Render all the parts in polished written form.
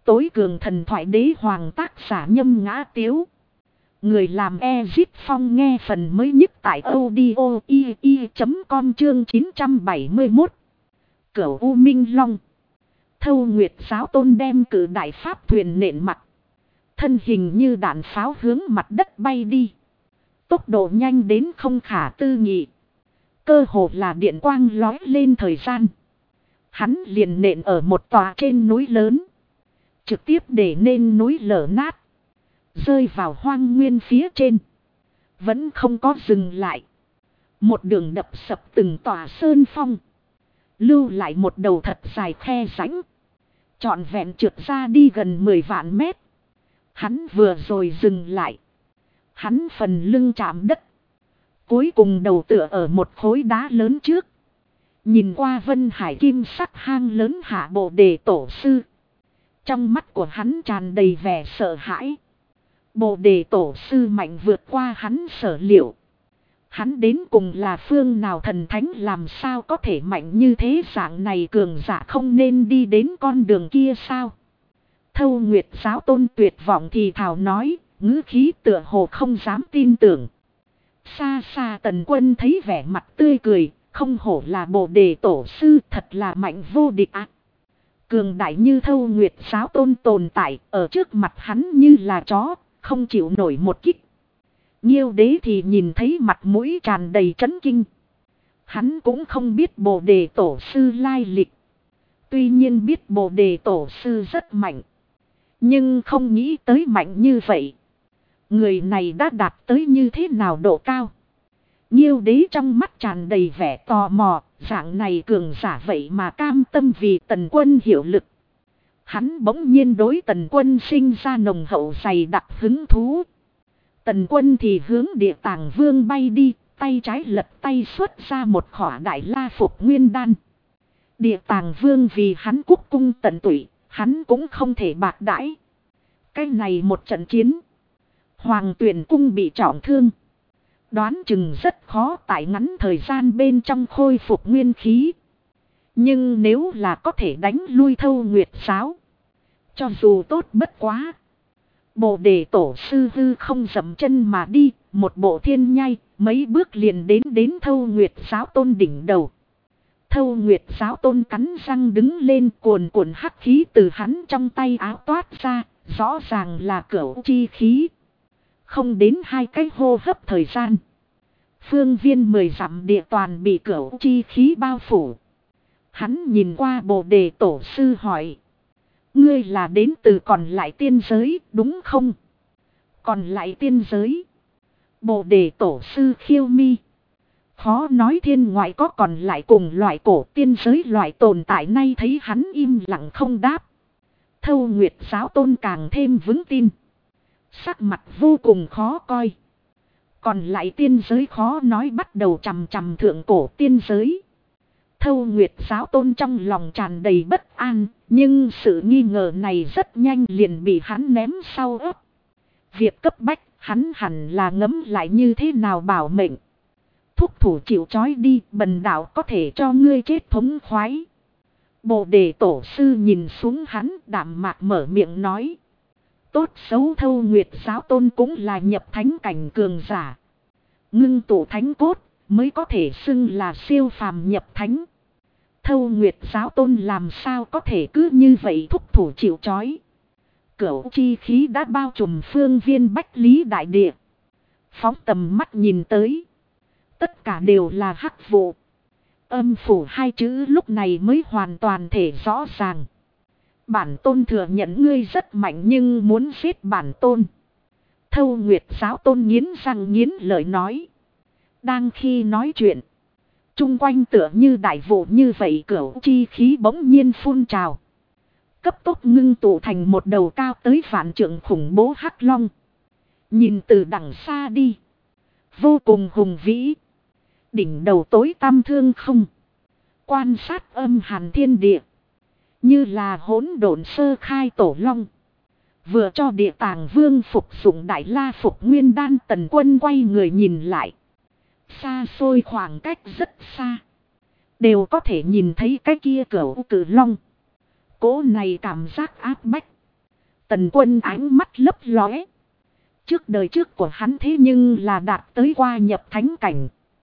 tối cường thần thoại đế hoàng tác giả Nhâm Ngã Tiếu. Người làm Ezit Phong nghe phần mới nhất tại audio i.com chương 971. Cửu U Minh Long. Thâu Nguyệt giáo tôn đem cử đại pháp thuyền nện mặt. Thân hình như đạn pháo hướng mặt đất bay đi. Tốc độ nhanh đến không khả tư nghị. Cơ hồ là điện quang lói lên thời gian. Hắn liền nện ở một tòa trên núi lớn. Trực tiếp để nên núi lở nát. Rơi vào hoang nguyên phía trên. Vẫn không có dừng lại. Một đường đập sập từng tòa sơn phong. Lưu lại một đầu thật dài khe rãnh. Trọn vẹn trượt ra đi gần 10 vạn mét. Hắn vừa rồi dừng lại. Hắn phần lưng chạm đất. Cuối cùng đầu tựa ở một khối đá lớn trước. Nhìn qua vân hải kim sắc hang lớn hạ Bồ Đề Tổ Sư. Trong mắt của hắn tràn đầy vẻ sợ hãi. Bồ Đề Tổ Sư mạnh vượt qua hắn sở liệu. Hắn đến cùng là phương nào thần thánh làm sao có thể mạnh như thế, dạng này cường giả không nên đi đến con đường kia sao? Thâu Nguyệt giáo tôn tuyệt vọng thì thào nói, ngữ khí tựa hồ không dám tin tưởng. Xa xa Tần Quân thấy vẻ mặt tươi cười, không hổ là Bồ Đề Tổ Sư, thật là mạnh vô địch ạ. Cường đại như Thâu Nguyệt giáo tôn tồn tại ở trước mặt hắn như là chó, không chịu nổi một kích. Nhiêu đế thì nhìn thấy mặt mũi tràn đầy chấn kinh. Hắn cũng không biết Bồ Đề Tổ Sư lai lịch. Tuy nhiên biết Bồ Đề Tổ Sư rất mạnh. Nhưng không nghĩ tới mạnh như vậy. Người này đã đạt tới như thế nào độ cao. Nhiêu đế trong mắt tràn đầy vẻ tò mò. Dạng này cường giả vậy mà cam tâm vì Tần Quân hiệu lực. Hắn bỗng nhiên đối Tần Quân sinh ra nồng hậu dày đặc hứng thú. Tần Quân thì hướng Địa Tàng Vương bay đi, tay trái lật tay xuất ra một khỏa Đại La Phục Nguyên Đan. Địa Tàng Vương vì hắn cúc cung tận tụy, hắn cũng không thể bạc đãi. Cái này một trận chiến, Hoàng Tuyển Cung bị trọng thương. Đoán chừng rất khó tại ngắn thời gian bên trong khôi phục nguyên khí. Nhưng nếu là có thể đánh lui Thâu Nguyệt giáo, cho dù tốt bất quá. Bồ Đề Tổ Sư hư không dậm chân mà đi, một bộ thiên nhai, mấy bước liền đến Thâu Nguyệt giáo tôn đỉnh đầu. Thâu Nguyệt giáo tôn cắn răng đứng lên, cuồn cuộn hắc khí từ hắn trong tay áo toát ra, rõ ràng là cửu chi khí. Không đến 2 cái hô hấp thời gian. Phương viên 10 dặm địa toàn bị cửu chi khí bao phủ. Hắn nhìn qua Bồ Đề Tổ Sư hỏi. Ngươi là đến từ còn lại tiên giới, đúng không? Còn lại tiên giới. Bồ Đề Tổ Sư khiêu mi. Khó nói thiên ngoại có còn lại cùng loại cổ tiên giới loại tồn tại, nay thấy hắn im lặng không đáp. Thâu Nguyệt giáo tôn càng thêm vững tin. Sắc mặt vô cùng khó coi. Còn lại tiên giới khó nói bắt đầu chằm chằm thượng cổ tiên giới. Thâu Nguyệt giáo tôn trong lòng tràn đầy bất an, nhưng sự nghi ngờ này rất nhanh liền bị hắn ném sau ớt. Việc cấp bách, hắn hẳn là ngẫm lại như thế nào bảo mệnh. Thúc thủ chịu trói đi, bần đạo có thể cho ngươi chết thống khoái. Bồ Đề Tổ Sư nhìn xuống hắn, đạm mạc mở miệng nói. Tốt xấu Thâu Nguyệt giáo tôn cũng là nhập thánh cảnh cường giả. Ngưng tụ thánh cốt mới có thể xưng là siêu phàm nhập thánh. Thâu Nguyệt giáo tôn làm sao có thể cứ như vậy thúc thủ chịu trói. Cửu chi khí đã bao trùm phương viên bách lý đại địa. Phóng tầm mắt nhìn tới. Tất cả đều là hắc vụ. Âm phủ 2 chữ lúc này mới hoàn toàn thể rõ ràng. Bản tôn thừa nhận ngươi rất mạnh nhưng muốn giết bản tôn. Thâu Nguyệt giáo tôn nghiến răng nghiến lợi nói. Đang khi nói chuyện, chung quanh tựa như đại vụ như vậy, cửu chi khí bỗng nhiên phun trào. Cấp tốc ngưng tụ thành một đầu cao tới vạn trượng khủng bố hắc long. Nhìn từ đằng xa đi, vô cùng hùng vĩ. Đỉnh đầu tối tăm thương không. Quan sát âm hàn thiên địa. Như là hỗn độn sơ khai tổ long. Vừa cho Địa Tàng Vương phục dụng Đại La Phục Nguyên Đan, Tần Quân quay người nhìn lại. Xa xôi khoảng cách rất xa. Đều có thể nhìn thấy cái kia cửu cử long. Cỗ này cảm giác áp bách. Tần Quân ánh mắt lấp lóe. Trước đời trước của hắn thế nhưng là đạt tới qua nhập thánh cảnh.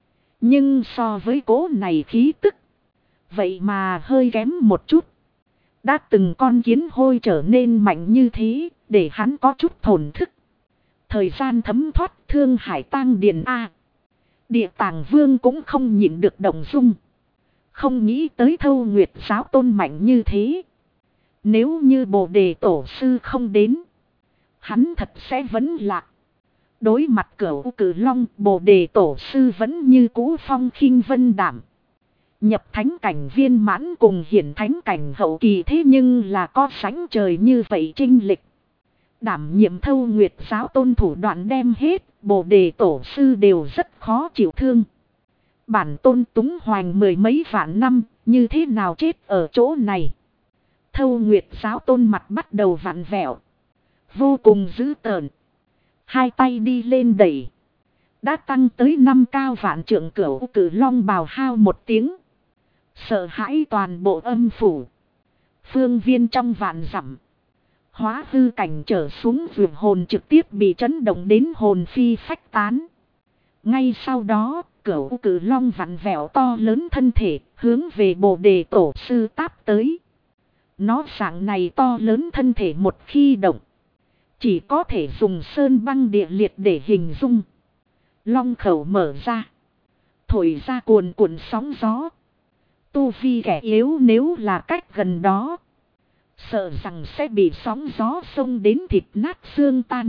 Nhưng so với cố này khí tức, vậy mà hơi kém một chút. Đã từng con kiến hôi trở nên mạnh như thế, để hắn có chút thổn thức. Thời gian thấm thoát Thương Hải tang điền A. Địa Tàng Vương cũng không nhịn được động dung. Không nghĩ tới Thâu Nguyệt giáo tôn mạnh như thế. Nếu như Bồ Đề tổ sư không đến, hắn thật sẽ vẫn lạc. Đối mặt Cửu Cử Long, Bồ Đề tổ sư vẫn như cũ phong khinh vân đảm. Nhập thánh cảnh viên mãn cùng hiển thánh cảnh hậu kỳ, thế nhưng là có sánh trời như vậy chênh lệch. Đảm nhiệm Thâu Nguyệt giáo tôn thủ đoạn đem hết, Bồ Đề tổ sư đều rất khó chịu thương. Bản tôn túng hoành mười mấy vạn năm, như thế nào chết ở chỗ này? Thâu Nguyệt giáo tôn mặt bắt đầu vặn vẹo, vô cùng dữ tợn. Hai tay đi lên đẩy. Đã tăng tới 5 cao vạn trượng Cửu Cử Long bào hao một tiếng. Sợ hãi toàn bộ âm phủ. Phương viên trong vạn dặm. Hóa hư cảnh trở xuống, vượt hồn trực tiếp bị chấn động đến hồn phi phách tán. Ngay sau đó, Cửu Cử Long vặn vẹo to lớn thân thể, hướng về Bồ Đề tổ sư táp tới. Nó dạng này to lớn thân thể một khi động, chỉ có thể dùng sơn băng địa liệt để hình dung. Long khẩu mở ra, thổi ra cuồn cuộn sóng gió. Tu vi kẻ yếu nếu là cách gần đó, sợ rằng sẽ bị sóng gió xông đến thịt nát xương tan.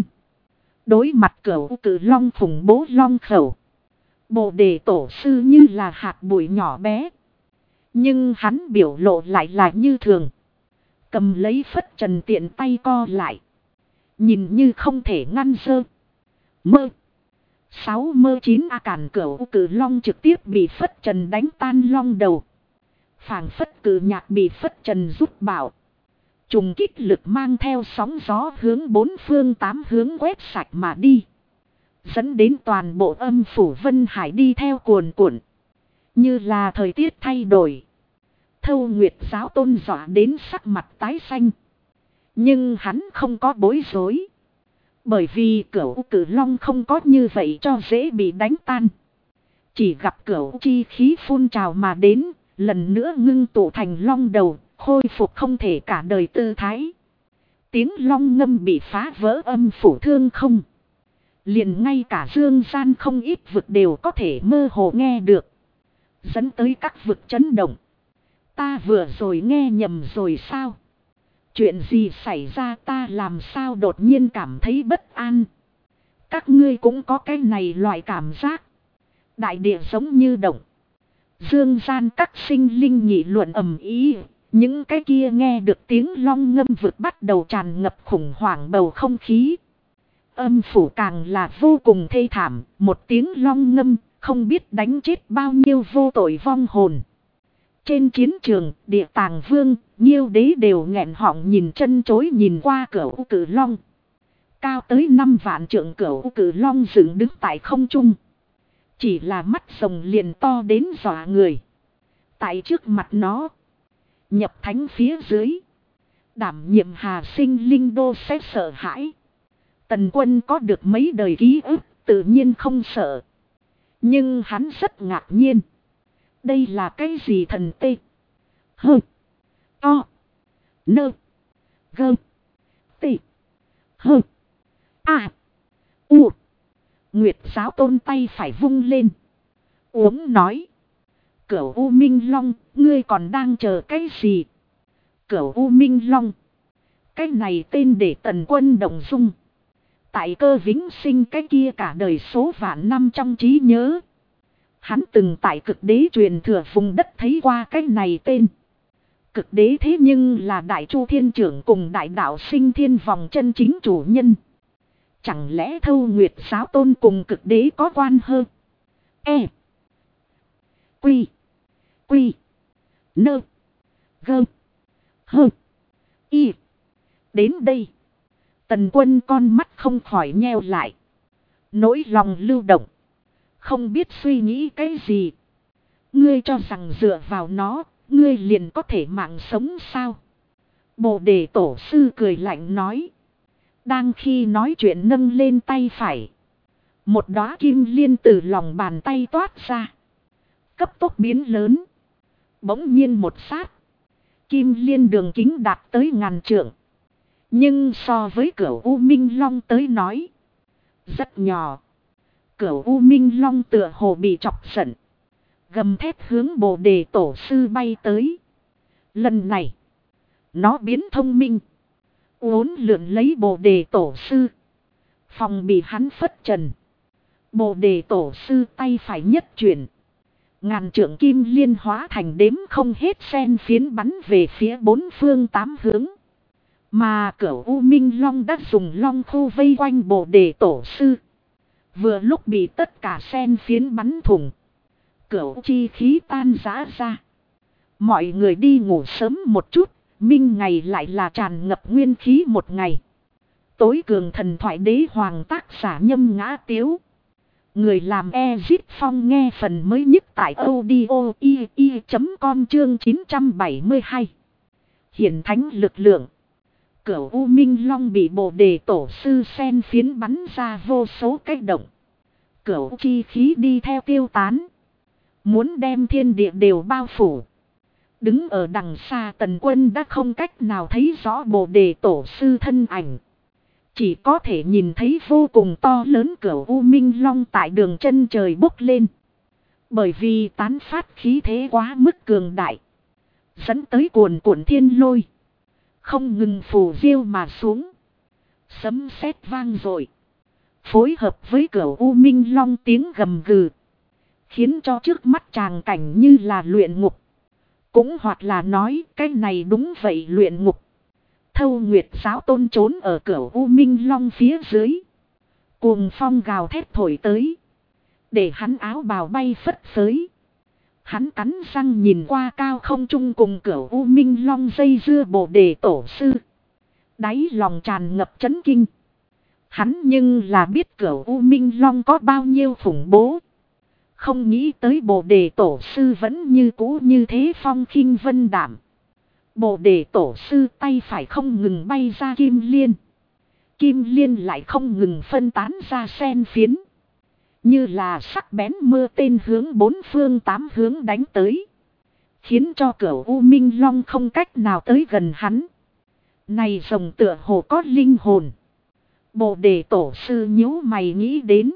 Đối mặt Cửu Cử Long khủng bố long khẩu, Bồ Đề tổ sư như là hạt bụi nhỏ bé. Nhưng hắn biểu lộ lại là như thường. Cầm lấy phất trần tiện tay co lại. Nhìn như không thể ngăn dơ. Mơ. 6 mơ 9 A cản Cửu Cử Long trực tiếp bị phất trần đánh tan long đầu. Phảng phất cử nhạc bị phất trần rút bảo. Trùng kích lực mang theo sóng gió hướng bốn phương tám hướng quét sạch mà đi. Dẫn đến toàn bộ âm phủ Vân Hải đi theo cuồn cuộn. Như là thời tiết thay đổi. Thâu Nguyệt giáo tôn dọa đến sắc mặt tái xanh. Nhưng hắn không có bối rối. Bởi vì Cửu Cử Long không có như vậy cho dễ bị đánh tan. Chỉ gặp Cửu chi khí phun trào mà đến, lần nữa ngưng tụ thành long đầu, khôi phục không thể cả đời tư thái. Tiếng long ngâm bị phá vỡ âm phủ thương không. Liền ngay cả dương gian không ít vực đều có thể mơ hồ nghe được. Dẫn tới các vực chấn động. Ta vừa rồi nghe nhầm rồi sao? Chuyện gì xảy ra, ta làm sao đột nhiên cảm thấy bất an? Các ngươi cũng có cái này loại cảm giác. Đại địa giống như động. Dương gian các sinh linh nghị luận ầm ĩ. Những cái kia nghe được tiếng long ngâm vực bắt đầu tràn ngập khủng hoảng bầu không khí. Âm phủ càng là vô cùng thê thảm. Một tiếng long ngâm không biết đánh chết bao nhiêu vô tội vong hồn. Trên chiến trường, Địa Tàng Vương, Nhiêu Đế đều nghẹn họng nhìn chân chối nhìn qua Cửu Cử Long. Cao tới 5 vạn trượng Cửu Cử Long dựng đứng tại không trung. Chỉ là mắt rồng liền to đến dọa người. Tại trước mặt nó, nhập thánh phía dưới, đảm nhiệm Hà Sinh linh đô sẽ sợ hãi. Tần Quân có được mấy đời ký ức, tự nhiên không sợ. Nhưng hắn rất ngạc nhiên. Đây là cái gì thần tê? Hơ. To. Nơ. Gơ. Tê. Hơ. À. U. Nguyệt giáo tôn tay phải vung lên. Uống nói. Cửu U Minh Long, ngươi còn đang chờ cái gì? Cửu U Minh Long. Cái này tên để Tần Quân động dung. Tại Cơ Vĩnh Sinh cái kia cả đời số vạn năm trong trí nhớ. Hắn từng tại Cực Đế truyền thừa vùng đất thấy qua cái này tên. Cực Đế thế nhưng là Đại Chu Thiên Trưởng cùng Đại Đạo Sinh Thiên Vòng chân chính chủ nhân. Chẳng lẽ Thâu Nguyệt giáo tôn cùng Cực Đế có quan hơn? E. Quy. Quy. Nơ. Gơ. Hơ. Y. Đến đây. Tần Quân con mắt không khỏi nheo lại. Nỗi lòng lưu động. Không biết suy nghĩ cái gì. Ngươi cho rằng dựa vào nó, ngươi liền có thể mạng sống sao? Bồ Đề tổ sư cười lạnh nói. Đang khi nói chuyện nâng lên tay phải. Một đóa kim liên từ lòng bàn tay toát ra. Cấp tốc biến lớn. Bỗng nhiên một sát. Kim liên đường kính đạt tới 1000 trượng. Nhưng so với Cửu U Minh Long tới nói. Rất nhỏ. Cửu U Minh Long tựa hồ bị chọc giận. Gầm thét hướng Bồ Đề Tổ Sư bay tới. Lần này. Nó biến thông minh. Uốn lượn lấy Bồ Đề Tổ Sư. Phòng bị hắn phất trần. Bồ Đề Tổ Sư tay phải nhất chuyển. 1000 trượng kim liên hóa thành đếm không hết sen phiến bắn về phía bốn phương tám hướng. Mà Cửu U Minh Long đã dùng long khu vây quanh Bồ Đề Tổ Sư. Vừa lúc bị tất cả sen phiến bắn thủng. Cửu chi khí tan rã ra. Mọi người đi ngủ sớm một chút. Minh ngày lại là tràn ngập nguyên khí một ngày. Tối cường thần thoại đế hoàng tác giả Nhâm Ngã Tiếu. Người làm Ezit Phong nghe phần mới nhất tại audio.com chương 972. Hiển thánh lực lượng. Cửu U Minh Long bị Bồ Đề Tổ Sư sen phiến bắn ra vô số cách động. Cửu chi khí đi theo tiêu tán. Muốn đem thiên địa đều bao phủ. Đứng ở đằng xa Tần Quân đã không cách nào thấy rõ Bồ Đề Tổ Sư thân ảnh. Chỉ có thể nhìn thấy vô cùng to lớn Cửu U Minh Long tại đường chân trời bốc lên. Bởi vì tán phát khí thế quá mức cường đại. Dẫn tới cuồn cuộn thiên lôi. Không ngừng phù diêu mà xuống. Sấm sét vang dội. Phối hợp với Cửu U Minh Long tiếng gầm gừ. Khiến cho trước mắt tràng cảnh như là luyện ngục. Cũng hoặc là nói cái này đúng vậy luyện ngục. Thâu Nguyệt Giáo Tôn trốn ở Cửu U Minh Long phía dưới. Cuồng phong gào thét thổi tới. Để hắn áo bào bay phất phới. Hắn cắn răng nhìn qua cao không trung cùng Cửu U Minh Long dây dưa Bồ Đề Tổ Sư. Đáy lòng tràn ngập chấn kinh. Hắn nhưng là biết Cửu U Minh Long có bao nhiêu khủng bố. Không nghĩ tới Bồ Đề Tổ Sư vẫn như cũ như thế phong khinh vân đảm. Bồ Đề Tổ Sư tay phải không ngừng bay ra kim liên. Kim liên lại không ngừng phân tán ra sen phiến. Như là sắc bén mưa tên hướng bốn phương tám hướng đánh tới. Khiến cho Cửu U Minh Long không cách nào tới gần hắn. Này rồng tựa hồ có linh hồn. Bồ Đề Tổ Sư nhíu mày nghĩ đến.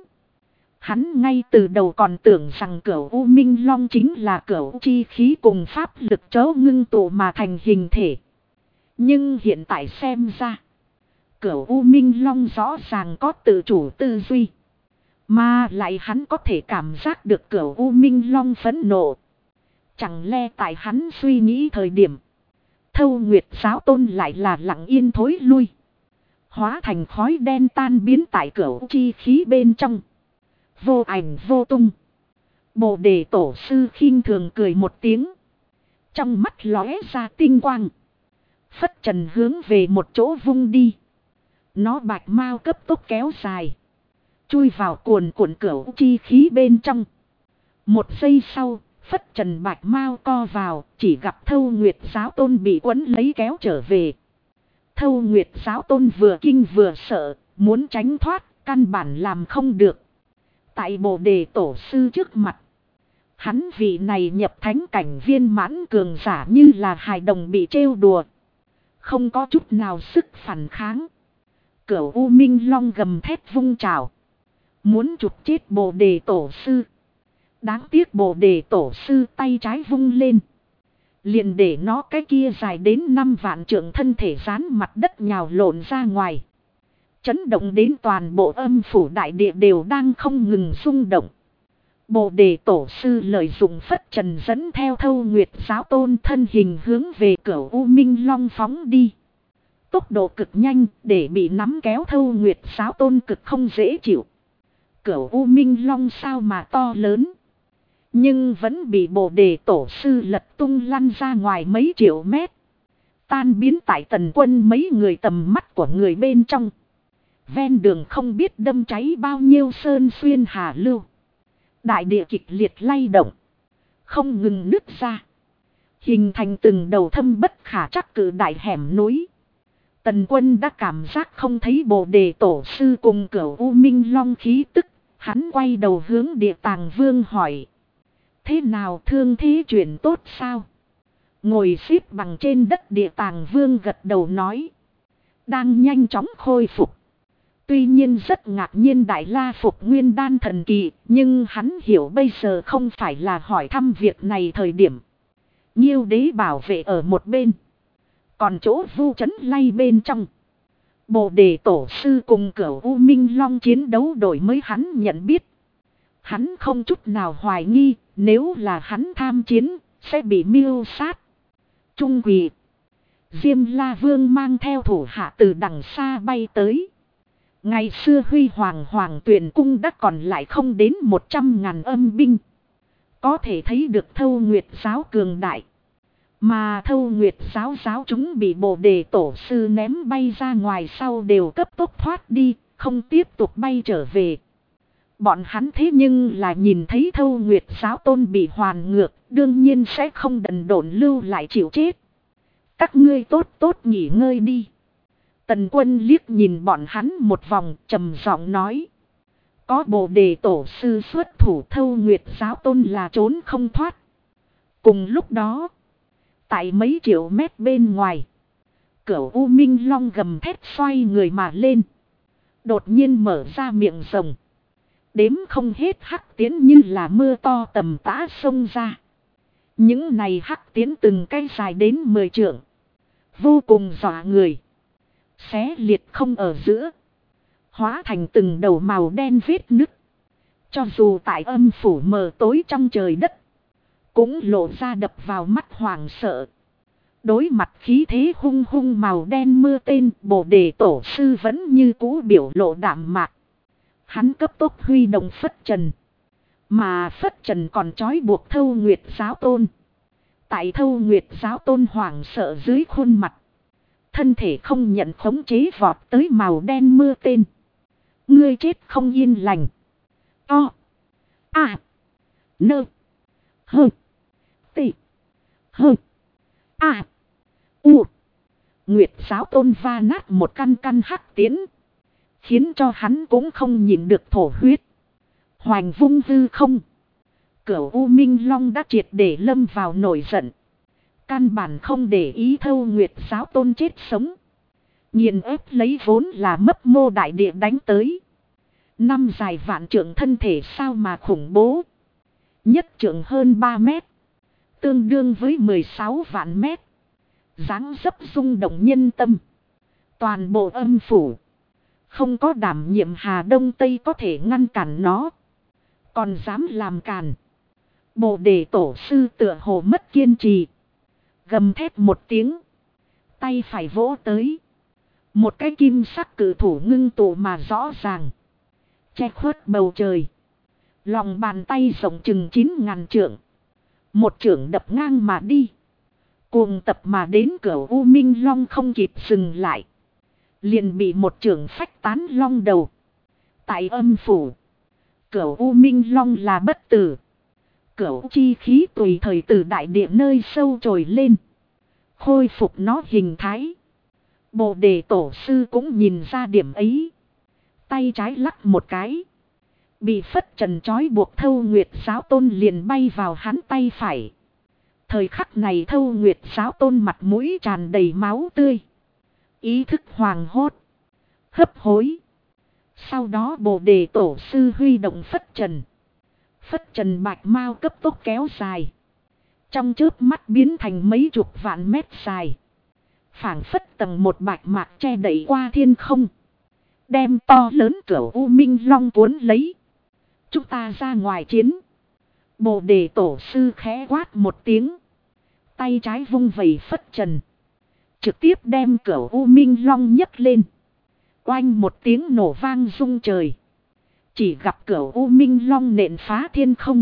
Hắn ngay từ đầu còn tưởng rằng Cửu U Minh Long chính là cửu chi khí cùng pháp lực chấu ngưng tụ mà thành hình thể. Nhưng hiện tại xem ra. Cửu U Minh Long rõ ràng có tự chủ tư duy. Mà lại hắn có thể cảm giác được Cửu U Minh Long phẫn nộ. Chẳng lẽ tại hắn suy nghĩ thời điểm. Thâu Nguyệt Giáo Tôn lại là lặng yên thối lui. Hóa thành khói đen tan biến tại cửu chi khí bên trong. Vô ảnh vô tung. Bồ Đề Tổ Sư khinh thường cười một tiếng. Trong mắt lóe ra tinh quang. Phất trần hướng về một chỗ vung đi. Nó bạch mao cấp tốc kéo dài. Chui vào cuồn cuộn cửu chi khí bên trong. Một giây sau, phất trần bạch mao co vào, chỉ gặp Thâu Nguyệt Giáo Tôn bị quấn lấy kéo trở về. Thâu Nguyệt Giáo Tôn vừa kinh vừa sợ, muốn tránh thoát, căn bản làm không được. Tại Bồ Đề Tổ Sư trước mặt. Hắn vị này nhập thánh cảnh viên mãn cường giả như là hài đồng bị trêu đùa. Không có chút nào sức phản kháng. Cửu U Minh Long gầm thét vung trào. Muốn chụp chết Bồ Đề Tổ Sư. Đáng tiếc Bồ Đề Tổ Sư tay trái vung lên. Liền để nó cái kia dài đến 5 vạn trượng thân thể dán mặt đất nhào lộn ra ngoài. Chấn động đến toàn bộ âm phủ đại địa đều đang không ngừng rung động. Bồ Đề Tổ Sư lợi dụng phất trần dẫn theo Thâu Nguyệt Giáo Tôn thân hình hướng về Cửu U Minh Long phóng đi. Tốc độ cực nhanh để bị nắm kéo Thâu Nguyệt Giáo Tôn cực không dễ chịu. Cửu U Minh Long sao mà to lớn. Nhưng vẫn bị Bồ Đề Tổ Sư lật tung lăn ra ngoài mấy triệu mét. Tan biến tại Tần Quân mấy người tầm mắt của người bên trong. Ven đường không biết đâm cháy bao nhiêu sơn xuyên hà lưu. Đại địa kịch liệt lay động. Không ngừng nứt ra. Hình thành từng đầu thâm bất khả trắc cử đại hẻm núi. Tần Quân đã cảm giác không thấy Bồ Đề Tổ Sư cùng Cửu U Minh Long khí tức. Hắn quay đầu hướng Địa Tàng Vương hỏi. Thế nào, thương thế chuyển tốt sao? Ngồi xếp bằng trên đất, Địa Tàng Vương gật đầu nói. Đang nhanh chóng khôi phục. Tuy nhiên rất ngạc nhiên Đại La phục nguyên đan thần kỳ. Nhưng hắn hiểu bây giờ không phải là hỏi thăm việc này thời điểm. Nhiêu đế bảo vệ ở một bên. Còn chỗ Vu Trấn Lay bên trong. Bồ Đề Tổ Sư cùng Cửu U Minh Long chiến đấu đổi mới hắn nhận biết. Hắn không chút nào hoài nghi, nếu là hắn tham chiến, sẽ bị mưu sát. Trung quỳ. Diêm La Vương mang theo thủ hạ từ đằng xa bay tới. Ngày xưa Huy Hoàng Tuyển Cung đã còn lại không đến 100.000 âm binh. Có thể thấy được Thâu Nguyệt giáo cường đại. Mà Thâu Nguyệt giáo chúng bị Bồ Đề Tổ Sư ném bay ra ngoài sau đều cấp tốc thoát đi, không tiếp tục bay trở về. Bọn hắn thế nhưng là nhìn thấy Thâu Nguyệt giáo tôn bị hoàn ngược, đương nhiên sẽ không đần độn lưu lại chịu chết. Các ngươi tốt nghỉ ngơi đi. Tần Quân liếc nhìn bọn hắn một vòng, trầm giọng nói. Có Bồ Đề Tổ Sư xuất thủ, Thâu Nguyệt giáo tôn là trốn không thoát. Cùng lúc đó, tại mấy triệu mét bên ngoài, Cửu U Minh Long gầm thét xoay người mà lên. Đột nhiên mở ra miệng rồng. Đếm không hết hắc tiến như là mưa to tầm tã xông ra. Những này hắc tiến từng cây dài đến 10 trượng. Vô cùng dọa người. Xé liệt không ở giữa. Hóa thành từng đầu màu đen vết nứt. Cho dù tại âm phủ mờ tối trong trời đất. Cũng lộ ra đập vào mắt hoàng sợ. Đối mặt khí thế hung hung màu đen mưa tên, Bồ Đề Tổ Sư vẫn như cũ biểu lộ đạm mạc. Hắn cấp tốc huy động phất trần. Mà phất trần còn trói buộc Thâu Nguyệt giáo tôn. Tại Thâu Nguyệt giáo tôn hoảng sợ dưới khuôn mặt. Thân thể không nhận khống chế vọt tới màu đen mưa tên. Ngươi chết không yên lành. O. A. Nơ. Hơ. Tị. Hơ. A. U. Nguyệt giáo tôn va nát một căn hắc tiến. Khiến cho hắn cũng không nhịn được thổ huyết. Hoành vung hư không. Cửu U Minh Long đã triệt để lâm vào nổi giận. Căn bản không để ý Thâu Nguyệt giáo tôn chết sống. Nghiền ép lấy vốn là mấp mô đại địa đánh tới. Năm dài vạn trượng thân thể sao mà khủng bố. Nhất trượng hơn 3 mét. Tương đương với 16 vạn mét. Dáng dấp rung động nhân tâm. Toàn bộ âm phủ. Không có đảm nhiệm Hà Đông Tây có thể ngăn cản nó. Còn dám làm càn. Bồ Đề Tổ Sư tựa hồ mất kiên trì. Gầm thét một tiếng. Tay phải vỗ tới. Một cái kim sắc cử thủ ngưng tụ mà rõ ràng. Che khuất bầu trời. Lòng bàn tay rộng chừng 9.000 trượng. Một trượng đập ngang mà đi. Cuồng tập mà đến Cửu U Minh Long không kịp dừng lại. Liền bị một trượng phách tán long đầu. Tại âm phủ. Cửu U Minh Long là bất tử. Cửu chi khí tùy thời từ đại địa nơi sâu trồi lên. Khôi phục nó hình thái. Bồ Đề Tổ Sư cũng nhìn ra điểm ấy. Tay trái lắc một cái. Bị phất trần trói buộc Thâu Nguyệt giáo tôn liền bay vào hắn tay phải. Thời khắc này Thâu Nguyệt giáo tôn mặt mũi tràn đầy máu tươi. Ý thức hoàng hốt. Hấp hối. Sau đó Bồ Đề Tổ Sư huy động phất trần. Phất trần bạch mao cấp tốc kéo dài. Trong chớp mắt biến thành mấy chục vạn mét dài. Phảng phất tầng một bạch mạc che đậy qua thiên không. Đem to lớn Cửu U Minh Long cuốn lấy. Chúng ta ra ngoài chiến. Bồ Đề Tổ Sư khẽ quát một tiếng. Tay trái vung vẩy phất trần. Trực tiếp đem Cửu U Minh Long nhấc lên. Oanh một tiếng nổ vang rung trời. Chỉ gặp Cửu U Minh Long nện phá thiên không.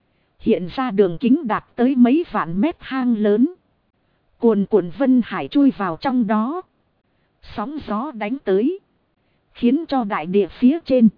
Hiện ra đường kính đạt tới mấy vạn mét hang lớn. Cuồn cuộn vân hải chui vào trong đó. Sóng gió đánh tới. Khiến cho đại địa phía trên.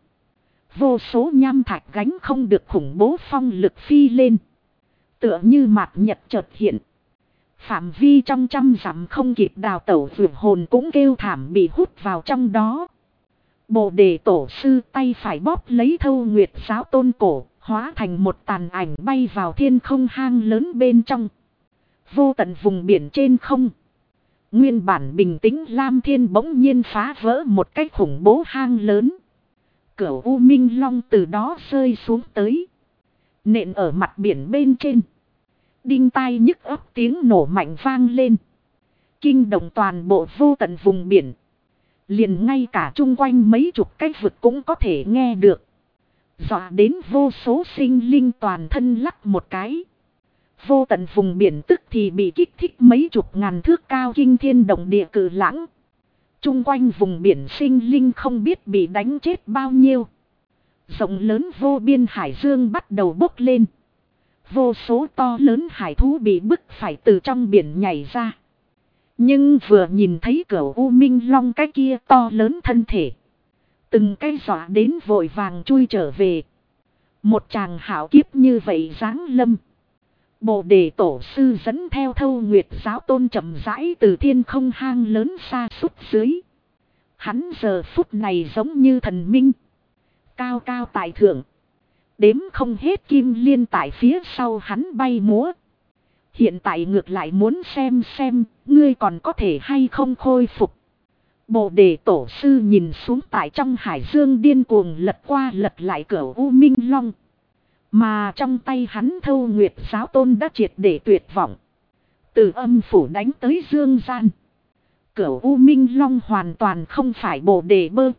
Vô số nham thạch gánh không được khủng bố phong lực phi lên. Tựa như mạt nhật chợt hiện. Phạm vi trong 100 dặm không kịp đào tẩu vượt hồn cũng kêu thảm bị hút vào trong đó. Bồ đề tổ sư tay phải bóp lấy Thâu Nguyệt giáo tôn cổ, hóa thành một tàn ảnh bay vào thiên không hang lớn bên trong. Vô tận vùng biển trên không. Nguyên bản bình tĩnh Lam Thiên bỗng nhiên phá vỡ một cái khủng bố hang lớn. Cửu U Minh Long từ đó rơi xuống tới. Nện ở mặt biển bên trên. Đinh tai nhức óc tiếng nổ mạnh vang lên. Kinh động toàn bộ vô tận vùng biển. Liền ngay cả chung quanh mấy chục cái vực cũng có thể nghe được. Dọa đến vô số sinh linh toàn thân lắc một cái. Vô tận vùng biển tức thì bị kích thích mấy chục ngàn thước cao kinh thiên động địa cự lãng. Chung quanh vùng biển sinh linh không biết bị đánh chết bao nhiêu. Rộng lớn vô biên hải dương bắt đầu bốc lên. Vô số to lớn hải thú bị bức phải từ trong biển nhảy ra. Nhưng vừa nhìn thấy Cửu U Minh Long cái kia to lớn thân thể. Từng cái dọa đến vội vàng chui trở về. Một chàng hảo kiếp như vậy giáng lâm. Bồ đề tổ sư dẫn theo Thâu Nguyệt giáo tôn chậm rãi từ thiên không hang lớn xa xúc dưới. Hắn giờ phút này giống như thần minh. Cao cao tại thượng. Đếm không hết kim liên tại phía sau hắn bay múa. Hiện tại ngược lại muốn xem ngươi còn có thể hay không khôi phục. Bồ đề tổ sư nhìn xuống tại trong hải dương điên cuồng lật qua lật lại Cửu U Minh Long. Mà trong tay hắn Thâu Nguyệt giáo tôn đã triệt để tuyệt vọng. Từ âm phủ đánh tới dương gian. Cửu U Minh Long hoàn toàn không phải bồ đề bơ.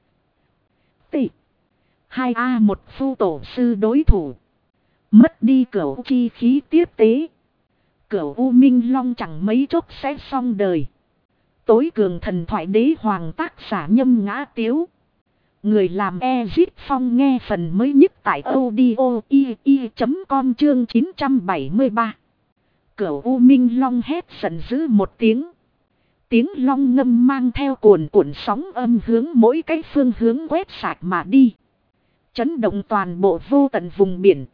Tị. 2A một phu tổ sư đối thủ. Mất đi Cửu chi khí tiếp tế. Cửu U Minh Long chẳng mấy chốc sẽ xong đời. Tối cường thần thoại đế hoàng tác giả Nhâm Ngã Tiếu. Người làm Ezit Phong nghe phần mới nhất tại audio.com chương 973. Cửu U Minh Long hét giận dữ một tiếng. Tiếng long ngâm mang theo cuồn cuộn sóng âm hướng mỗi cái phương hướng quét sạch mà đi. Chấn động toàn bộ vô tận vùng biển.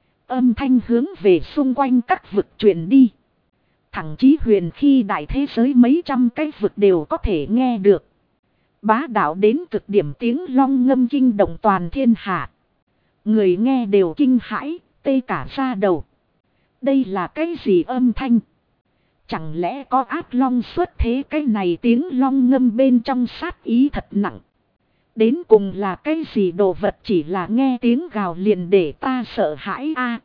Âm thanh hướng về xung quanh các vực truyền đi. Thẳng chí huyền khi đại thế giới mấy trăm cái vực đều có thể nghe được. Bá đạo đến cực điểm tiếng long ngâm kinh động toàn thiên hạ. Người nghe đều kinh hãi, tê cả da đầu. Đây là cái gì âm thanh? Chẳng lẽ có ác long xuất thế? Cái này tiếng long ngâm bên trong sát ý thật nặng. Đến cùng là cái gì đồ vật, chỉ là nghe tiếng gào liền để ta sợ hãi a.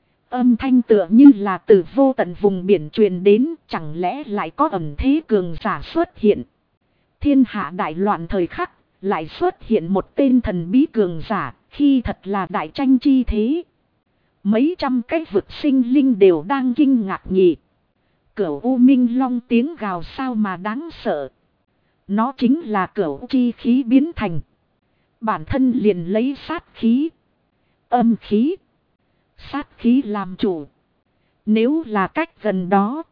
Âm thanh tựa như là từ vô tận vùng biển truyền đến, chẳng lẽ lại có ẩn thế cường giả xuất hiện. Thiên hạ đại loạn thời khắc, lại xuất hiện một tên thần bí cường giả, khi thật là đại tranh chi thế. Mấy trăm cái vực sinh linh đều đang kinh ngạc nhị. Cửu U Minh Long tiếng gào sao mà đáng sợ. Nó chính là cửu chi khí biến thành. Bản thân liền lấy sát khí, âm khí, sát khí làm chủ. Nếu là cách gần đó,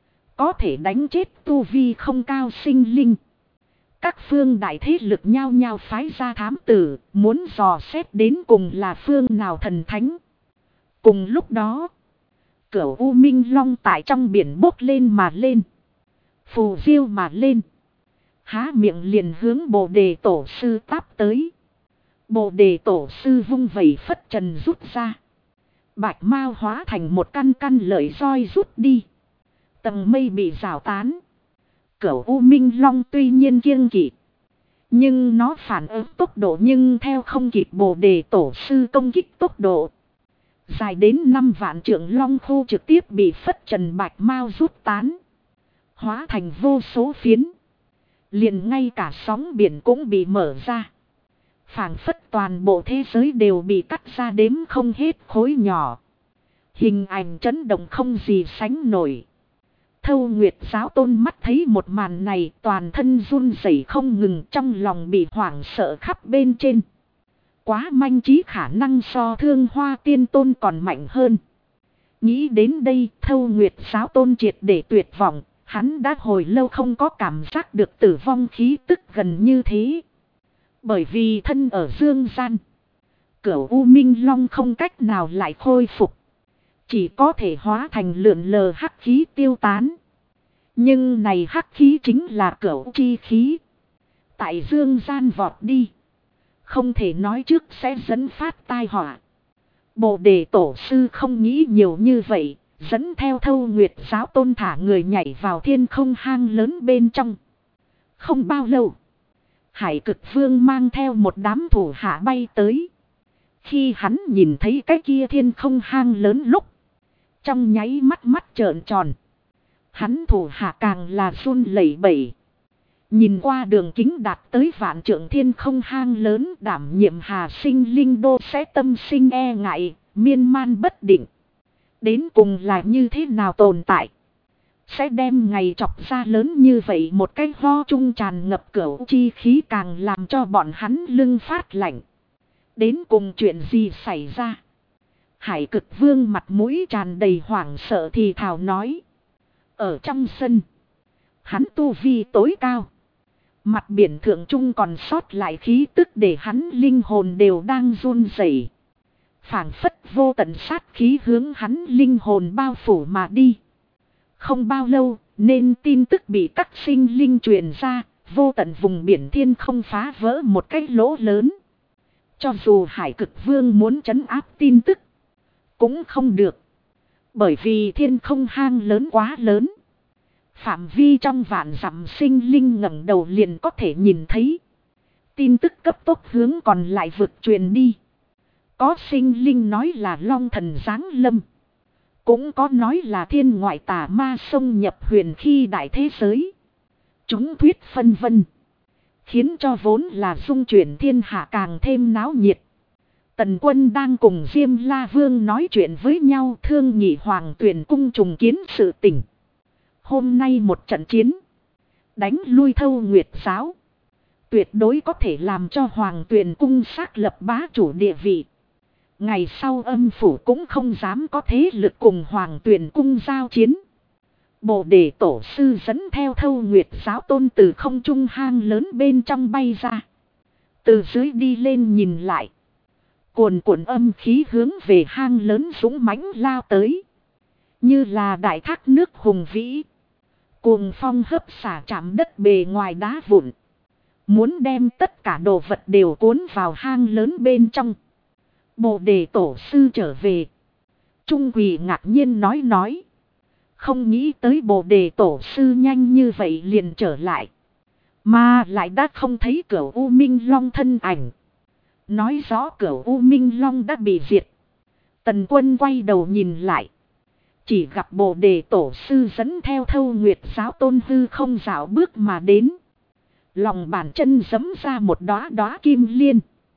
có thể đánh chết tu vi không cao sinh linh. Các phương đại thế lực nhao nhao phái ra thám tử, muốn dò xét đến cùng là phương nào thần thánh. Cùng lúc đó, Cửu U Minh Long tại trong biển bốc lên mà lên, phù diêu mà lên. Há miệng liền hướng Bồ đề tổ sư táp tới. Bồ đề tổ sư vung vẩy phất trần rút ra. Bạch mao hóa thành một căn căn lợi roi rút đi. Tầng mây bị rào tán. Cửu U Minh Long tuy nhiên kiêng kỵ, nhưng nó phản ứng tốc độ nhưng theo không kịp Bồ đề tổ sư công kích tốc độ. Dài đến 5 vạn trượng long khô trực tiếp bị phất trần bạch mao rút tán. Hóa thành vô số phiến. Liền ngay cả sóng biển cũng bị mở ra. Phảng phất toàn bộ thế giới đều bị cắt ra đếm không hết khối nhỏ. Hình ảnh chấn động không gì sánh nổi. Thâu Nguyệt giáo tôn mắt thấy một màn này, toàn thân run rẩy không ngừng, trong lòng bị hoảng sợ khắp bên trên. Quá manh trí, khả năng so Thương Hoa tiên tôn còn mạnh hơn. Nghĩ đến đây, Thâu Nguyệt giáo tôn triệt để tuyệt vọng. Hắn đã hồi lâu không có cảm giác được tử vong khí tức gần như thế. Bởi vì thân ở dương gian, Cửu U Minh Long không cách nào lại khôi phục. chỉ có thể hóa thành lượn lờ hắc khí tiêu tán. Nhưng này hắc khí chính là cửu chi khí. Tại dương gian vọt đi. Không thể nói trước sẽ dẫn phát tai họa. Bồ đề tổ sư không nghĩ nhiều như vậy. Dẫn theo Thâu Nguyệt giáo tôn thả người nhảy vào thiên không hang lớn bên trong. Không bao lâu. Hải Cực Vương mang theo một đám thủ hạ bay tới. Khi hắn nhìn thấy cái kia thiên không hang lớn lúc. Trong nháy mắt mắt trợn tròn. Hắn thủ hạ càng là run lẩy bẩy. Nhìn qua đường kính đạt tới vạn trượng thiên không hang lớn, đảm nhiệm Hà Sinh linh đô sẽ tâm sinh e ngại, miên man bất định. Đến cùng là như thế nào tồn tại? Sẽ đem ngày chọc ra lớn như vậy một cái ho trung tràn ngập cửu chi khí càng làm cho bọn hắn lưng phát lạnh. Đến cùng chuyện gì xảy ra? Hải Cực Vương mặt mũi tràn đầy hoảng sợ thì thào nói. Ở trong sân, hắn tu vi tối cao. Mặt biển thượng trung còn sót lại khí tức để hắn linh hồn đều đang run rẩy. Phảng phất vô tận sát khí hướng hắn linh hồn bao phủ mà đi. Không bao lâu, nên tin tức bị các sinh linh truyền ra, vô tận vùng biển thiên không phá vỡ một cái lỗ lớn. Cho dù Hải Cực Vương muốn trấn áp tin tức, cũng không được. Bởi vì thiên không hang lớn quá lớn. Phạm vi trong vạn dặm sinh linh ngẩng đầu liền có thể nhìn thấy. Tin tức cấp tốc hướng còn lại vực truyền đi. Có sinh linh nói là long thần giáng lâm. Cũng có nói là thiên ngoại tà ma xông nhập huyền khi đại thế giới. Chúng thuyết phân vân. Khiến cho vốn là dung chuyển thiên hạ càng thêm náo nhiệt. Tần Quân đang cùng Diêm La Vương nói chuyện với nhau, thương nghị Hoàng Tuyền cung trùng kiến sự tình. Hôm nay một trận chiến. Đánh lui Thâu Nguyệt giáo. Tuyệt đối có thể làm cho Hoàng Tuyền cung xác lập bá chủ địa vị. Ngày sau âm phủ cũng không dám có thế lực cùng Hoàng Tuyền cung giao chiến. Bồ đề tổ sư dẫn theo Thâu Nguyệt giáo tôn từ không trung hang lớn bên trong bay ra. Từ dưới đi lên nhìn lại. Cuồn cuộn âm khí hướng về hang lớn dũng mãnh lao tới. Như là đại thác nước hùng vĩ. Cuồng phong hấp xả chạm đất bề ngoài đá vụn. Muốn đem tất cả đồ vật đều cuốn vào hang lớn bên trong. Bồ đề tổ sư trở về. Trung Quỳ ngạc nhiên nói. Không nghĩ tới bồ đề tổ sư nhanh như vậy liền trở lại. Mà lại đã không thấy Cửu U Minh Long thân ảnh. Nói rõ Cửu U Minh Long đã bị diệt. Tần Quân quay đầu nhìn lại. Chỉ gặp bồ đề tổ sư dẫn theo Thâu Nguyệt giáo tôn hư không dạo bước mà đến. Lòng bàn chân giẫm ra một đóa đóa kim liên.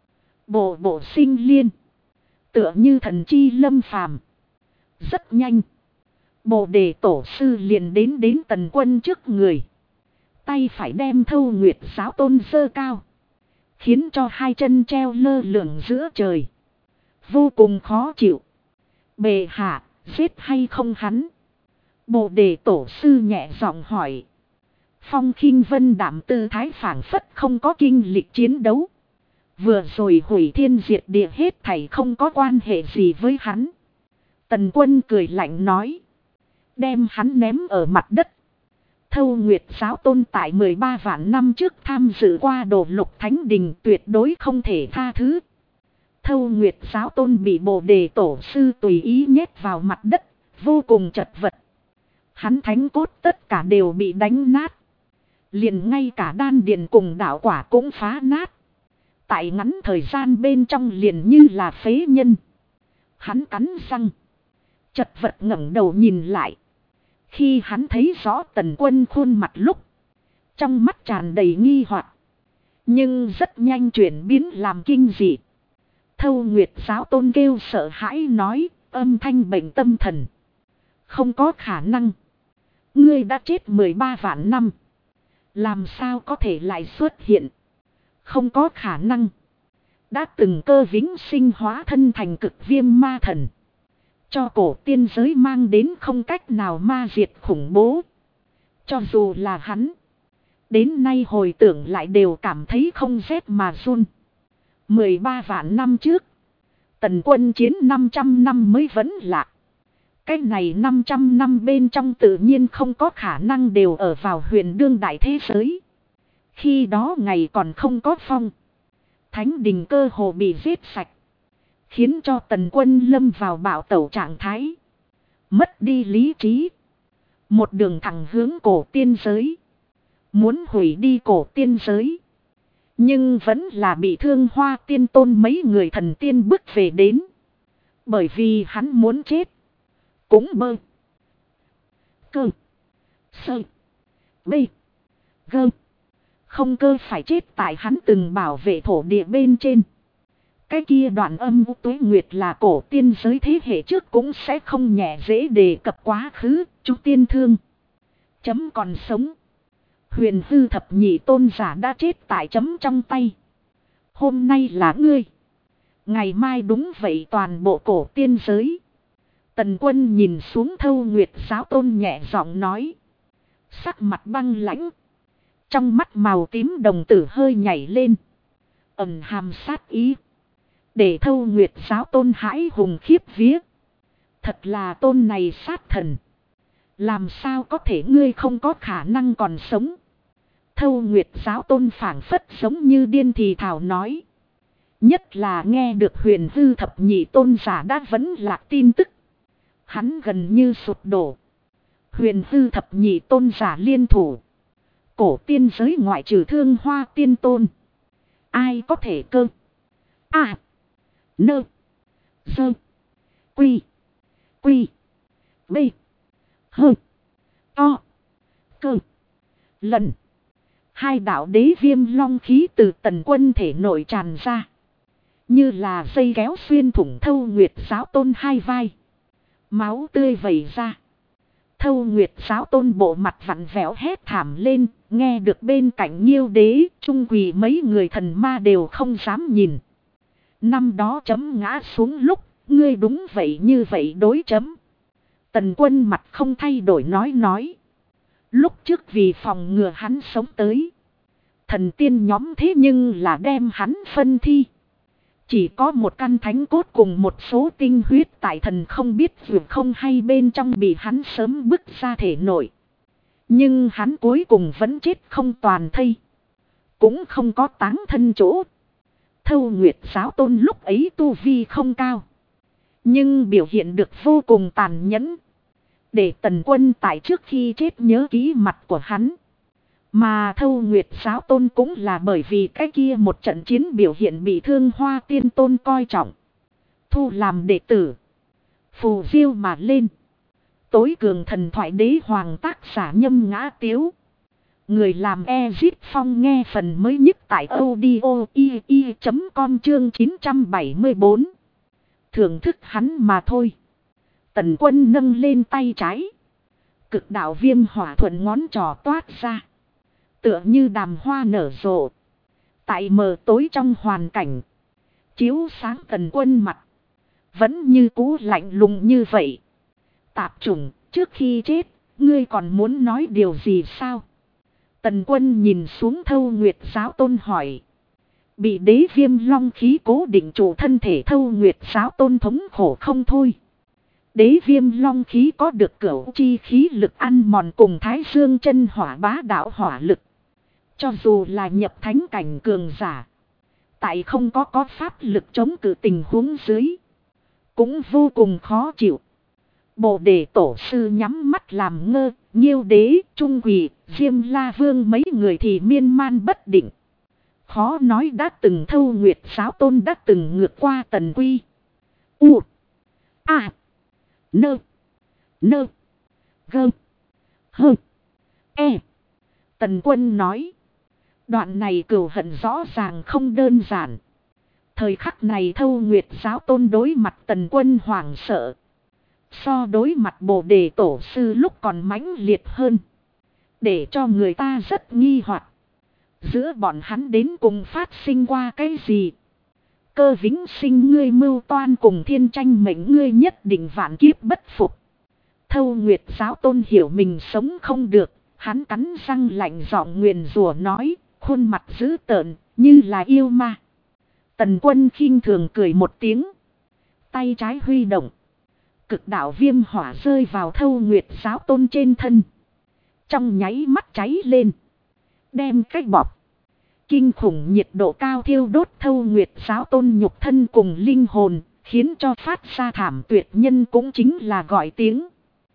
Bộ sinh liên. Tựa như thần chi lâm phàm. Rất nhanh. Bồ đề tổ sư liền đến Tần Quân trước người. Tay phải đem Thâu Nguyệt giáo tôn giơ cao. Khiến cho hai chân treo lơ lửng giữa trời. Vô cùng khó chịu. Bệ hạ, giết hay không hắn? Bồ đề tổ sư nhẹ giọng hỏi. Phong Khinh Vân đảm tư thái phảng phất không có kinh lịch chiến đấu. Vừa rồi hủy thiên diệt địa hết thảy không có quan hệ gì với hắn. Tần Quân cười lạnh nói. Đem hắn ném ở mặt đất. Thâu Nguyệt giáo tôn tại 13 vạn năm trước tham dự qua Đồ Lục Thánh Đình tuyệt đối không thể tha thứ. Thâu Nguyệt giáo tôn bị bồ đề tổ sư tùy ý nhét vào mặt đất, vô cùng chật vật. Hắn thánh cốt tất cả đều bị đánh nát. Liền ngay cả đan điền cùng đạo quả cũng phá nát. Tại ngắn thời gian bên trong liền như là phế nhân. Hắn cắn răng. Chật vật ngẩng đầu nhìn lại. Khi hắn thấy rõ Tần Quân khuôn mặt lúc. Trong mắt tràn đầy nghi hoặc. Nhưng rất nhanh chuyển biến làm kinh dị. Thâu Nguyệt giáo tôn kêu sợ hãi nói, âm thanh bệnh tâm thần. Không có khả năng. Ngươi đã chết 13 vạn năm. Làm sao có thể lại xuất hiện? Không có khả năng. Đã từng cơ vĩnh sinh hóa thân thành cực viêm ma thần. Cho cổ tiên giới mang đến không cách nào ma diệt khủng bố. Cho dù là hắn. Đến nay hồi tưởng lại đều cảm thấy không rét mà run. 13 vạn năm trước. Tần Quân chiến 500 năm mới vẫn lạc. Cái này 500 năm bên trong tự nhiên không có khả năng đều ở vào huyền đương đại thế giới. Khi đó ngày còn không có phong. Thánh đình cơ hồ bị giết sạch. Khiến cho Tần Quân lâm vào bạo tẩu trạng thái. Mất đi lý trí. Một đường thẳng hướng cổ tiên giới. Muốn hủy đi cổ tiên giới. Nhưng vẫn là bị Thương Hoa Tiên Tôn mấy người thần tiên bước về đến. Bởi vì hắn muốn chết. Cũng bơ. Cơ. Sơ. Bê. Gơ. Không cơ phải chết tại hắn từng bảo vệ thổ địa bên trên. Cái kia đoạn âm u tuế nguyệt là cổ tiên giới thế hệ trước cũng sẽ không nhẹ dễ đề cập quá khứ, chú tiên thương. Chấm còn sống. Huyền hư thập nhị tôn giả đã chết tại chấm trong tay. Hôm nay là ngươi. Ngày mai đúng vậy toàn bộ cổ tiên giới. Tần Quân nhìn xuống Thâu Nguyệt giáo tôn nhẹ giọng nói. Sắc mặt băng lãnh. Trong mắt màu tím đồng tử hơi nhảy lên. Ẩn hàm sát ý. Để Thâu Nguyệt giáo tôn hãi hùng khiếp vía. Thật là tôn này sát thần. Làm sao có thể ngươi không có khả năng còn sống. Thâu Nguyệt giáo tôn phảng phất giống như điên thì thảo nói. Nhất là nghe được huyền hư thập nhị tôn giả đã vẫn lạc tin tức. Hắn gần như sụp đổ. Huyền hư thập nhị tôn giả liên thủ. Cổ tiên giới ngoại trừ Thương Hoa Tiên Tôn. Ai có thể cơ. À. Nơ. Sơ. Quy. Quy. B. Hơ. To. Cơ. Lần. Hai đạo đế viêm long khí từ Tần Quân thể nội tràn ra. Như là dây kéo xuyên thủng Thâu Nguyệt giáo tôn hai vai. Máu tươi vẩy ra. Thâu Nguyệt giáo tôn bộ mặt vặn vẹo hét thảm lên. Nghe được bên cạnh Nhiêu đế, trung quỳ mấy người thần ma đều không dám nhìn. Năm đó chấm ngã xuống lúc, ngươi đúng vậy như vậy đối chấm. Tần Quân mặt không thay đổi nói. Lúc trước vì phòng ngừa hắn sống tới. Thần tiên nhóm thế nhưng là đem hắn phân thi. Chỉ có một căn thánh cốt cùng một số tinh huyết tại thần không biết dù không hay bên trong bị hắn sớm bức ra thể nội. Nhưng hắn cuối cùng vẫn chết không toàn thây. Cũng không có táng thân chỗ. Thâu Nguyệt giáo tôn lúc ấy tu vi không cao. Nhưng biểu hiện được vô cùng tàn nhẫn. Để Tần Quân tại trước khi chết nhớ kỹ mặt của hắn. Mà Thâu Nguyệt giáo tôn cũng là bởi vì cái kia một trận chiến biểu hiện bị Thương Hoa Tiên Tôn coi trọng. Thu làm đệ tử. Phù diêu mà lên. Tối cường thần thoại đế hoàng tác giả Nhâm Ngã Tiếu. Người làm Ezit Phong nghe phần mới nhất tại audio.com chương 974. Thưởng thức hắn mà thôi. Tần Quân nâng lên tay trái. Cực đạo viêm hỏa thuận ngón trỏ toát ra. Tựa như đàm hoa nở rộ. Tại mờ tối trong hoàn cảnh. Chiếu sáng Tần Quân mặt. Vẫn như cũ lạnh lùng như vậy. Tạp chủng, trước khi chết, ngươi còn muốn nói điều gì sao? Tần Quân nhìn xuống Thâu Nguyệt giáo tôn hỏi. Bị đế viêm long khí cố định trụ thân thể Thâu Nguyệt giáo tôn thống khổ không thôi. Đế viêm long khí có được cửu chi khí lực ăn mòn cùng Thái Dương chân hỏa bá đạo hỏa lực. Cho dù là nhập thánh cảnh cường giả. Tại không có pháp lực chống cự tình huống dưới. Cũng vô cùng khó chịu. Bồ đề tổ sư nhắm mắt làm ngơ. Nhiêu đế, trung quỷ, Diêm La Vương mấy người thì miên man bất định. Khó nói đã từng Thâu Nguyệt giáo tôn đã từng ngược qua Tần Quy. U. A. Nơ. Nơ. Gơ. Hơ. E. Tần Quân nói. Đoạn này cừu hận rõ ràng không đơn giản. Thời khắc này Thâu Nguyệt giáo tôn đối mặt Tần Quân hoảng sợ. So đối mặt Bồ đề tổ sư lúc còn mãnh liệt hơn. Để cho người ta rất nghi hoặc. Giữa bọn hắn đến cùng phát sinh qua cái gì? Cơ vĩnh sinh ngươi mưu toan cùng thiên tranh mệnh ngươi nhất định vạn kiếp bất phục. Thâu Nguyệt giáo tôn hiểu mình sống không được. Hắn cắn răng lạnh giọng nguyền rủa nói. Khuôn mặt dữ tợn như là yêu ma. Tần Quân khinh thường cười một tiếng. Tay trái huy động. Cực đạo viêm hỏa rơi vào Thâu Nguyệt giáo tôn trên thân. Trong nháy mắt cháy lên. Đem cách bọc. Kinh khủng nhiệt độ cao thiêu đốt Thâu Nguyệt giáo tôn nhục thân cùng linh hồn. Khiến cho phát ra thảm tuyệt nhân cũng chính là gọi tiếng.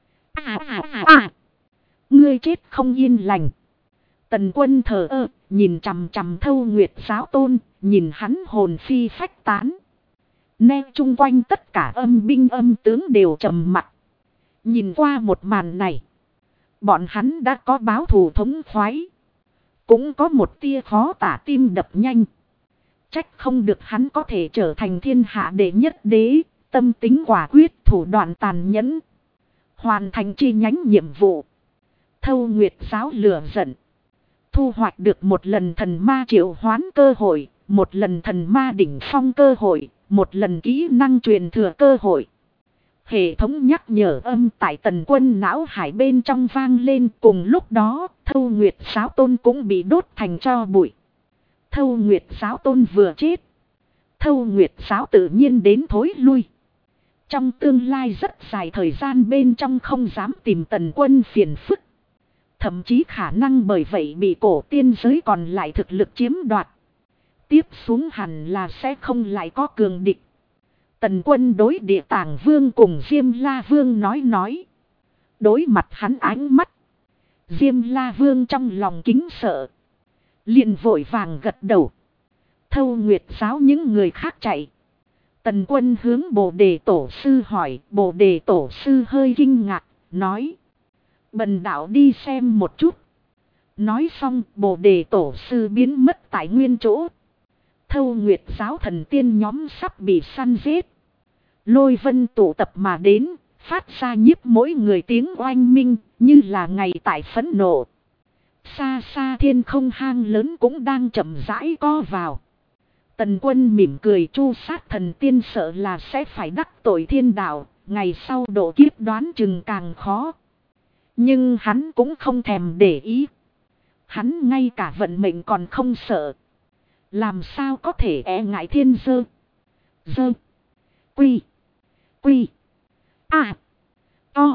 Ngươi chết không yên lành. Tần Quân thờ ơ, nhìn chằm chằm Thâu Nguyệt giáo tôn, nhìn hắn hồn phi phách tán. Nè chung quanh tất cả âm binh âm tướng đều trầm mặc. Nhìn qua một màn này, bọn hắn đã có báo thù thống khoái. Cũng có một tia khó tả tim đập nhanh. Trách không được hắn có thể trở thành thiên hạ đệ nhất đế, tâm tính quả quyết, thủ đoạn tàn nhẫn. Hoàn thành chi nhánh nhiệm vụ. Thâu Nguyệt giáo lửa giận. Thu hoạch được một lần thần ma triệu hoán cơ hội, một lần thần ma đỉnh phong cơ hội, một lần kỹ năng truyền thừa cơ hội. Hệ thống nhắc nhở âm tại Tần Quân não hải bên trong vang lên, cùng lúc đó Thâu Nguyệt giáo tôn cũng bị đốt thành tro bụi. Thâu Nguyệt giáo tôn vừa chết, Thâu Nguyệt giáo tự nhiên đến thối lui. Trong tương lai rất dài thời gian bên trong không dám tìm Tần Quân phiền phức. Thậm chí khả năng bởi vậy bị cổ tiên giới còn lại thực lực chiếm đoạt. Tiếp xuống hẳn là sẽ không lại có cường địch. Tần Quân đối Địa Tạng Vương cùng Diêm La Vương nói. Đối mặt hắn ánh mắt. Diêm La Vương trong lòng kính sợ. Liền vội vàng gật đầu. Thâu Nguyệt giáo những người khác chạy. Tần Quân hướng Bồ Đề Tổ Sư hỏi. Bồ Đề Tổ Sư hơi kinh ngạc, nói. Bần đạo đi xem một chút. Nói xong Bồ Đề Tổ Sư biến mất tại nguyên chỗ. Thâu Nguyệt giáo thần tiên nhóm sắp bị săn giết. Lôi vân tụ tập mà đến, phát ra nhiếp mỗi người tiếng oanh minh, như là ngày tại phẫn nộ. Xa xa thiên không hang lớn cũng đang chậm rãi co vào. Tần Quân mỉm cười, chu sát thần tiên sợ là sẽ phải đắc tội thiên đạo, ngày sau độ kiếp đoán chừng càng khó. Nhưng hắn cũng không thèm để ý. Hắn ngay cả vận mệnh còn không sợ. Làm sao có thể e ngại thiên dơ. Dơ. Quy. Quy. À. To.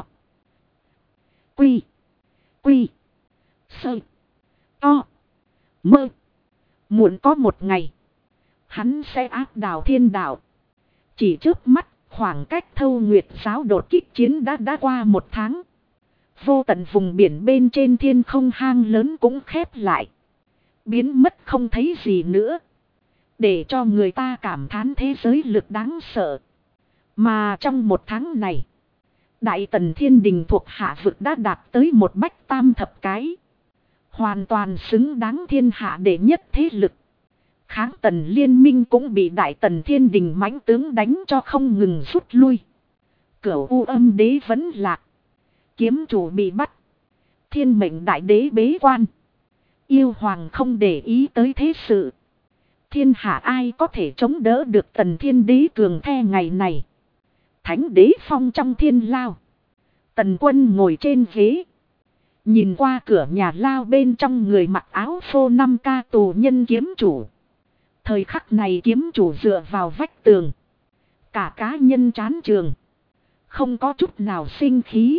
Quy. Quy. Sơ. To. Mơ. Muộn có một ngày. Hắn sẽ áp đảo thiên đạo. Chỉ trước mắt, khoảng cách Thâu Nguyệt giáo đột kích chiến đã qua một tháng. Vô tận vùng biển bên trên thiên không hang lớn cũng khép lại. Biến mất không thấy gì nữa. Để cho người ta cảm thán thế giới lực đáng sợ. Mà trong một tháng này, Đại Tần Thiên Đình thuộc hạ vực đã đạt tới một bách tam thập cái. Hoàn toàn xứng đáng thiên hạ đệ nhất thế lực. Kháng Tần liên minh cũng bị Đại Tần Thiên Đình mãnh tướng đánh cho không ngừng rút lui. Cửu U Âm Đế vẫn lạc. Kiếm chủ bị bắt. Thiên mệnh đại đế bế quan. Yêu hoàng không để ý tới thế sự. Thiên hạ ai có thể chống đỡ được Tần Thiên Đế cường the ngày này. Thánh đế phong trong thiên lao. Tần Quân ngồi trên ghế. Nhìn qua cửa nhà lao bên trong người mặc áo phô 5K tù nhân kiếm chủ. Thời khắc này kiếm chủ dựa vào vách tường. Cả cá nhân chán trường. Không có chút nào sinh khí.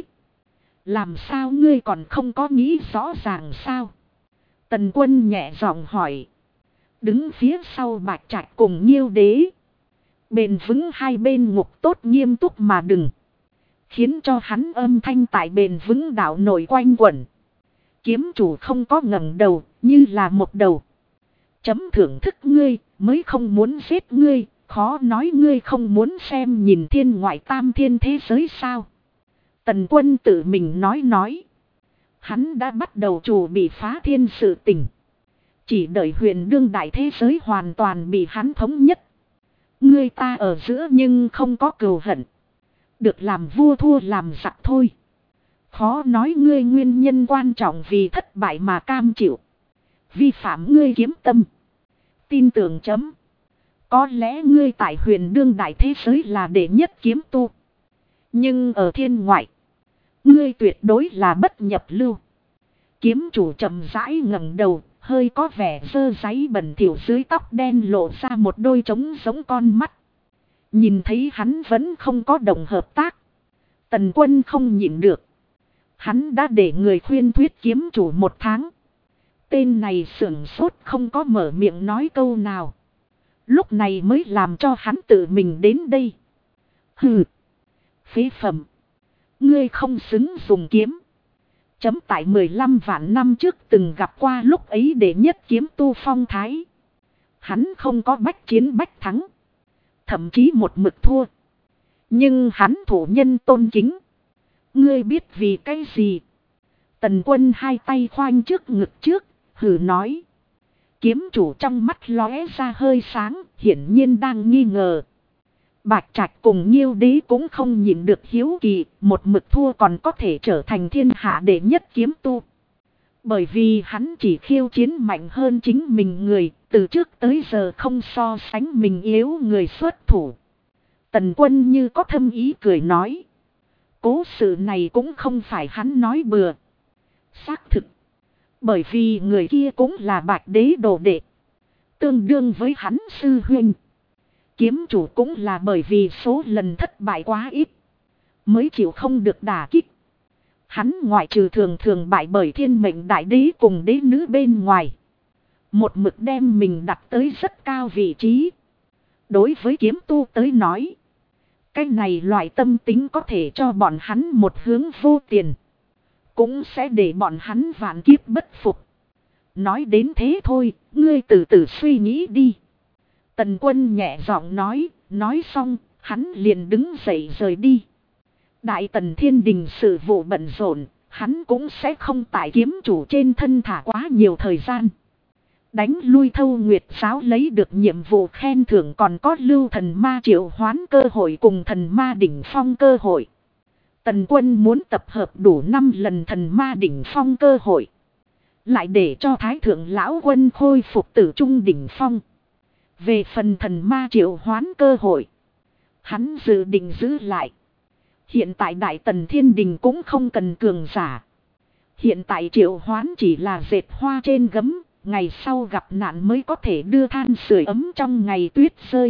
Làm sao ngươi còn không có nghĩ rõ ràng sao? Tần Quân nhẹ giọng hỏi. Đứng phía sau Bạch Trạch cùng Nhiêu Đế. Bền vững hai bên ngục tốt nghiêm túc mà đừng. Khiến cho hắn âm thanh tại bền vững đảo nổi quanh quẩn. Kiếm chủ không có ngẩng đầu, như là một đầu. Chấm thưởng thức ngươi, mới không muốn giết ngươi, khó nói ngươi không muốn xem nhìn thiên ngoại tam thiên thế giới sao. Tần Quân tự mình nói. Hắn đã bắt đầu chủ bị phá thiên sự tình. Chỉ đợi huyền đương đại thế giới hoàn toàn bị hắn thống nhất. Ngươi ta ở giữa nhưng không có cừu hận. Được làm vua thua làm giặc thôi. Khó nói ngươi nguyên nhân quan trọng vì thất bại mà cam chịu. Vi phạm ngươi kiếm tâm. Tin tưởng chấm. Có lẽ ngươi tại huyền đương đại thế giới là đệ nhất kiếm tu. Nhưng ở thiên ngoại, ngươi tuyệt đối là bất nhập lưu. Kiếm chủ chậm rãi ngẩng đầu, hơi có vẻ dơ dáy bẩn thỉu dưới tóc đen lộ ra một đôi trống giống con mắt. Nhìn thấy hắn vẫn không có đồng hợp tác. Tần Quân không nhịn được. Hắn đã để người khuyên thuyết kiếm chủ 1 tháng. Tên này sửng sốt không có mở miệng nói câu nào. Lúc này mới làm cho hắn tự mình đến đây. Hừ. Phế phẩm. Ngươi không xứng dùng kiếm. Chấm tại 15 vạn năm trước từng gặp qua lúc ấy đệ nhất kiếm tu phong thái. Hắn không có bách chiến bách thắng. Thậm chí một mực thua. Nhưng hắn thủ nhân tôn kính. Ngươi biết vì cái gì? Tần Quân 2 tay khoanh trước ngực trước, hừ nói. Kiếm chủ trong mắt lóe ra hơi sáng, hiển nhiên đang nghi ngờ. Bạch Trạch cùng Nhiêu Đế cũng không nhịn được hiếu kỳ, một mực thua còn có thể trở thành thiên hạ đệ nhất kiếm tu. Bởi vì hắn chỉ khiêu chiến mạnh hơn chính mình người, từ trước tới giờ không so sánh mình yếu người xuất thủ. Tần Quân như có thâm ý cười nói. Cố sự này cũng không phải hắn nói bừa. Xác thực. Bởi vì người kia cũng là Bạch Đế đồ đệ. Tương đương với hắn sư huynh. Kiếm chủ cũng là bởi vì số lần thất bại quá ít. Mới chịu không được đả kích. Hắn ngoại trừ thường thường bại bởi thiên mệnh đại đế cùng đế nữ bên ngoài. Một mực đem mình đặt tới rất cao vị trí. Đối với kiếm tu tới nói. Cái này loại tâm tính có thể cho bọn hắn một hướng vô tiền. Cũng sẽ để bọn hắn vạn kiếp bất phục. Nói đến thế thôi, ngươi từ từ suy nghĩ đi. Tần Quân nhẹ giọng nói xong, hắn liền đứng dậy rời đi. Đại Tần Thiên Đình sự vụ bận rộn, hắn cũng sẽ không tại kiếm chủ trên thân thả quá nhiều thời gian. Đánh lui Thâu Nguyệt giáo lấy được nhiệm vụ khen thưởng còn có lưu thần ma triệu hoán cơ hội cùng thần ma đỉnh phong cơ hội. Tần Quân muốn tập hợp đủ 5 lần thần ma đỉnh phong cơ hội. Lại để cho Thái Thượng Lão Quân khôi phục tử trung đỉnh phong. Về phần thần ma triệu hoán cơ hội. Hắn dự định giữ lại. Hiện tại Đại Tần Thiên Đình cũng không cần cường giả. Hiện tại triệu hoán chỉ là dệt hoa trên gấm. Ngày sau gặp nạn mới có thể đưa than sưởi ấm trong ngày tuyết rơi.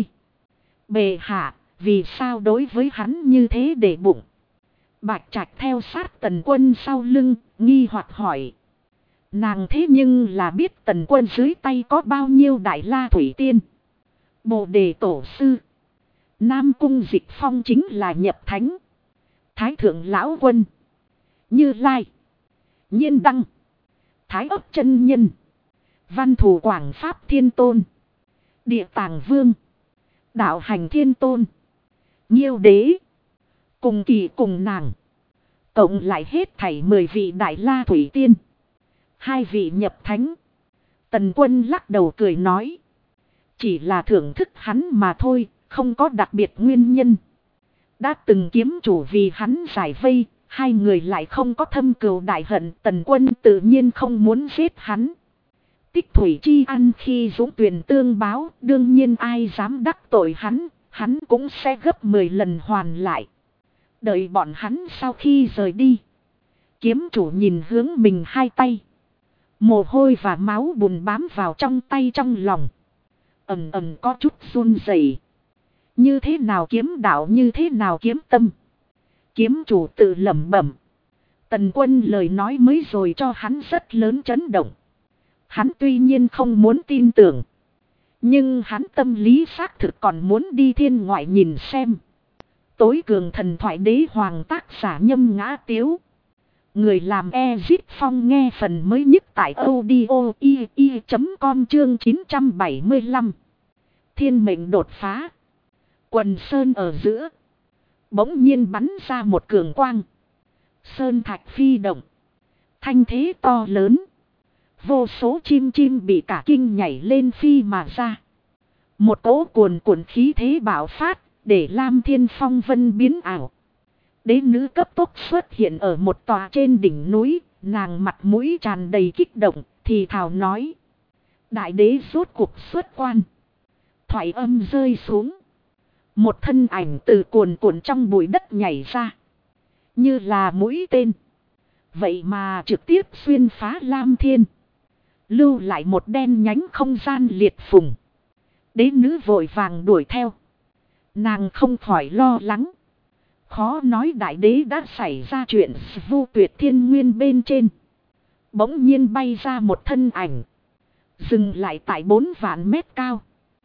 Bệ hạ, vì sao đối với hắn như thế để bụng? Bạch Trạch theo sát Tần Quân sau lưng, nghi hoặc hỏi. Nàng thế nhưng là biết Tần Quân dưới tay có bao nhiêu đại la thủy tiên. Bồ đề tổ sư. Nam Cung Dịch Phong chính là nhập thánh. Thái Thượng Lão Quân. Như Lai. Nhiên Đăng. Thái Ấp Chân Nhân. Văn Thù Quảng Pháp Thiên Tôn. Địa Tàng Vương. Đạo Hành Thiên Tôn. Nhiêu Đế. Cùng kỳ cùng nàng. Cộng lại hết thảy 10 vị đại la thủy tiên. 2 vị nhập thánh. Tần Quân lắc đầu cười nói. Chỉ là thưởng thức hắn mà thôi, không có đặc biệt nguyên nhân. Đã từng kiếm chủ vì hắn giải vây, 2 người lại không có thâm cừu đại hận. Tần Quân tự nhiên không muốn giết hắn. Tích thủy chi ăn khi dũng tuyển tương báo, đương nhiên ai dám đắc tội hắn, hắn cũng sẽ gấp 10 lần hoàn lại. Đợi bọn hắn sau khi rời đi. Kiếm chủ nhìn hướng mình 2 tay. Mồ hôi và máu bùn bám vào trong tay trong lòng. Ầm ầm có chút run rẩy. Như thế nào kiếm đạo, như thế nào kiếm tâm. Kiếm chủ tự lẩm bẩm. Tần Quân lời nói mới rồi cho hắn rất lớn chấn động. Hắn tuy nhiên không muốn tin tưởng. Nhưng hắn tâm lý xác thực còn muốn đi thiên ngoại nhìn xem. Tối cường thần thoại đế hoàng tác giả Nhâm Ngã Tiếu. Người làm Ezip Phong nghe phần mới nhất tại audio.com chương 975. Thiên mệnh đột phá. Quần sơn ở giữa. Bỗng nhiên bắn ra một cường quang. Sơn thạch phi động. Thanh thế to lớn. Vô số chim bị cả kinh nhảy lên phi mà ra. Một cỗ cuồn cuộn khí thế bạo phát. Để Lam Thiên Phong vân biến ảo. Đế nữ cấp tốc xuất hiện ở một tòa trên đỉnh núi. Nàng mặt mũi tràn đầy kích động. Thì thào nói. Đại đế rốt cuộc xuất quan. Thoại âm rơi xuống. Một thân ảnh từ cuồn cuộn trong bụi đất nhảy ra. Như là mũi tên. Vậy mà trực tiếp xuyên phá Lam Thiên. Lưu lại một đen nhánh không gian liệt phùng. Đế nữ vội vàng đuổi theo. Nàng không khỏi lo lắng. Khó nói đại đế đã xảy ra chuyện. Vu Tuyệt Thiên Nguyên bên trên bỗng nhiên bay ra một thân ảnh, dừng lại tại 4 vạn mét cao.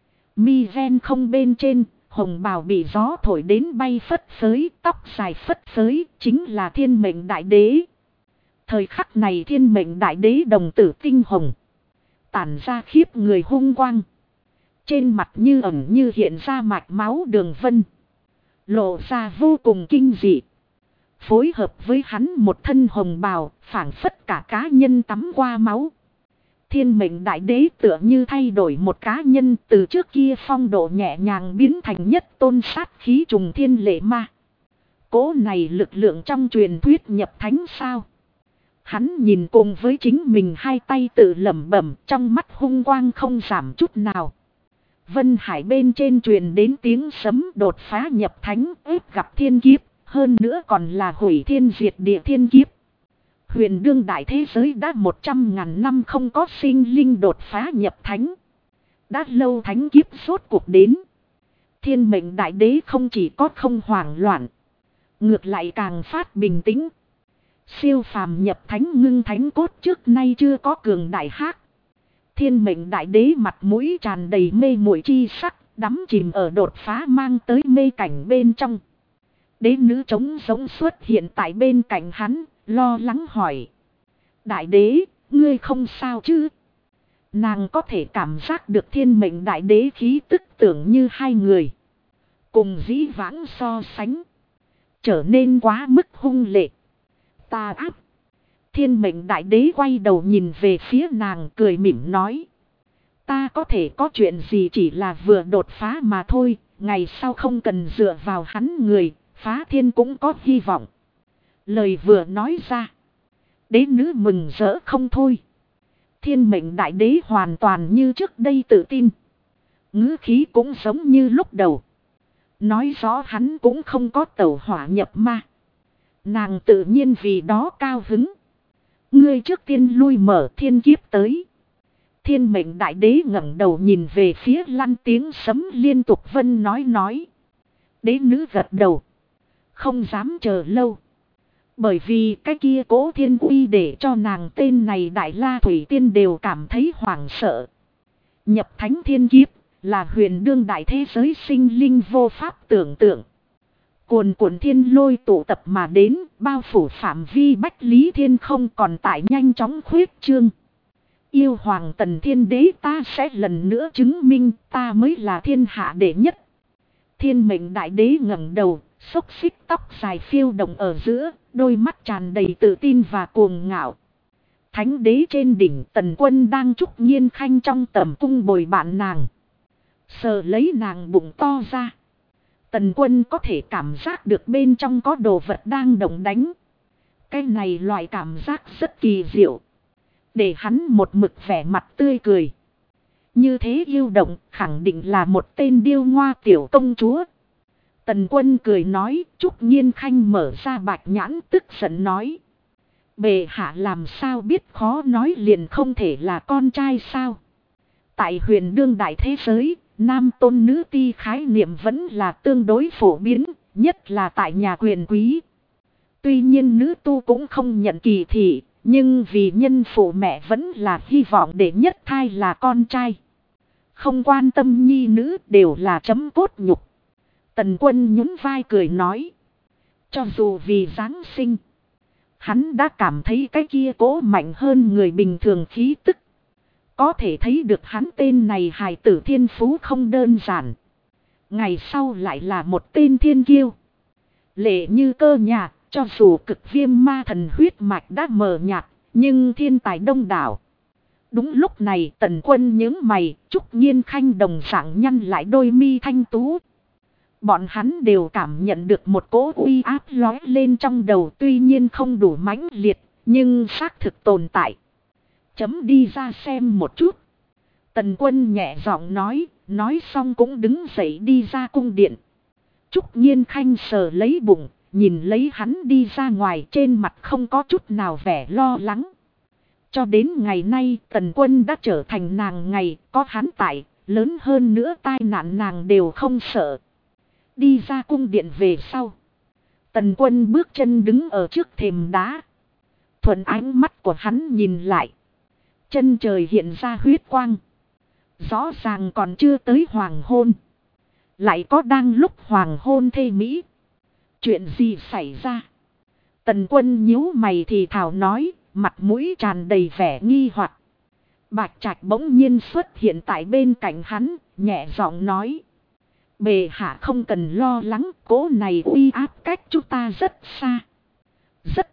Mi ven không bên trên, hồng bào bị gió thổi đến bay phất phới, tóc dài phất phới, chính là Thiên Mệnh Đại Đế. Thời khắc này Thiên Mệnh Đại Đế đồng tử tinh hồng, tản ra khiếp người hung quang. Trên mặt như ẩn như hiện ra mạch máu đường vân, lộ ra vô cùng kinh dị. Phối hợp với hắn một thân hồng bào, phảng phất cả cá nhân tắm qua máu. Thiên Mệnh Đại Đế tựa như thay đổi một cá nhân, từ trước kia phong độ nhẹ nhàng biến thành nhất tôn sát khí trùng thiên lệ ma. Cố này lực lượng trong truyền thuyết nhập thánh sao? Hắn nhìn cùng với chính mình, hai tay tự lẩm bẩm, trong mắt hung quang không giảm chút nào. Vân Hải bên trên truyền đến tiếng sấm, đột phá nhập thánh, ép gặp thiên kiếp, hơn nữa còn là hủy thiên diệt địa thiên kiếp. Huyền đương đại thế giới đã 100.000 năm không có sinh linh đột phá nhập thánh. Đã lâu thánh kiếp rốt cuộc đến. Thiên Mệnh Đại Đế không chỉ có không hoảng loạn, ngược lại càng phát bình tĩnh. Siêu phàm nhập thánh ngưng thánh cốt trước nay chưa có cường đại hát. Thiên Mệnh Đại Đế mặt mũi tràn đầy mê muội chi sắc, đắm chìm ở đột phá mang tới mê cảnh bên trong. Đế nữ trống giống xuất hiện tại bên cạnh hắn, lo lắng hỏi: Đại Đế, ngươi không sao chứ? Nàng có thể cảm giác được Thiên Mệnh Đại Đế khí tức tưởng như hai người, cùng dĩ vãng so sánh, trở nên quá mức hung lệ, tà ác. Thiên Mệnh Đại Đế quay đầu nhìn về phía nàng, cười mỉm nói: Ta có thể có chuyện gì, chỉ là vừa đột phá mà thôi, ngày sau không cần dựa vào hắn người, phá thiên cũng có hy vọng. Lời vừa nói ra, đế nữ mừng rỡ không thôi. Thiên Mệnh Đại Đế hoàn toàn như trước đây tự tin, ngữ khí cũng giống như lúc đầu, nói rõ hắn cũng không có tẩu hỏa nhập ma. Nàng tự nhiên vì đó cao hứng. Ngươi trước tiên lui mở thiên kiếp tới. Thiên Mệnh Đại Đế ngẩng đầu nhìn về phía lăn tiếng sấm liên tục vân nói. Đế nữ gật đầu, không dám chờ lâu. Bởi vì cái kia Cố Thiên Uy để cho nàng tên này Đại La Thủy Tiên đều cảm thấy hoảng sợ. Nhập thánh thiên kiếp là huyền đương đại thế giới sinh linh vô pháp tưởng tượng. Cuồn cuộn thiên lôi tụ tập mà đến, bao phủ phạm vi bách lý thiên không, còn tại nhanh chóng khuyết trương. Yêu hoàng Tần Thiên Đế, ta sẽ lần nữa chứng minh ta mới là thiên hạ đệ nhất. Thiên Mệnh Đại Đế ngẩng đầu, xốc xích tóc dài phiêu động ở giữa, đôi mắt tràn đầy tự tin và cuồng ngạo. Thánh đế trên đỉnh, Tần Quân đang trúc Nhiên Khanh trong tẩm cung bồi bạn nàng, sờ lấy nàng bụng to ra. Tần Quân có thể cảm giác được bên trong có đồ vật đang động đánh. Cái này loại cảm giác rất kỳ diệu, để hắn một mực vẻ mặt tươi cười. Như thế yêu động khẳng định là một tên điêu ngoa tiểu công chúa. Tần Quân cười nói. Trúc Nhiên Khanh mở ra bạch nhãn, tức giận nói: Bệ hạ làm sao biết, khó nói liền không thể là con trai sao? Tại huyền đương đại thế giới, nam tôn nữ ti khái niệm vẫn là tương đối phổ biến, nhất là tại nhà quyền quý. Tuy nhiên nữ tu cũng không nhận kỳ thị, nhưng vì nhân phụ mẹ vẫn là hy vọng để nhất thai là con trai. Không quan tâm nhi nữ đều là chấm cốt nhục. Tần Quân nhún vai cười nói: Cho dù vì Giáng sinh, hắn đã cảm thấy cái kia Cố mạnh hơn người bình thường khí tức. Có thể thấy được hắn tên này hài tử thiên phú không đơn giản. Ngày sau lại là một tên thiên kiêu. Lệ như cơ nhà, cho dù cực viêm ma thần huyết mạch đã mờ nhạt, nhưng thiên tài đông đảo. Đúng lúc này Tần Quân nhướng mày, Trúc Nhiên Khanh đồng dạng nhăn lại đôi mi thanh tú. Bọn hắn đều cảm nhận được một cỗ uy áp lói lên trong đầu, tuy nhiên không đủ mãnh liệt, nhưng xác thực tồn tại. Chấm đi ra xem một chút. Tần Quân nhẹ giọng nói xong cũng đứng dậy đi ra cung điện. Trúc Nhiên Khanh sờ lấy bụng, nhìn lấy hắn đi ra ngoài, trên mặt không có chút nào vẻ lo lắng. Cho đến ngày nay Tần Quân đã trở thành nàng ngày, có hắn tại, lớn hơn nữa tai nạn nàng đều không sợ. Đi ra cung điện về sau, Tần Quân bước chân đứng ở trước thềm đá. Thuận ánh mắt của hắn nhìn lại. Chân trời hiện ra huyết quang. Rõ ràng còn chưa tới hoàng hôn. Lại có đang lúc hoàng hôn thê mỹ. Chuyện gì xảy ra? Tần Quân nhíu mày thì thào nói, mặt mũi tràn đầy vẻ nghi hoặc. Bạch Trạch bỗng nhiên xuất hiện tại bên cạnh hắn, nhẹ giọng nói. Bệ hạ không cần lo lắng, cỗ này uy áp cách chúng ta rất xa. Rất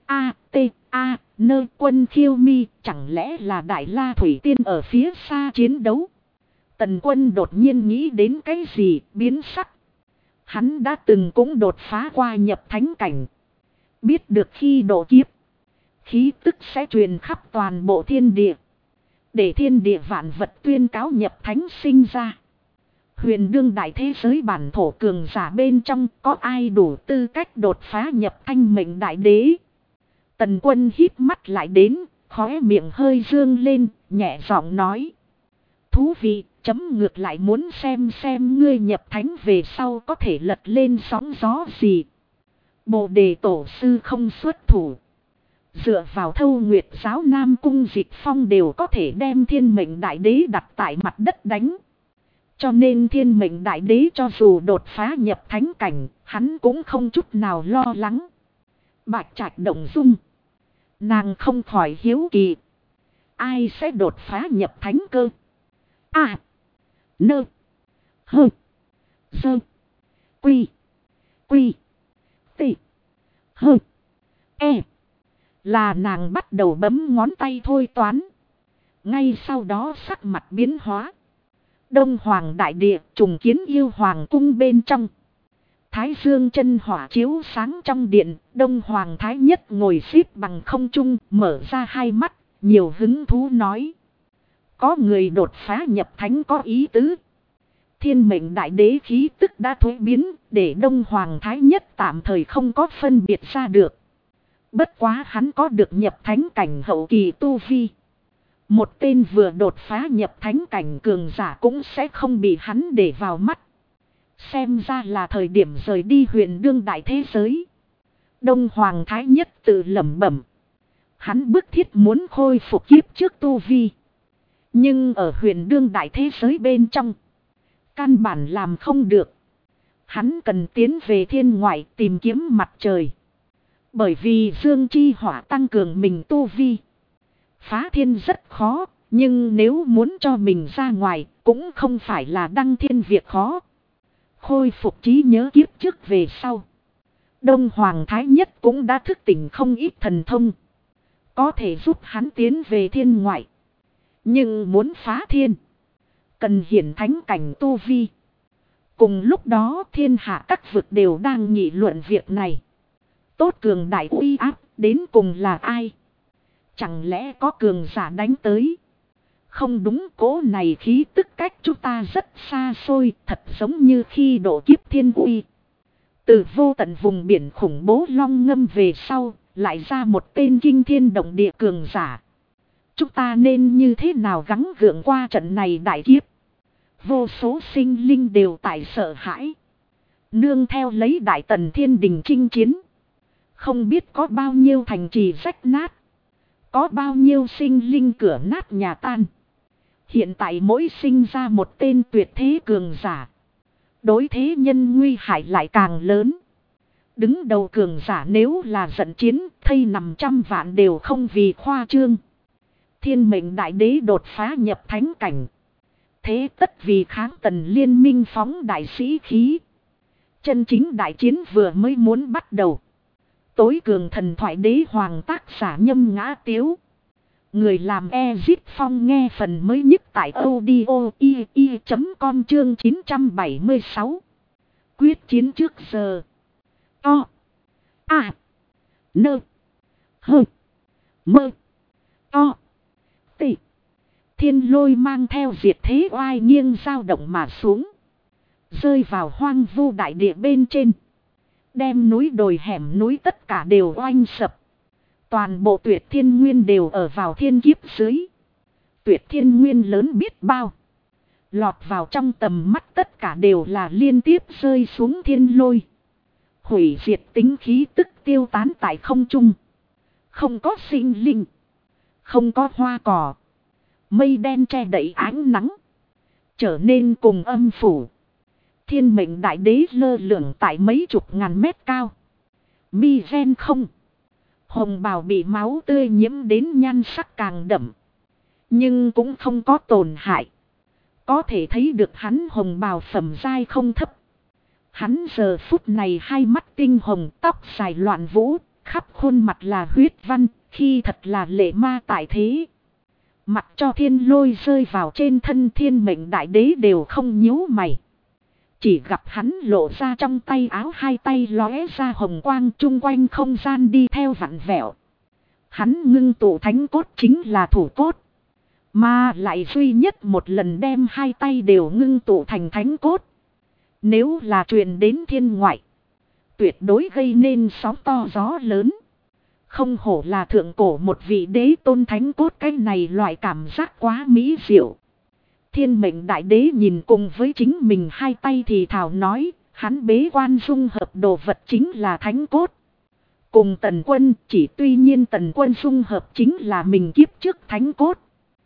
nơi Quân Khiêu Mi, chẳng lẽ là Đại La Thủy Tiên ở phía xa chiến đấu? Tần Quân đột nhiên nghĩ đến cái gì, biến sắc. Hắn đã từng cũng đột phá qua nhập thánh cảnh. Biết được khi độ kiếp, khí tức sẽ truyền khắp toàn bộ thiên địa. Để thiên địa vạn vật tuyên cáo nhập thánh sinh ra. Huyền đương đại thế giới bản thổ cường giả bên trong có ai đủ tư cách đột phá nhập thanh mệnh đại đế? Tần Quân híp mắt lại đến, khóe miệng hơi dương lên, nhẹ giọng nói. Thú vị, chấm ngược lại muốn xem ngươi nhập thánh về sau có thể lật lên sóng gió gì. Bồ đề tổ sư không xuất thủ. Dựa vào Thâu Nguyệt giáo Nam Cung Dịch Phong đều có thể đem thiên mệnh đại đế đặt tại mặt đất đánh. Cho nên thiên mệnh đại đế cho dù đột phá nhập thánh cảnh, hắn cũng không chút nào lo lắng. Bạch Trạch động dung. Nàng không khỏi hiếu kỳ. Ai sẽ đột phá nhập thánh cơ? Nơ. Hơ. Sơ. Quy. Quy. Tị. Hơ. E. Là nàng bắt đầu bấm ngón tay thôi toán. Ngay sau đó sắc mặt biến hóa. Đông Hoàng đại địa trùng kiến yêu hoàng cung bên trong. Thái dương chân hỏa chiếu sáng trong điện. Đông Hoàng thái nhất ngồi xếp bằng không trung, mở ra hai mắt, nhiều hứng thú nói. Có người đột phá nhập thánh có ý tứ. Thiên mệnh đại đế khí tức đã thối biến, để Đông Hoàng thái nhất tạm thời không có phân biệt ra được. Bất quá hắn có được nhập thánh cảnh hậu kỳ tu vi. Một tên vừa đột phá nhập thánh cảnh cường giả cũng sẽ không bị hắn để vào mắt. Xem ra là thời điểm rời đi huyền đương đại thế giới. Đông Hoàng thái nhất tự lẩm bẩm. Hắn bức thiết muốn khôi phục kiếp trước tu vi. Nhưng ở huyền đương đại thế giới bên trong, căn bản làm không được. Hắn cần tiến về thiên ngoại tìm kiếm mặt trời. Bởi vì dương chi hỏa tăng cường mình tu vi. Phá thiên rất khó, nhưng nếu muốn cho mình ra ngoài cũng không phải là đăng thiên việc khó. Khôi phục trí nhớ kiếp trước về sau. Đông Hoàng thái nhất cũng đã thức tỉnh không ít thần thông. Có thể giúp hắn tiến về thiên ngoại. Nhưng muốn phá thiên, cần hiển thánh cảnh tu vi. Cùng lúc đó thiên hạ các vực đều đang nghị luận việc này. Tốt cường đại uy áp đến cùng là ai? Chẳng lẽ có cường giả đánh tới? Không đúng, cố này khí tức cách chúng ta rất xa xôi, thật giống như khi độ kiếp thiên uy. Từ vô tận vùng biển khủng bố long ngâm về sau, lại ra một tên kinh thiên động địa cường giả. Chúng ta nên như thế nào gắng gượng qua trận này đại kiếp? Vô số sinh linh đều tại sợ hãi. Nương theo lấy Đại Tần Thiên Đình chinh chiến. Không biết có bao nhiêu thành trì rách nát. Có bao nhiêu sinh linh cửa nát nhà tan. Hiện tại mỗi sinh ra một tên tuyệt thế cường giả. Đối thế nhân nguy hại lại càng lớn. Đứng đầu cường giả nếu là giận chiến, thây nằm trăm vạn đều không vì khoa trương. Thiên mệnh đại đế đột phá nhập thánh cảnh. Thế tất vì kháng Tần liên minh phóng đại sĩ khí. Chân chính đại chiến vừa mới muốn bắt đầu. Tối cường thần thoại đế hoàng tác giả Nhâm Ngã Tiếu. Người làm Ezit Phong nghe phần mới nhất tại audio.com chương 976. Quyết chiến trước giờ. O. A. Nơ. Hơ. Mơ. O. Tị. Thiên lôi mang theo diệt thế oai nghiêng dao động mà xuống. Rơi vào hoang vu đại địa bên trên. Đem núi đồi hẻm núi tất cả đều oanh sập. Toàn bộ Tuyệt Thiên Nguyên đều ở vào thiên kiếp dưới. Tuyệt Thiên Nguyên lớn biết bao. Lọt vào trong tầm mắt tất cả đều là liên tiếp rơi xuống thiên lôi. Hủy diệt tính khí tức tiêu tán tại không trung. Không có sinh linh. Không có hoa cỏ. Mây đen che đậy ánh nắng. Trở nên cùng âm phủ. Thiên mệnh đại đế lơ lửng tại mấy chục ngàn mét cao. Mi gen không. Hồng bào bị máu tươi nhiễm đến nhan sắc càng đậm. Nhưng cũng không có tổn hại. Có thể thấy được hắn hồng bào phẩm giai không thấp. Hắn giờ phút này hai mắt tinh hồng, tóc dài loạn vũ, khắp khuôn mặt là huyết văn, khi thật là lệ ma tại thế. Mặc cho thiên lôi rơi vào trên thân thiên mệnh đại đế đều không nhíu mày. Chỉ gặp hắn lộ ra trong tay áo, hai tay lóe ra hồng quang, chung quanh không gian đi theo vặn vẹo. Hắn ngưng tụ thánh cốt chính là thủ cốt. Mà lại duy nhất một lần đem hai tay đều ngưng tụ thành thánh cốt. Nếu là truyền đến thiên ngoại, tuyệt đối gây nên sóng to gió lớn. Không hổ là thượng cổ một vị đế tôn thánh cốt, cái này loại cảm giác quá mỹ diệu. Thiên mệnh đại đế nhìn cùng với chính mình hai tay thì thảo nói, hắn bế quan dung hợp đồ vật chính là thánh cốt. Cùng Tần Quân, chỉ tuy nhiên Tần Quân dung hợp chính là mình kiếp trước thánh cốt.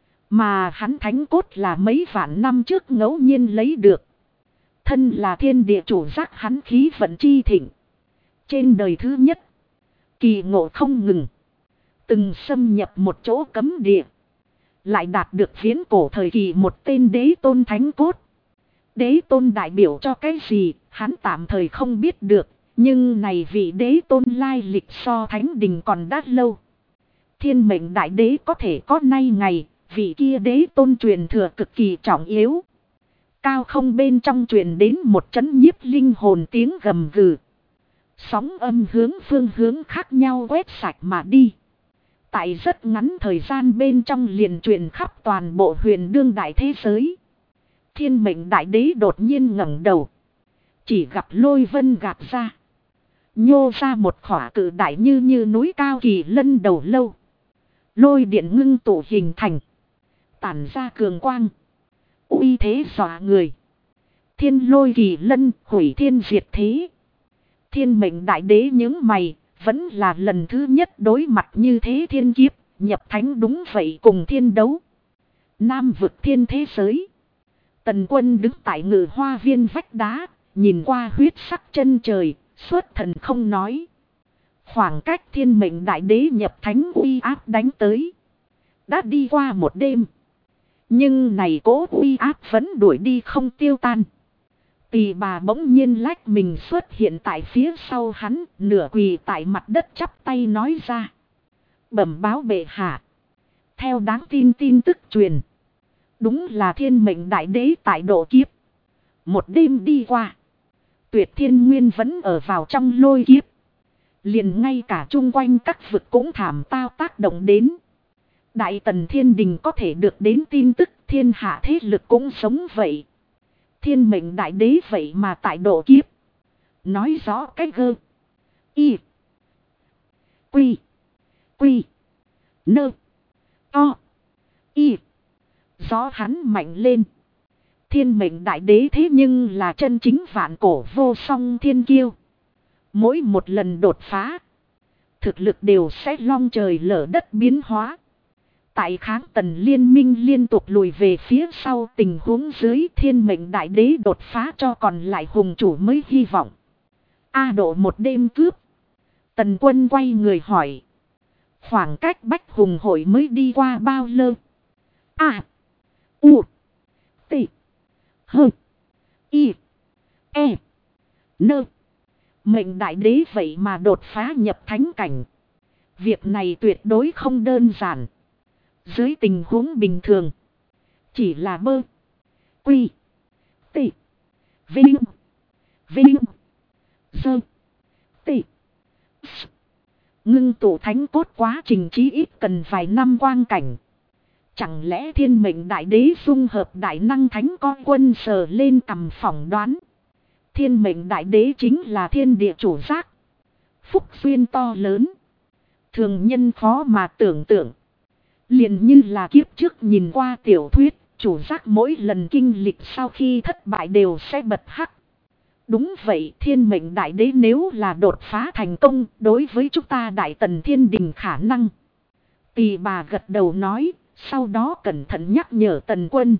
Mà hắn thánh cốt là mấy vạn năm trước ngẫu nhiên lấy được. Thân là thiên địa chủ giác, hắn khí vận chi thịnh. Trên đời thứ nhất, kỳ ngộ không ngừng. Từng xâm nhập một chỗ cấm địa. Lại đạt được viễn cổ thời kỳ một tên đế tôn thánh cốt. Đế tôn đại biểu cho cái gì, hắn tạm thời không biết được. Nhưng này vị đế tôn lai lịch so thánh đình còn đã lâu. Thiên mệnh đại đế có thể có nay ngày, vị kia đế tôn truyền thừa cực kỳ trọng yếu. Cao không bên trong truyền đến một chấn nhiếp linh hồn tiếng gầm gừ. Sóng âm hướng phương hướng khác nhau quét sạch mà đi. Tại rất ngắn thời gian bên trong liền truyền khắp toàn bộ huyền đương đại thế giới. Thiên mệnh đại đế đột nhiên ngẩng đầu. Chỉ gặp lôi vân gạt ra. Nhô ra một khỏa cự đại như núi cao kỳ lân đầu lâu. Lôi điện ngưng tụ hình thành. Tản ra cường quang. Uy thế dọa người. Thiên lôi kỳ lân hủy thiên diệt thế. Thiên mệnh đại đế những mày. Vẫn là lần thứ nhất đối mặt như thế thiên kiếp. Nhập thánh đúng vậy cùng thiên đấu. Nam vực thiên thế giới. Tần Quân đứng tại ngự hoa viên vách đá. Nhìn qua huyết sắc chân trời. Xuất thần không nói. Khoảng cách thiên mệnh đại đế nhập thánh uy áp đánh tới. Đã đi qua một đêm. Nhưng này cố uy áp vẫn đuổi đi không tiêu tan. Tỳ bà bỗng nhiên lách mình xuất hiện tại phía sau hắn, nửa quỳ tại mặt đất chắp tay nói ra. Bẩm báo bệ hạ. Theo đáng tin tức truyền. Đúng là thiên mệnh đại đế tại độ kiếp. Một đêm đi qua. Tuyệt thiên nguyên vẫn ở vào trong lôi kiếp. Liền ngay cả chung quanh các vực cũng thảm tao tác động đến. Đại tần thiên đình có thể được đến tin tức, thiên hạ thế lực cũng sống vậy. Thiên mệnh đại đế vậy mà tại độ kiếp. Nói rõ cái gơ. Y. Quy. Quy. Nơ. To. Y. Gió hắn mạnh lên. Thiên mệnh đại đế thế nhưng là chân chính vạn cổ vô song thiên kiêu. Mỗi một lần đột phá. Thực lực đều sẽ long trời lở đất biến hóa. Tại kháng tần liên minh liên tục lùi về phía sau tình huống dưới, thiên mệnh đại đế đột phá cho còn lại hùng chủ mới hy vọng. A độ một đêm cướp. Tần Quân quay người hỏi. Khoảng cách bách hùng hội mới đi qua bao lâu? A. U. T. H. I. E. Nơ. Mệnh đại đế vậy mà đột phá nhập thánh cảnh. Việc này tuyệt đối không đơn giản. Dưới tình huống bình thường. Chỉ là bơ. Quy. Tị. Vinh. Vinh. Sơ. Tị. Ngưng tụ thánh cốt quá trình chí ít cần vài năm quang cảnh. Chẳng lẽ thiên mệnh đại đế dung hợp đại năng thánh con quân sờ lên cầm phỏng đoán. Thiên mệnh đại đế chính là thiên địa chủ giác. Phúc duyên to lớn. Thường nhân khó mà tưởng tượng. Liền như là kiếp trước nhìn qua tiểu thuyết, chủ giác mỗi lần kinh lịch sau khi thất bại đều sẽ bật hắc. Đúng vậy, thiên mệnh đại đế nếu là đột phá thành công, đối với chúng ta Đại Tần Thiên Đình khả năng. Tỳ bà gật đầu nói, sau đó cẩn thận nhắc nhở Tần Quân.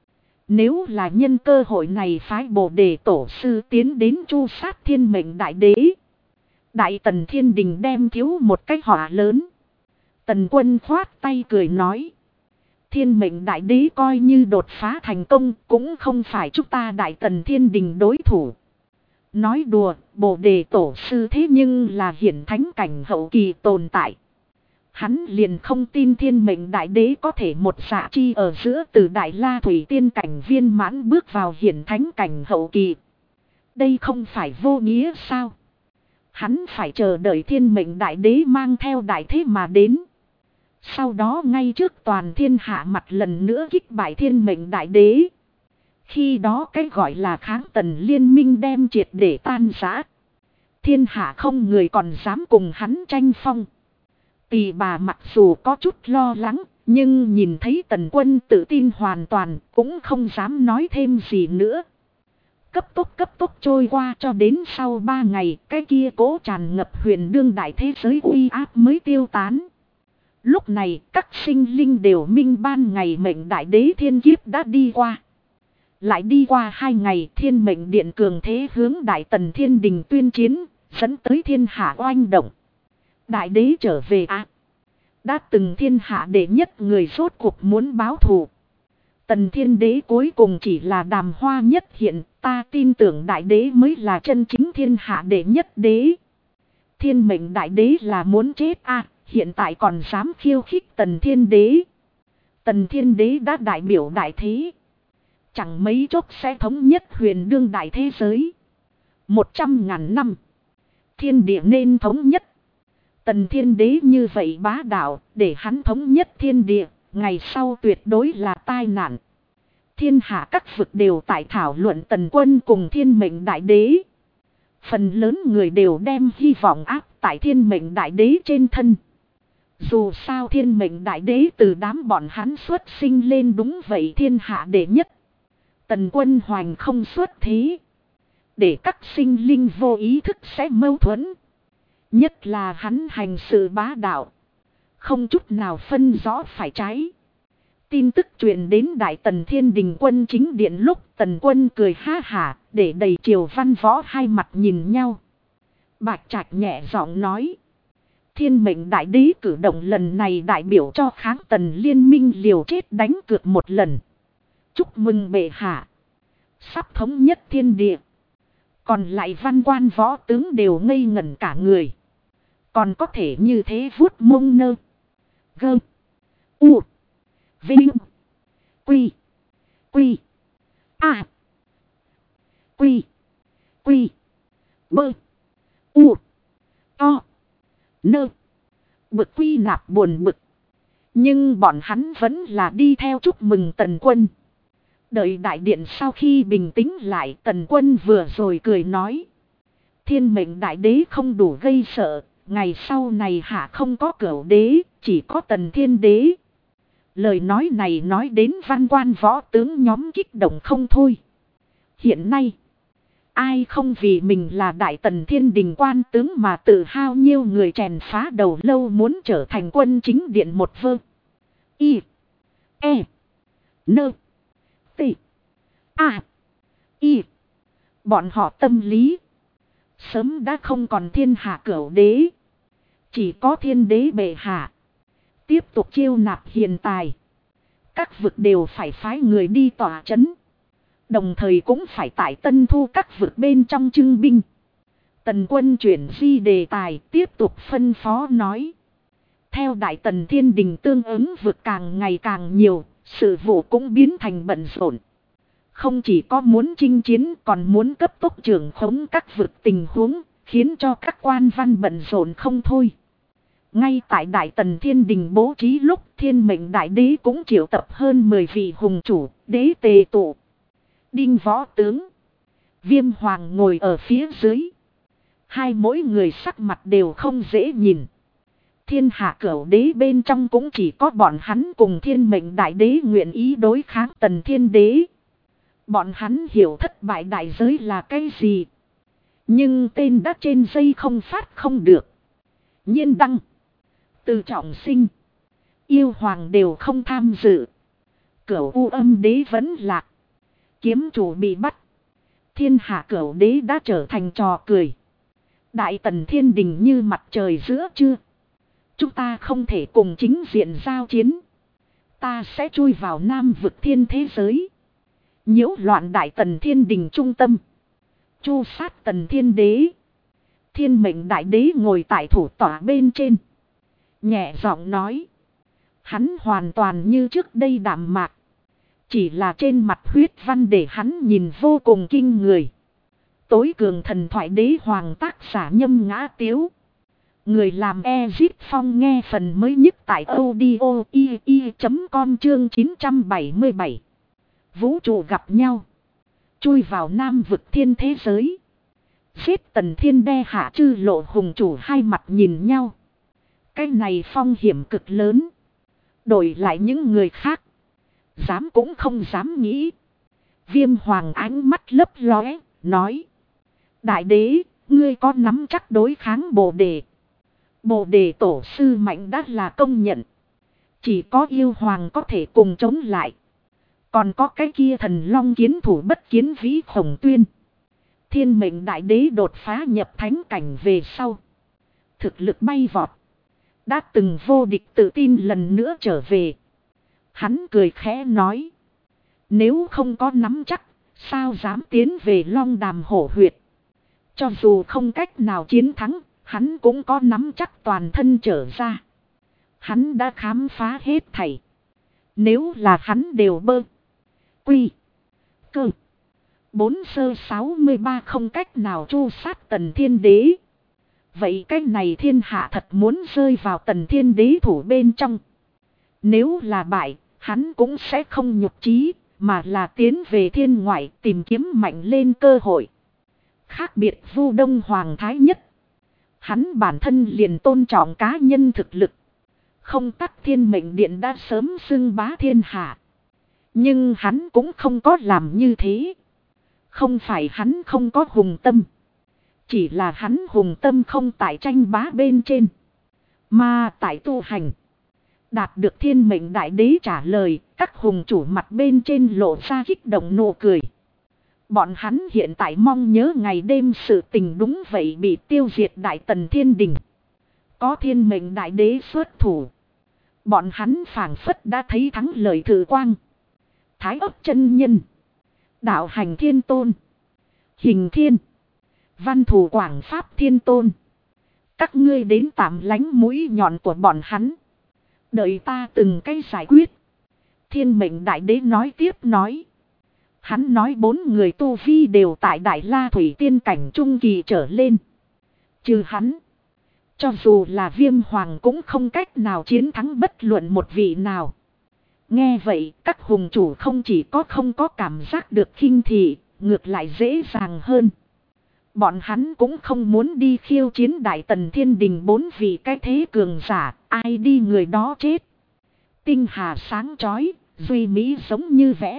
Nếu là nhân cơ hội này phái Bồ Đề Tổ sư tiến đến chu sát thiên mệnh đại đế. Đại Tần Thiên Đình đem thiếu một cái họa lớn. Tần Quân khoát tay cười nói. Thiên mệnh đại đế coi như đột phá thành công cũng không phải chúng ta Đại Tần Thiên Đình đối thủ. Nói đùa, Bồ Đề Tổ sư thế nhưng là hiển thánh cảnh hậu kỳ tồn tại. Hắn liền không tin thiên mệnh đại đế có thể một dạ chi ở giữa từ Đại La Thủy tiên cảnh viên mãn bước vào hiển thánh cảnh hậu kỳ. Đây không phải vô nghĩa sao? Hắn phải chờ đợi thiên mệnh đại đế mang theo đại thế mà đến. Sau đó ngay trước toàn thiên hạ mặt lần nữa kích bại thiên mệnh đại đế. Khi đó cái gọi là kháng tần liên minh đem triệt để tan rã. Thiên hạ không người còn dám cùng hắn tranh phong. Tỳ bà mặc dù có chút lo lắng, nhưng nhìn thấy Tần Quân tự tin hoàn toàn, cũng không dám nói thêm gì nữa. Cấp tốc trôi qua cho đến sau 3 ngày, cái kia cố tràn ngập huyền đương đại thế giới uy áp mới tiêu tán. Lúc này, các sinh linh đều minh ban ngày mệnh đại đế thiên kiếp đã đi qua. Lại đi qua 2 ngày, thiên mệnh điện cường thế hướng Đại Tần Thiên Đình tuyên chiến, dẫn tới thiên hạ oanh động. Đại đế trở về ạ. Đã từng thiên hạ đệ nhất người rốt cuộc muốn báo thù. Tần Thiên Đế cuối cùng chỉ là đàm hoa nhất hiện, ta tin tưởng đại đế mới là chân chính thiên hạ đệ nhất đế. Thiên mệnh đại đế là muốn chết hiện tại còn dám khiêu khích Tần Thiên Đế. Tần Thiên Đế đã đại biểu đại thế. Chẳng mấy chốc sẽ thống nhất huyền đương đại thế giới. 100.000 năm. Thiên địa nên thống nhất. Tần Thiên Đế như vậy bá đạo, để hắn thống nhất thiên địa, ngày sau tuyệt đối là tai nạn. Thiên hạ các vực đều tại thảo luận Tần Quân cùng thiên mệnh đại đế. Phần lớn người đều đem hy vọng áp tại thiên mệnh đại đế trên thân. Dù sao thiên mệnh đại đế từ đám bọn hắn xuất sinh lên đúng vậy thiên hạ đệ nhất. Tần Quân hoành không xuất thế. Để các sinh linh vô ý thức sẽ mâu thuẫn. Nhất là hắn hành sự bá đạo. Không chút nào phân rõ phải trái. Tin tức truyền đến Đại Tần Thiên Đình quân chính điện lúc Tần Quân cười ha hả để đầy triều văn võ hai mặt nhìn nhau. Bạch Trạch nhẹ giọng nói. Thiên mệnh đại đế cử động lần này đại biểu cho kháng Tần liên minh liều chết đánh cược một lần. Chúc mừng bệ hạ. Sắp thống nhất thiên địa. Còn lại văn quan võ tướng đều ngây ngẩn cả người. Còn có thể như thế vuốt mông nơ. Gơ. U. Vinh. Quy. Quy. A. Quy. Quy. Bơ. U. To. Nơ. Bực quy nạp buồn bực. Nhưng bọn hắn vẫn là đi theo chúc mừng Tần Quân. Đợi đại điện sau khi bình tĩnh lại Tần Quân vừa rồi cười nói. Thiên mệnh đại đế không đủ gây sợ. Ngày sau này hạ không có cửu đế, chỉ có Tần Thiên Đế. Lời nói này nói đến văn quan võ tướng nhóm kích động không thôi. Hiện nay, ai không vì mình là Đại Tần Thiên Đình quan tướng mà tự hao nhiêu người chèn phá đầu lâu muốn trở thành quân chính điện một vơ. Y. E. Nơ. T. A. Y. Bọn họ tâm lý. Sớm đã không còn thiên hạ cửu đế. Chỉ có thiên đế bệ hạ. Tiếp tục chiêu nạp hiền tài. Các vực đều phải phái người đi tỏa chấn. Đồng thời cũng phải tại Tân Thu các vực bên trong trưng binh. Tần Quân chuyển di đề tài tiếp tục phân phó nói. Theo Đại Tần Thiên Đình tương ứng vực càng ngày càng nhiều. Sự vụ cũng biến thành bận rộn. Không chỉ có muốn chinh chiến còn muốn cấp tốc trưởng khống các vực tình huống. Khiến cho các quan văn bận rộn không thôi. Ngay tại Đại Tần Thiên Đình bố trí lúc thiên mệnh đại đế cũng triệu tập hơn 10 vị hùng chủ, đế tề tụ. Đinh võ tướng. Viêm hoàng ngồi ở phía dưới. Hai mỗi người sắc mặt đều không dễ nhìn. Thiên hạ cửu đế bên trong cũng chỉ có bọn hắn cùng thiên mệnh đại đế nguyện ý đối kháng Tần Thiên Đế. Bọn hắn hiểu thất bại đại giới là cái gì. Nhưng tên đã trên dây không phát không được. Nhiên đăng, Từ Trọng Sinh, Yêu Hoàng đều không tham dự. Cửu U Âm Đế vẫn lạc. Kiếm chủ bị bắt. Thiên hạ cửu đế đã trở thành trò cười. Đại tần thiên đình như mặt trời giữa trưa. Chúng ta không thể cùng chính diện giao chiến. Ta sẽ chui vào nam vực thiên thế giới. Nhiễu loạn đại tần thiên đình trung tâm. Chu sát tần thiên đế. Thiên mệnh đại đế ngồi tại thủ tọa bên trên. Nhẹ giọng nói. Hắn hoàn toàn như trước đây đạm mạc. Chỉ là trên mặt huyết văn để hắn nhìn vô cùng kinh người. Tối cường thần thoại đế hoàng tác giả Nhâm Ngã Tiếu. Người làm Ezip Phong nghe phần mới nhất tại audio.com chương 977. Vũ trụ gặp nhau. Chui vào nam vực thiên thế giới. Giết tần thiên đe hạ chư lộ hùng chủ hai mặt nhìn nhau. Cái này phong hiểm cực lớn. Đổi lại những người khác. Dám cũng không dám nghĩ. Viêm hoàng ánh mắt lấp lóe, nói. Đại đế, ngươi có nắm chắc đối kháng bồ đề. Bồ đề tổ sư mạnh đã là công nhận. Chỉ có yêu hoàng có thể cùng chống lại. Còn có cái kia thần long kiến thủ bất kiến vĩ Khổng Tuyên. Thiên mệnh đại đế đột phá nhập thánh cảnh về sau. Thực lực bay vọt. Đã từng vô địch tự tin lần nữa trở về. Hắn cười khẽ nói. Nếu không có nắm chắc, sao dám tiến về Long Đàm Hổ Huyệt. Cho dù không cách nào chiến thắng, hắn cũng có nắm chắc toàn thân trở ra. Hắn đã khám phá hết thảy. Nếu là hắn đều bơ. Quy. Cơ. 4 sơ 63 không cách nào tru sát tần thiên đế. Vậy cái này thiên hạ thật muốn rơi vào tần thiên đế thủ bên trong. Nếu là bại, hắn cũng sẽ không nhục chí, mà là tiến về thiên ngoại tìm kiếm mạnh lên cơ hội. Khác biệt Vu Đông Hoàng Thái Nhất. Hắn bản thân liền tôn trọng cá nhân thực lực. Không tắc thiên mệnh điện đã sớm xưng bá thiên hạ. Nhưng hắn cũng không có làm như thế. Không phải hắn không có hùng tâm. Chỉ là hắn hùng tâm không tại tranh bá bên trên. Mà tại tu hành. Đạt được thiên mệnh đại đế trả lời. Các hùng chủ mặt bên trên lộ ra kích động nụ cười. Bọn hắn hiện tại mong nhớ ngày đêm sự tình đúng vậy bị tiêu diệt đại tần thiên đình. Có thiên mệnh đại đế xuất thủ. Bọn hắn phảng phất đã thấy thắng lợi thử quang. Thái ấp chân nhân. Đạo hành thiên tôn. Hình thiên. Văn thủ quảng pháp thiên tôn. Các ngươi đến tạm lánh mũi nhọn của bọn hắn. Đợi ta từng cái giải quyết. Thiên mệnh đại đế nói tiếp nói. Hắn nói 4 người tu vi đều tại Đại La Thủy tiên cảnh trung kỳ trở lên. Trừ hắn. Cho dù là Viêm Hoàng cũng không cách nào chiến thắng bất luận một vị nào. Nghe vậy các hùng chủ không chỉ không có cảm giác được khinh thị, ngược lại dễ dàng hơn. Bọn hắn cũng không muốn đi khiêu chiến Đại Tần Thiên Đình 4 vị cái thế cường giả, ai đi người đó chết. Tinh hà sáng chói, duy mỹ giống như vẽ.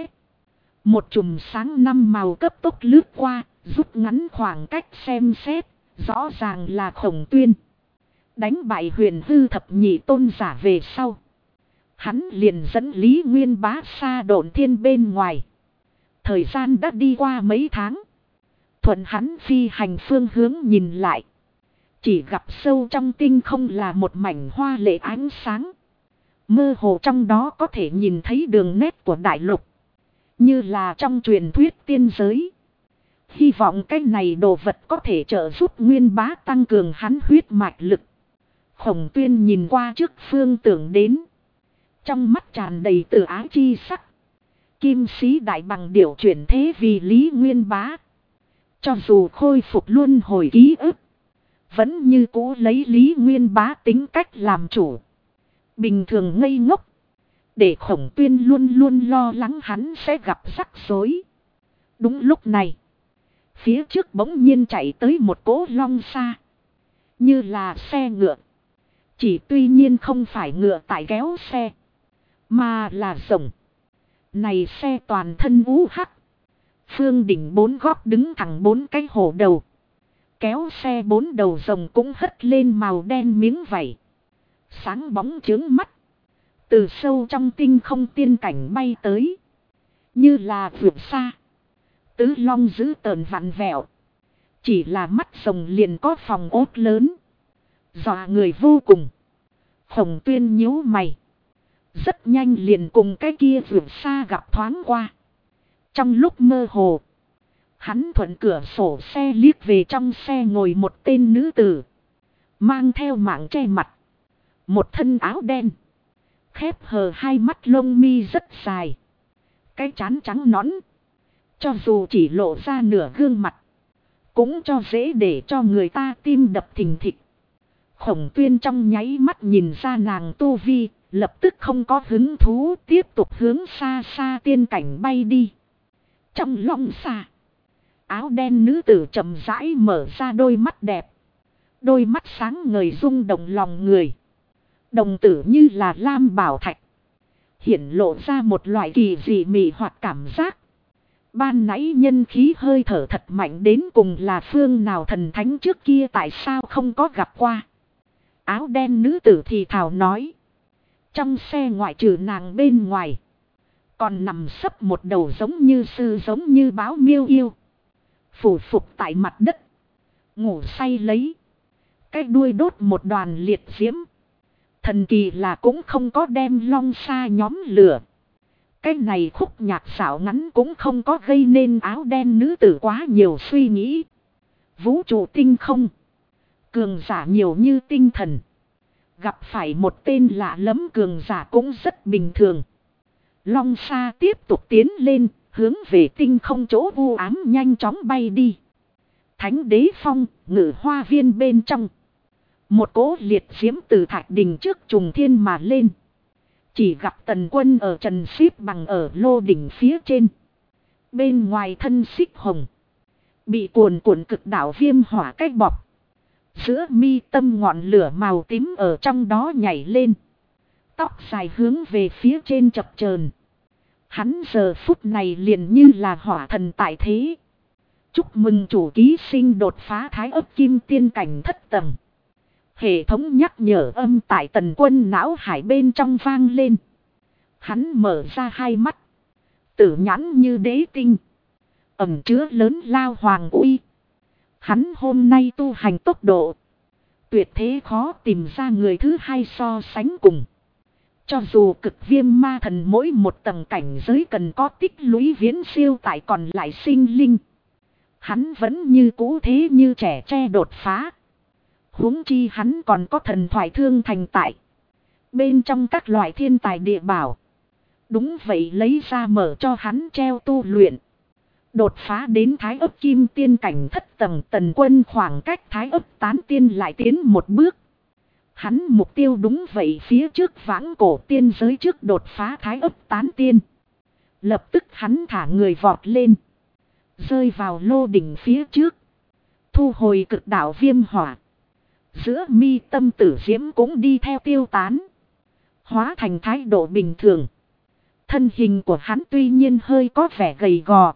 Một chùm sáng 5 màu cấp tốc lướt qua, rút ngắn khoảng cách xem xét, rõ ràng là Khổng Tuyên. Đánh bại Huyền Hư thập nhị tôn giả về sau. Hắn liền dẫn Lý Nguyên Bá xa độn thiên bên ngoài. Thời gian đã đi qua mấy tháng. Thuận hắn phi hành phương hướng nhìn lại. Chỉ gặp sâu trong tinh không là một mảnh hoa lệ ánh sáng. Mơ hồ trong đó có thể nhìn thấy đường nét của đại lục. Như là trong truyền thuyết tiên giới. Hy vọng cái này đồ vật có thể trợ giúp Nguyên Bá tăng cường hắn huyết mạch lực. Khổng Tuyên nhìn qua trước phương tưởng đến. Trong mắt tràn đầy tự ái chi sắc. Kim sĩ đại bằng điểu chuyển thế vì Lý Nguyên Bá. Cho dù khôi phục luôn hồi ký ức. Vẫn như cũ lấy Lý Nguyên Bá tính cách làm chủ. Bình thường ngây ngốc. Để Khổng Tuyên luôn luôn lo lắng hắn sẽ gặp rắc rối. Đúng lúc này. Phía trước bỗng nhiên chạy tới một cỗ long xa. Như là xe ngựa. Chỉ tuy nhiên không phải ngựa tại kéo xe. Mà là rồng. Này xe toàn thân vũ hắc. Phương đỉnh 4 gót đứng thẳng 4 cái hổ đầu. Kéo xe 4 đầu rồng cũng hất lên màu đen miếng vảy. Sáng bóng chướng mắt. Từ sâu trong tinh không tiên cảnh bay tới. Như là vượt xa. Tứ long dữ tợn vặn vẹo. Chỉ là mắt rồng liền có phòng ốt lớn. Dọa người vô cùng. Khổng Tuyên nhíu mày. Rất nhanh liền cùng cái kia vượt xa gặp thoáng qua. Trong lúc mơ hồ. Hắn thuận cửa sổ xe liếc về trong xe ngồi một tên nữ tử. Mang theo mạng che mặt. Một thân áo đen. Khép hờ hai mắt lông mi rất dài. Cái trán trắng nõn. Cho dù chỉ lộ ra nửa gương mặt. Cũng cho dễ để cho người ta tim đập thình thịch. Khổng Tuyên trong nháy mắt nhìn ra nàng tu vi. Lập tức không có hứng thú tiếp tục hướng xa xa tiên cảnh bay đi. Trong long xa. Áo đen nữ tử chậm rãi mở ra đôi mắt đẹp. Đôi mắt sáng ngời rung động lòng người. Đồng tử như là lam bảo thạch. Hiển lộ ra một loại kỳ dị mị hoặc cảm giác. Ban nãy nhân khí hơi thở thật mạnh đến cùng là phương nào thần thánh trước kia tại sao không có gặp qua. Áo đen nữ tử thì thào nói. Trong xe ngoại trừ nàng bên ngoài. Còn nằm sấp một đầu giống như sư giống như báo miêu yêu. Phủ phục tại mặt đất. Ngủ say lấy. Cái đuôi đốt một đoàn liệt diễm. Thần kỳ là cũng không có đem long sa nhóm lửa. Cái này khúc nhạc xảo ngắn cũng không có gây nên áo đen nữ tử quá nhiều suy nghĩ. Vũ trụ tinh không. Cường giả nhiều như tinh thần. Gặp phải một tên lạ lẫm cường giả cũng rất bình thường. Long sa tiếp tục tiến lên, hướng về tinh không chỗ u ám nhanh chóng bay đi. Thánh đế phong, ngự hoa viên bên trong. Một cỗ liệt diễm từ thạch đỉnh trước trùng thiên mà lên. Chỉ gặp Tần Quân ở trần xếp bằng ở lô đỉnh phía trên. Bên ngoài thân xích hồng. Bị cuồn cuộn cực đảo viêm hỏa cách bọc. Giữa mi tâm ngọn lửa màu tím ở trong đó nhảy lên. Tóc dài hướng về phía trên chập chờn. Hắn giờ phút này liền như là hỏa thần tại thế. Chúc mừng chủ ký sinh đột phá thái ấp kim tiên cảnh thất tầng. Hệ thống nhắc nhở âm tại Tần Quân não hải bên trong vang lên. Hắn mở ra hai mắt. Tử nhãn như đế tinh. Ẩm chứa lớn lao hoàng uy. Hắn hôm nay tu hành tốc độ. Tuyệt thế khó tìm ra người thứ hai so sánh cùng. Cho dù cực viêm ma thần mỗi một tầng cảnh giới cần có tích lũy viễn siêu tại còn lại sinh linh. Hắn vẫn như cũ thế như trẻ tre đột phá. Huống chi hắn còn có thần thoại thương thành tại. Bên trong các loại thiên tài địa bảo. Đúng vậy lấy ra mở cho hắn treo tu luyện. Đột phá đến thái ấp kim tiên cảnh thất tầng Tần Quân khoảng cách thái ấp tán tiên lại tiến một bước. Hắn mục tiêu đúng vậy phía trước vãng cổ tiên giới trước đột phá thái ấp tán tiên. Lập tức hắn thả người vọt lên. Rơi vào lô đỉnh phía trước. Thu hồi cực đạo viêm hỏa. Giữa mi tâm tử diễm cũng đi theo tiêu tán. Hóa thành thái độ bình thường. Thân hình của hắn tuy nhiên hơi có vẻ gầy gò.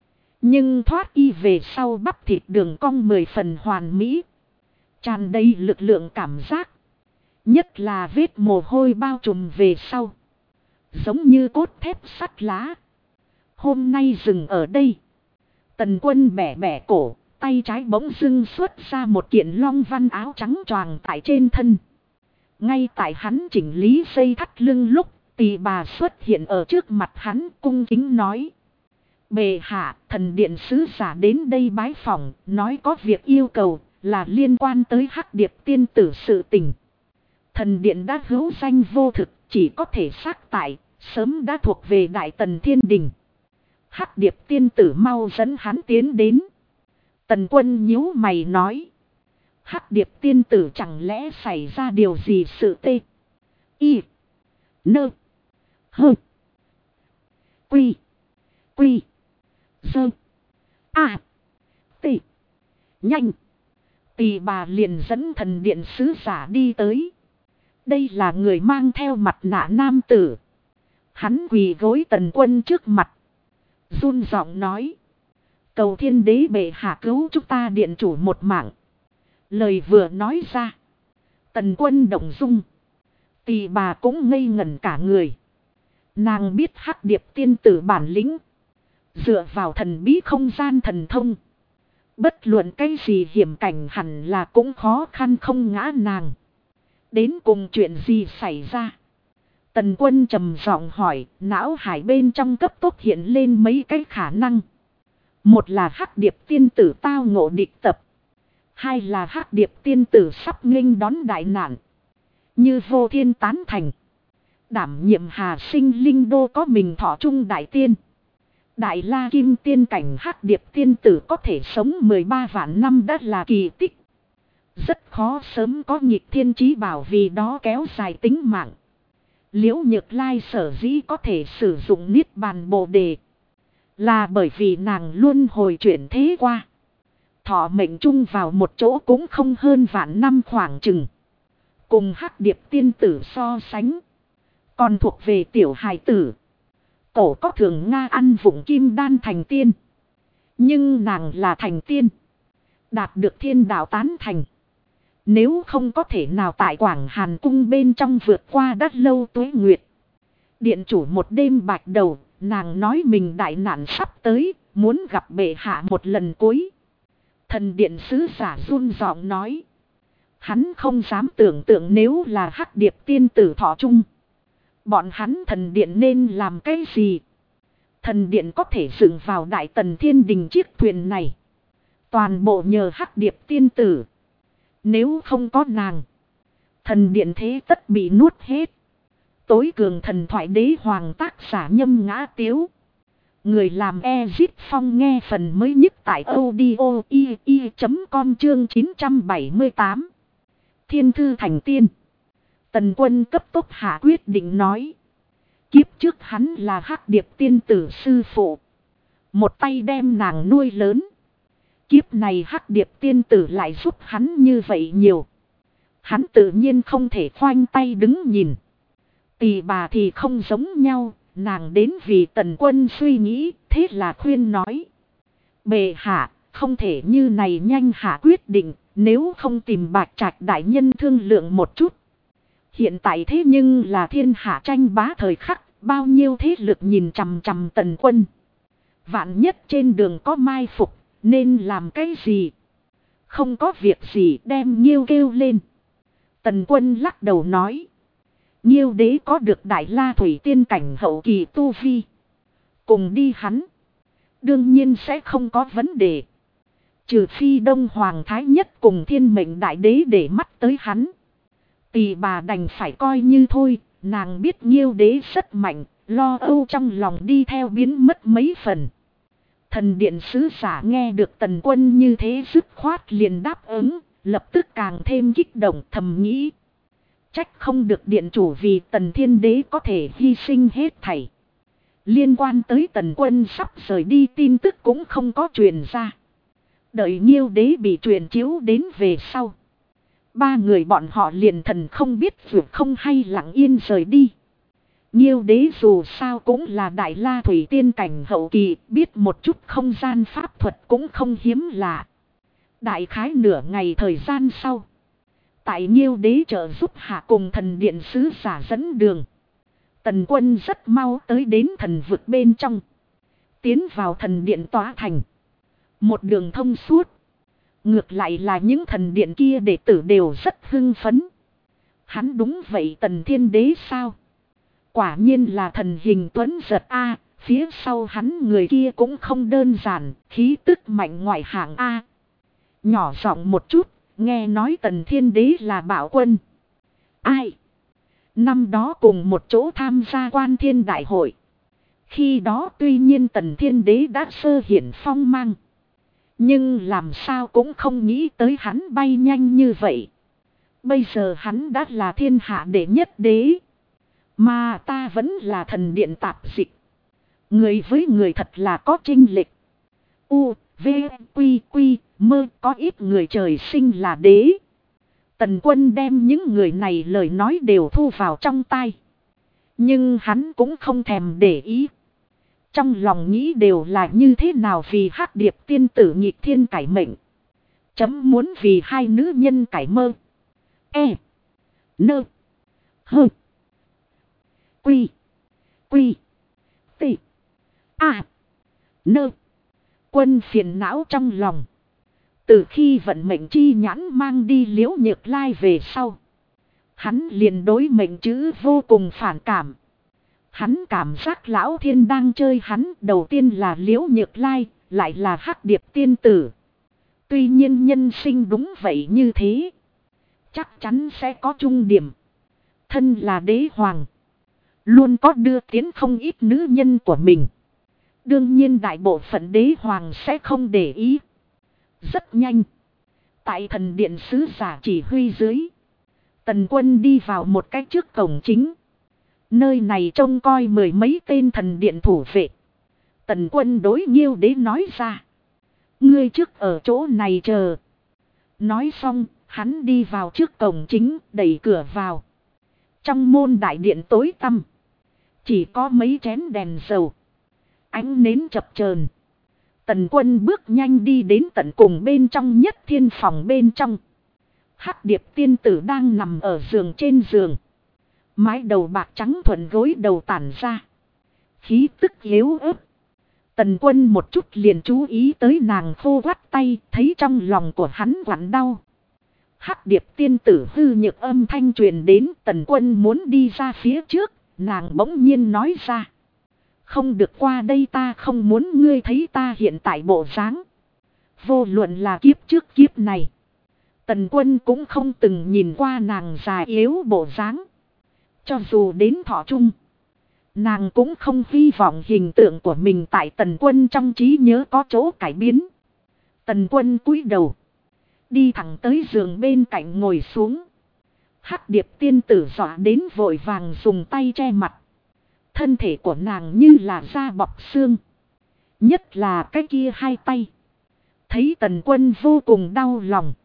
Nhưng thoát y về sau bắp thịt đường cong 10 phần hoàn mỹ. Tràn đầy lực lượng cảm giác. Nhất là vết mồ hôi bao trùm về sau. Giống như cốt thép sắt lá. Hôm nay dừng ở đây. Tần Quân bẻ bẻ cổ. Tay trái bỗng dưng xuất ra một kiện long văn áo trắng choàng tại trên thân. Ngay tại hắn chỉnh lý dây thắt lưng lúc. Tỳ bà xuất hiện ở trước mặt hắn cung kính nói. Bệ hạ, thần điện sứ giả đến đây bái phỏng, nói có việc yêu cầu, là liên quan tới Hắc Điệp tiên tử sự tình. Thần điện đã hữu danh vô thực, chỉ có thể xác tại, sớm đã thuộc về Đại Tần Thiên Đình. Hắc Điệp tiên tử mau dẫn hắn tiến đến. Tần Quân nhíu mày nói. Hắc Điệp tiên tử chẳng lẽ xảy ra điều gì sự tê. Y. Nơ. Hơ. Quy. Quy. Sơ. A. Tị. Nhanh. Tỳ bà liền dẫn thần điện sứ giả đi tới. Đây là người mang theo mặt nạ nam tử. Hắn quỳ gối Tần Quân trước mặt. Run giọng nói. Cầu thiên đế bệ hạ cứu chúng ta điện chủ một mạng. Lời vừa nói ra. Tần Quân động dung. Tỳ bà cũng ngây ngẩn cả người. Nàng biết Hắc Điệp tiên tử bản lĩnh. Dựa vào thần bí không gian thần thông. Bất luận cái gì hiểm cảnh hẳn là cũng khó khăn không ngã nàng. Đến cùng chuyện gì xảy ra? Tần Quân trầm giọng hỏi, não hải bên trong cấp tốc hiện lên mấy cái khả năng. Một là Hắc Điệp tiên tử tao ngộ địch tập. Hai là Hắc Điệp tiên tử sắp nghênh đón đại nạn. Như vô thiên tán thành. Đảm nhiệm Hà Sinh linh đô có mình thọ trung đại tiên. Đại la kim tiên cảnh Hắc Điệp tiên tử có thể sống 13 vạn năm đã là kỳ tích. Rất khó sớm có nghịch thiên chí bảo vì đó kéo dài tính mạng. Liễu Nhược Lai sở dĩ có thể sử dụng Niết Bàn Bồ Đề. Là bởi vì nàng luôn hồi chuyển thế qua. Thọ mệnh chung vào một chỗ cũng không hơn vạn năm khoảng chừng. Cùng Hắc Điệp tiên tử so sánh. Còn thuộc về tiểu hài tử. Cổ có thường Nga ăn vụng kim đan thành tiên. Nhưng nàng là thành tiên. Đạt được thiên đạo tán thành. Nếu không có thể nào tại Quảng Hàn Cung bên trong vượt qua đất lâu tuế nguyệt. Điện chủ một đêm bạch đầu, nàng nói mình đại nạn sắp tới, muốn gặp bệ hạ một lần cuối. Thần điện sứ giả run giọng nói. Hắn không dám tưởng tượng nếu là Hắc Điệp tiên tử thọ chung. Bọn hắn thần điện nên làm cái gì? Thần điện có thể dựng vào Đại Tần Thiên Đình chiếc thuyền này. Toàn bộ nhờ Hắc Điệp tiên tử. Nếu không có nàng, thần điện thế tất bị nuốt hết. Tối cường thần thoại đế hoàng tác giả Nhâm Ngã Tiếu. Người làm Ezit Phong nghe phần mới nhất tại audio.com chương 978. Thiên thư thành tiên. Tần Quân cấp tốc hạ quyết định nói. Kiếp trước hắn là Hắc Điệp tiên tử sư phụ. Một tay đem nàng nuôi lớn. Kiếp này Hắc Điệp tiên tử lại giúp hắn như vậy nhiều. Hắn tự nhiên không thể khoanh tay đứng nhìn. Tỳ bà thì không giống nhau. Nàng đến vì Tần Quân suy nghĩ. Thế là khuyên nói. Bệ hạ không thể như này nhanh hạ quyết định. Nếu không tìm Bạch Trạch đại nhân thương lượng một chút. Hiện tại thế nhưng là thiên hạ tranh bá thời khắc. Bao nhiêu thế lực nhìn chằm chằm Tần Quân. Vạn nhất trên đường có mai phục. Nên làm cái gì? Không có việc gì đem Nghiêu kêu lên. Tần Quân lắc đầu nói. Nghiêu đế có được Đại La Thủy tiên cảnh hậu kỳ tu vi. Cùng đi hắn. Đương nhiên sẽ không có vấn đề. Trừ phi Đông Hoàng Thái Nhất cùng Thiên Mệnh Đại Đế để mắt tới hắn. Tỳ bà đành phải coi như thôi. Nàng biết Nghiêu đế rất mạnh. Lo âu trong lòng đi theo biến mất mấy phần. Thần điện sứ giả nghe được Tần Quân như thế dứt khoát liền đáp ứng. Lập tức càng thêm kích động thầm nghĩ. Trách không được điện chủ vì Tần Thiên Đế có thể hy sinh hết thảy. Liên quan tới Tần Quân sắp rời đi tin tức cũng không có truyền ra. Đợi Nghiêu đế bị truyền chiếu đến về sau. Ba người bọn họ liền thần không biết vượt không hay lặng yên rời đi. Nghiêu đế dù sao cũng là Đại La Thủy tiên cảnh hậu kỳ, biết một chút không gian pháp thuật cũng không hiếm lạ. Đại khái nửa ngày thời gian sau. Tại Nghiêu đế trợ giúp hạ cùng thần điện sứ giả dẫn đường. Tần Quân rất mau tới đến thần vực bên trong. Tiến vào thần điện tỏa thành. Một đường thông suốt. Ngược lại là những thần điện kia đệ tử đều rất hưng phấn. Hắn đúng vậy Tần Thiên Đế sao? Quả nhiên là thần hình tuấn giật A. Phía sau hắn người kia cũng không đơn giản. Khí tức mạnh ngoại hạng A. Nhỏ giọng một chút. Nghe nói Tần Thiên Đế là Bảo Quân. Ai? Năm đó cùng một chỗ tham gia Quan Thiên Đại hội. Khi đó tuy nhiên Tần Thiên Đế đã sơ hiển phong mang. Nhưng làm sao cũng không nghĩ tới hắn bay nhanh như vậy. Bây giờ hắn đã là thiên hạ đệ nhất đế. Mà ta vẫn là thần điện tạp dịch. Người với người thật là có chênh lệch. U, V, Quy, Quy, Mơ có ít người trời sinh là đế. Tần Quân đem những người này lời nói đều thu vào trong tai. Nhưng hắn cũng không thèm để ý. Trong lòng nghĩ đều là như thế nào vì Hắc Điệp tiên tử nghịch thiên cải mệnh. Chấm muốn vì hai nữ nhân cải mơ. E. Nơ. Hơ. Quy. Quy. T. A. Nơ. Quân phiền não trong lòng. Từ khi vận mệnh chi nhãn mang đi Liễu Nhược Lai về sau. Hắn liền đối mệnh chữ vô cùng phản cảm. Hắn cảm giác lão thiên đang chơi hắn, đầu tiên là Liễu Nhược Lai, lại là Hắc Điệp tiên tử. Tuy nhiên nhân sinh đúng vậy như thế. Chắc chắn sẽ có chung điểm. Thân là đế hoàng. Luôn có đưa tiến không ít nữ nhân của mình. Đương nhiên đại bộ phận đế hoàng sẽ không để ý. Rất nhanh. Tại thần điện sứ giả chỉ huy dưới. Tần Quân đi vào một cái trước cổng chính. Nơi này trông coi mười mấy tên thần điện thủ vệ. Tần Quân đối Nghiêu Đế nói ra. Ngươi trước ở chỗ này chờ. Nói xong, hắn đi vào trước cổng chính, đẩy cửa vào. Trong môn đại điện tối tăm. Chỉ có mấy chén đèn dầu. Ánh nến chập chờn. Tần Quân bước nhanh đi đến tận cùng bên trong nhất thiên phòng bên trong. Hắc Điệp tiên tử đang nằm ở giường trên giường. Mái đầu bạc trắng thuận gối đầu tản ra. Khí tức yếu ớt. Tần Quân một chút liền chú ý tới nàng khô quắt tay, thấy trong lòng của hắn quặn đau. Hắc Điệp tiên tử hư nhược âm thanh truyền đến, Tần Quân muốn đi ra phía trước, nàng bỗng nhiên nói ra. Không được qua đây, ta không muốn ngươi thấy ta hiện tại bộ dáng. Vô luận là kiếp trước kiếp này. Tần Quân cũng không từng nhìn qua nàng già yếu bộ dáng. Cho dù đến thọ trung. Nàng cũng không hy vọng hình tượng của mình tại Tần Quân trong trí nhớ có chỗ cải biến. Tần Quân cúi đầu. Đi thẳng tới giường bên cạnh ngồi xuống. Hắc Điệp tiên tử dọa đến vội vàng dùng tay che mặt. Thân thể của nàng như là da bọc xương. Nhất là cái kia hai tay. Thấy Tần Quân vô cùng đau lòng.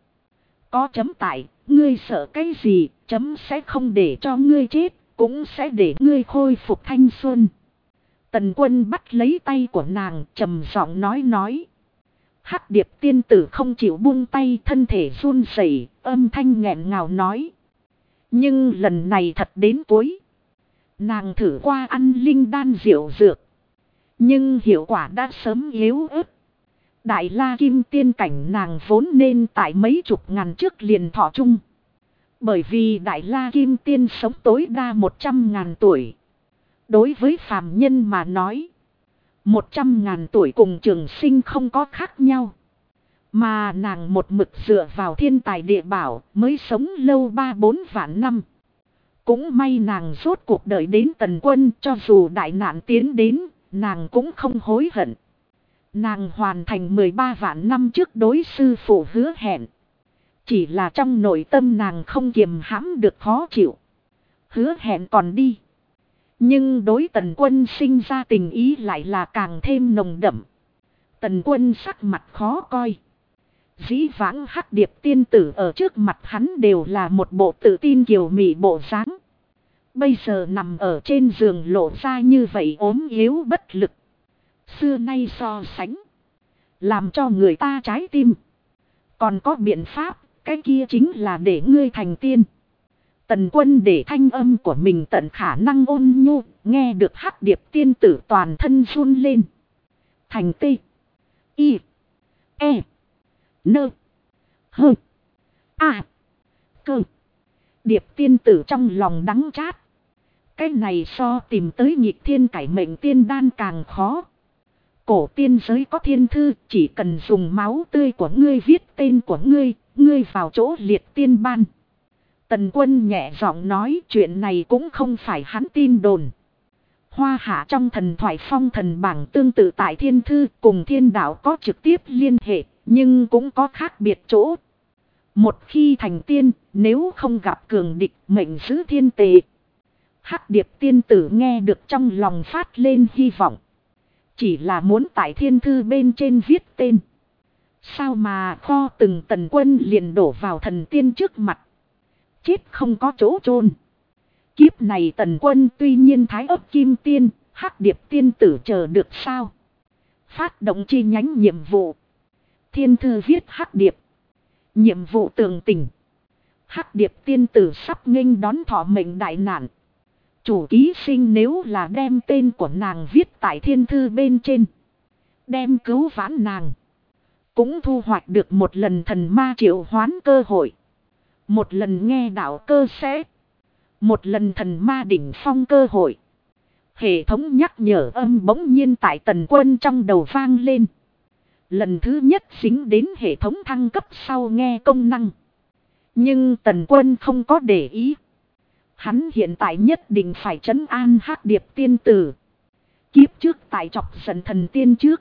Có chấm tại, ngươi sợ cái gì, chấm sẽ không để cho ngươi chết, cũng sẽ để ngươi khôi phục thanh xuân. Tần Quân bắt lấy tay của nàng, trầm giọng nói. Hắc Điệp tiên tử không chịu buông tay, thân thể run rẩy, âm thanh nghẹn ngào nói. Nhưng lần này thật đến cuối. Nàng thử qua ăn linh đan diệu dược. Nhưng hiệu quả đã sớm yếu ớt. Đại La Kim tiên cảnh nàng vốn nên tại mấy chục ngàn trước liền thọ chung. Bởi vì Đại La Kim tiên sống tối đa 100.000 tuổi. Đối với phàm nhân mà nói, 100.000 tuổi cùng trường sinh không có khác nhau. Mà nàng một mực dựa vào thiên tài địa bảo mới sống lâu 3-4 vạn năm. Cũng may nàng rốt cuộc đợi đến Tần Quân, cho dù đại nạn tiến đến, nàng cũng không hối hận. Nàng hoàn thành 13 vạn năm trước đối sư phụ hứa hẹn. Chỉ là trong nội tâm nàng không kiềm hãm được khó chịu. Hứa hẹn còn đi. Nhưng đối Tần Quân sinh ra tình ý lại là càng thêm nồng đậm. Tần Quân sắc mặt khó coi. Dĩ vãng Hắc Điệp tiên tử ở trước mặt hắn đều là một bộ tự tin kiều mị bộ dáng. Bây giờ nằm ở trên giường lộ ra như vậy ốm yếu bất lực. Xưa nay so sánh. Làm cho người ta trái tim. Còn có biện pháp, cái kia chính là để ngươi thành tiên. Tần Quân để thanh âm của mình tận khả năng ôn nhu, nghe được Hắc Điệp tiên tử toàn thân run lên. Thành tê. Y. E. Nơ. Hơ. A. Cơ. Điệp tiên tử trong lòng đắng chát. Cái này so tìm tới nghịch thiên cải mệnh tiên đan càng khó. Cổ tiên giới có thiên thư, chỉ cần dùng máu tươi của ngươi viết tên của ngươi, ngươi vào chỗ liệt tiên ban. Tần Quân nhẹ giọng nói, chuyện này cũng không phải hắn tin đồn. Hoa Hạ trong thần thoại phong thần bảng tương tự tại thiên thư cùng thiên đạo có trực tiếp liên hệ, nhưng cũng có khác biệt chỗ. Một khi thành tiên, nếu không gặp cường địch, mệnh giữ thiên tệ. Hắc Điệp tiên tử nghe được trong lòng phát lên hy vọng. Chỉ là muốn tại thiên thư bên trên viết tên. Sao mà kho từng Tần Quân liền đổ vào thần tiên trước mặt. Chết không có chỗ chôn. Kiếp này Tần Quân tuy nhiên thái ấp kim tiên, Hắc Điệp tiên tử chờ được sao? Phát động chi nhánh nhiệm vụ. Thiên thư viết Hắc Điệp. Nhiệm vụ tường tình. Hắc Điệp tiên tử sắp nghênh đón thọ mệnh đại nạn. Chủ ký sinh nếu là đem tên của nàng viết tại thiên thư bên trên. Đem cứu vãn nàng. Cũng thu hoạch được một lần thần ma triệu hoán cơ hội. Một lần nghe đạo cơ sẽ. Một lần thần ma đỉnh phong cơ hội. Hệ thống nhắc nhở âm bỗng nhiên tại Tần Quân trong đầu vang lên. Lần thứ nhất dính đến hệ thống thăng cấp sau nghe công năng. Nhưng Tần Quân không có để ý. Hắn hiện tại nhất định phải trấn an Hắc Điệp tiên tử. Kiếp trước tại chọc giận thần tiên trước.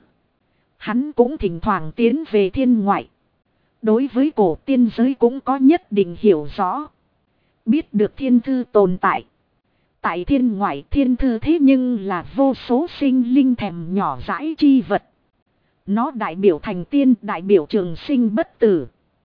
Hắn cũng thỉnh thoảng tiến về thiên ngoại. Đối với cổ tiên giới cũng có nhất định hiểu rõ. Biết được thiên thư tồn tại. Tại thiên ngoại thiên thư thế nhưng là vô số sinh linh thèm nhỏ dãi chi vật. Nó đại biểu thành tiên, đại biểu trường sinh bất tử.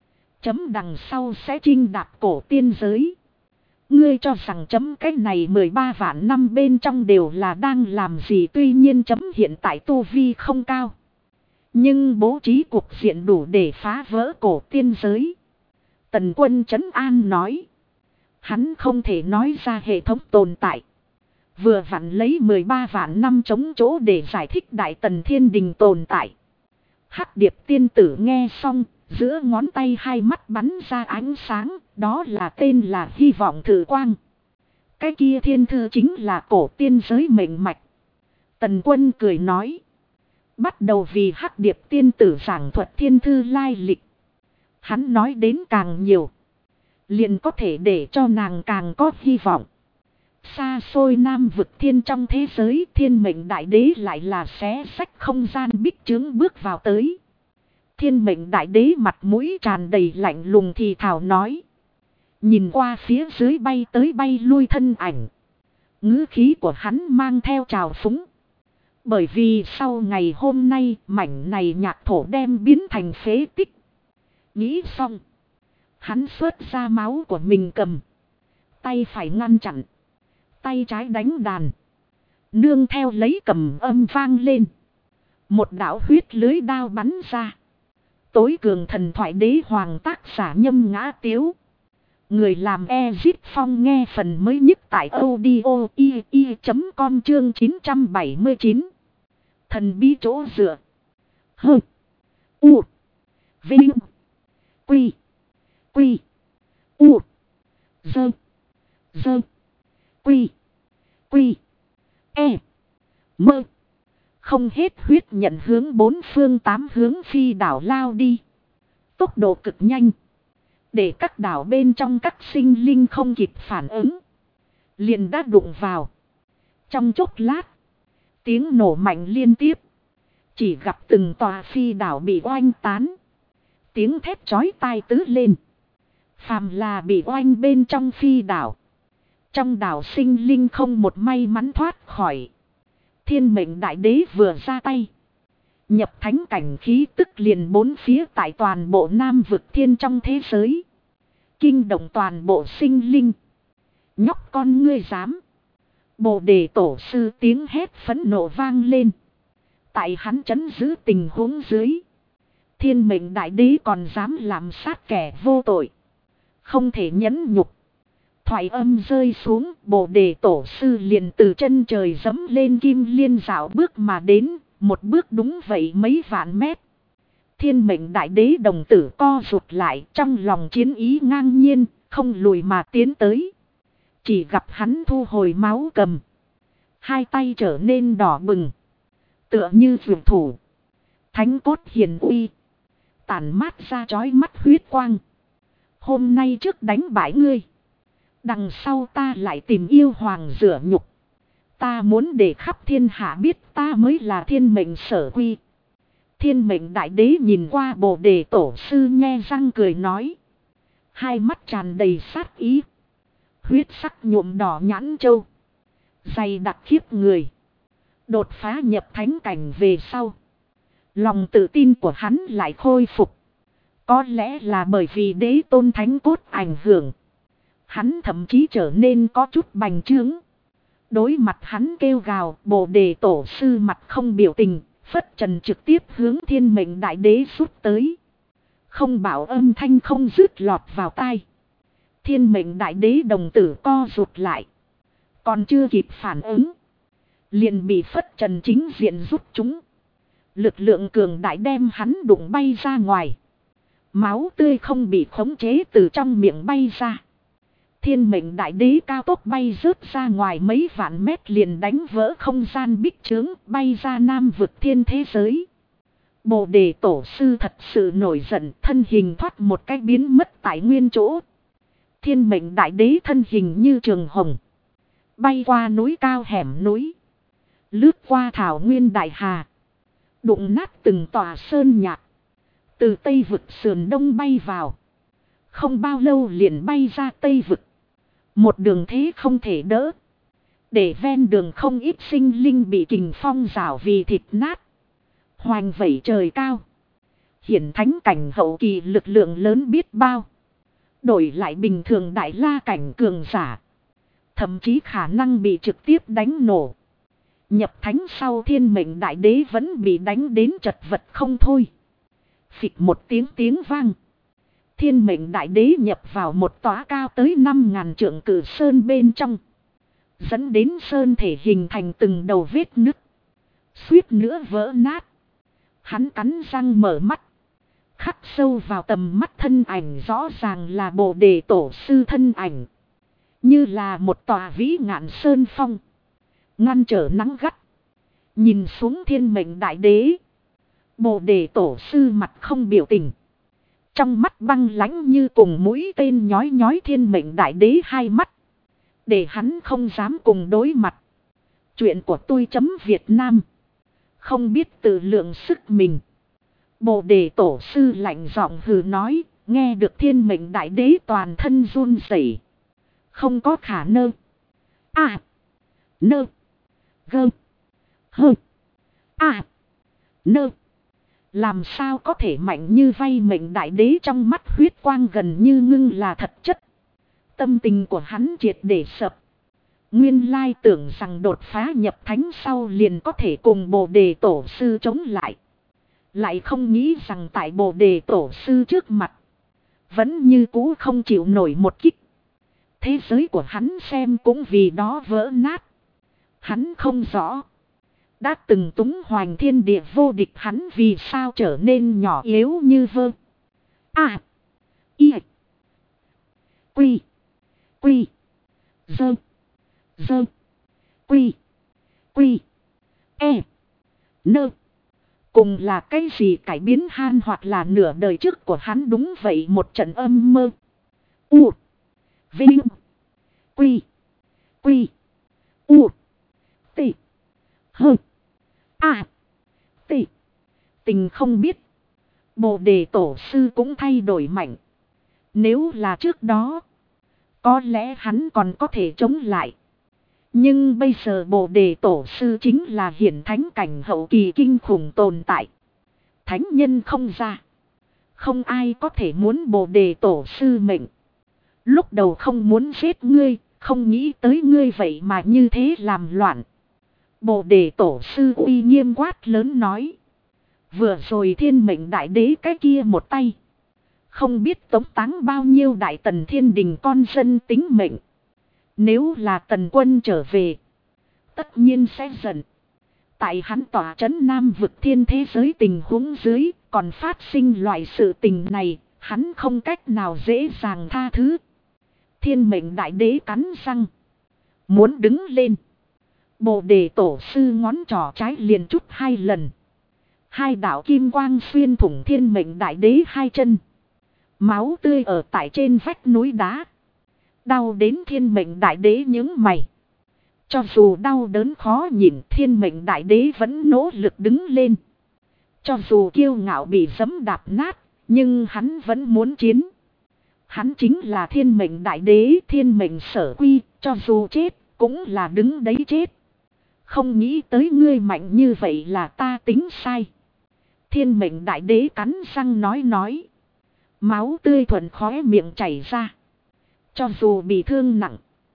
Chấm đằng sau sẽ chinh đạp cổ tiên giới. Ngươi cho rằng chấm cái này 13 vạn năm bên trong đều là đang làm gì, tuy nhiên chấm hiện tại tu vi không cao. Nhưng bố trí cuộc diện đủ để phá vỡ cổ tiên giới. Tần Quân trấn an nói. Hắn không thể nói ra hệ thống tồn tại. Vừa vặn lấy 13 vạn năm chống chỗ để giải thích Đại Tần Thiên Đình tồn tại. Hắc Điệp tiên tử nghe xong, giữa ngón tay hai mắt bắn ra ánh sáng, đó là tên là hy vọng thử quang. Cái kia thiên thư chính là cổ tiên giới mệnh mạch. Tần Quân cười nói. Bắt đầu vì Hắc Điệp tiên tử giảng thuật thiên thư lai lịch. Hắn nói đến càng nhiều. Liền có thể để cho nàng càng có hy vọng. Xa xôi Nam vực thiên trong thế giới, thiên mệnh đại đế lại là xé xách không gian bích chướng bước vào tới. Thiên mệnh đại đế mặt mũi tràn đầy lạnh lùng thì thào nói. Nhìn qua phía dưới bay tới bay lui thân ảnh. Ngữ khí của hắn mang theo trào phúng. Bởi vì sau ngày hôm nay mảnh này nhạc thổ đem biến thành phế tích. Nghĩ xong. Hắn xuất ra máu của mình cầm. Tay phải ngăn chặn. Tay trái đánh đàn. Nương theo lấy cầm âm vang lên. Một đạo huyết lưới đao bắn ra. Tối cường thần thoại đế hoàng tác giả Nhâm Ngã Tiếu. Người làm Ezit Phong nghe phần mới nhất tại audio.com chương 979. Thần bí chỗ dựa. Hơ. U. Vinh. Quy. Quy. U. Dơ. Dơ. Quy. Quy. E. Mơ. Không hết huyết nhận hướng bốn phương tám hướng phi đảo lao đi. Tốc độ cực nhanh. Để các đảo bên trong các sinh linh không kịp phản ứng. Liền đã đụng vào. Trong chốc lát. Tiếng nổ mạnh liên tiếp. Chỉ gặp từng tòa phi đảo bị oanh tán. Tiếng thét chói tai tứ lên. Phàm là bị oanh bên trong phi đảo. Trong đảo sinh linh không một may mắn thoát khỏi. Thiên mệnh đại đế vừa ra tay. Nhập thánh cảnh khí tức liền bốn phía tại toàn bộ Nam vực thiên trong thế giới. Kinh động toàn bộ sinh linh. Nhóc con ngươi dám. Bồ đề tổ sư tiếng hét phẫn nộ vang lên. Tại hắn trấn giữ tình huống dưới. Thiên mệnh đại đế còn dám làm sát kẻ vô tội. Không thể nhẫn nhục. Thoại âm rơi xuống, Bồ đề tổ sư liền từ chân trời dẫm lên kim liên dạo bước mà đến, một bước đúng vậy mấy vạn mét. Thiên mệnh đại đế đồng tử co rụt lại, trong lòng chiến ý ngang nhiên, không lùi mà tiến tới. Chỉ gặp hắn thu hồi máu cầm. Hai tay trở nên đỏ bừng. Tựa như vượt thủ. Thánh cốt hiền uy. Tản mát ra chói mắt huyết quang. Hôm nay trước đánh bại ngươi. Đằng sau ta lại tìm yêu hoàng rửa nhục. Ta muốn để khắp thiên hạ biết ta mới là thiên mệnh sở quy. Thiên mệnh đại đế nhìn qua Bồ đề tổ sư nhe răng cười nói. Hai mắt tràn đầy sát ý. Huyết sắc nhuộm đỏ nhãn châu. Dày đặc khiếp người. Đột phá nhập thánh cảnh về sau. Lòng tự tin của hắn lại khôi phục. Có lẽ là bởi vì đế tôn thánh cốt ảnh hưởng. Hắn thậm chí trở nên có chút bành trướng. Đối mặt hắn kêu gào, Bồ Đề Tổ sư mặt không biểu tình, phất trần trực tiếp hướng Thiên Mệnh Đại Đế rút tới. Không bảo âm thanh không dứt lọt vào tai. Thiên Mệnh Đại Đế đồng tử co rụt lại. Còn chưa kịp phản ứng, liền bị phất trần chính diện rút chúng. Lực lượng cường đại đem hắn đụng bay ra ngoài. Máu tươi không bị khống chế từ trong miệng bay ra. Thiên Mệnh Đại Đế cao tốc bay rớt ra ngoài mấy vạn mét, liền đánh vỡ không gian bích chướng, bay ra Nam vực thiên thế giới. Bồ Đề Tổ sư thật sự nổi giận, thân hình thoát một cái biến mất tại nguyên chỗ. Thiên Mệnh Đại Đế thân hình như trường hồng, bay qua núi cao hẻm núi, lướt qua thảo nguyên đại hà, đụng nát từng tòa sơn nhạc, từ Tây vực sườn đông bay vào. Không bao lâu liền bay ra Tây vực. Một đường thế không thể đỡ, để ven đường không ít sinh linh bị kình phong rảo vì thịt nát. Hoành vẩy trời cao, hiển thánh cảnh hậu kỳ lực lượng lớn biết bao. Đổi lại bình thường đại la cảnh cường giả, thậm chí khả năng bị trực tiếp đánh nổ. Nhập thánh sau Thiên Mệnh Đại Đế vẫn bị đánh đến chật vật không thôi. Phịch một tiếng vang, Thiên Mệnh Đại Đế nhập vào một tòa cao tới 5.000 trượng cử sơn bên trong, dẫn đến sơn thể hình thành từng đầu vết nứt, suýt nữa vỡ nát. Hắn cắn răng mở mắt, khắc sâu vào tầm mắt thân ảnh rõ ràng là Bồ Đề Tổ sư thân ảnh, như là một tòa vĩ ngạn sơn phong, ngăn trở nắng gắt. Nhìn xuống Thiên Mệnh Đại Đế, Bồ Đề Tổ sư mặt không biểu tình, trong mắt băng lãnh như cùng mũi tên nhói nhói Thiên Mệnh Đại Đế hai mắt, để hắn không dám cùng đối mặt. Chuyện của tôi Việt Nam, không biết tự lượng sức mình. Bồ Đề Tổ sư lạnh giọng hừ nói, nghe được Thiên Mệnh Đại Đế toàn thân run rẩy. Không có khả năng. Nơ. Gơ. Hơ. Nơ. Làm sao có thể mạnh như vay? Mệnh Đại Đế trong mắt huyết quang gần như ngưng là thật chất. Tâm tình của hắn triệt để sập. Nguyên lai tưởng rằng đột phá nhập thánh sau liền có thể cùng Bồ Đề Tổ sư chống lại. Lại không nghĩ rằng tại Bồ Đề Tổ sư trước mặt, vẫn như cũ không chịu nổi một kích. Thế giới của hắn xem cũng vì đó vỡ nát. Hắn không rõ, đã từng túng hoành thiên địa vô địch hắn vì sao trở nên nhỏ yếu như vơ. I. Quy. Dơ. Quy. Nơ. Cùng là cái gì cải biến han hoặc là nửa đời trước của hắn đúng vậy một trận âm mơ. Vinh. Quy. T. Hơ. T. Tình không biết, Bồ Đề Tổ sư cũng thay đổi mạnh. Nếu là trước đó, có lẽ hắn còn có thể chống lại. Nhưng bây giờ Bồ Đề Tổ sư chính là hiển thánh cảnh hậu kỳ kinh khủng tồn tại. Thánh nhân không ra, không ai có thể muốn Bồ Đề Tổ sư mệnh. Lúc đầu không muốn giết ngươi, không nghĩ tới ngươi vậy mà như thế làm loạn. Bồ Đề Tổ sư uy nghiêm quát lớn nói. Vừa rồi Thiên Mệnh Đại Đế cái kia một tay, không biết tống táng bao nhiêu đại tần thiên đình con dân tính mệnh. Nếu là tần quân trở về, tất nhiên sẽ giận. Tại hắn tỏa trấn Nam vực thiên thế giới tình huống dưới, còn phát sinh loại sự tình này, hắn không cách nào dễ dàng tha thứ. Thiên Mệnh Đại Đế cắn răng, muốn đứng lên. Bồ Đề Tổ sư ngón trỏ trái liền chút 2 lần. 2 đạo kim quang xuyên thủng Thiên Mệnh Đại Đế 2 chân. Máu tươi ở tại trên vách núi đá. Đau đến Thiên Mệnh Đại Đế nhướng mày. Cho dù đau đớn khó nhìn, Thiên Mệnh Đại Đế vẫn nỗ lực đứng lên. Cho dù kiêu ngạo bị giẫm đạp nát, nhưng hắn vẫn muốn chiến. Hắn chính là Thiên Mệnh Đại Đế, thiên mệnh sở quy, cho dù chết, cũng là đứng đấy chết. Không nghĩ tới ngươi mạnh như vậy là ta tính sai. Thiên Mệnh Đại Đế cắn răng nói. Máu tươi thuận khóe miệng chảy ra. Cho dù bị thương nặng,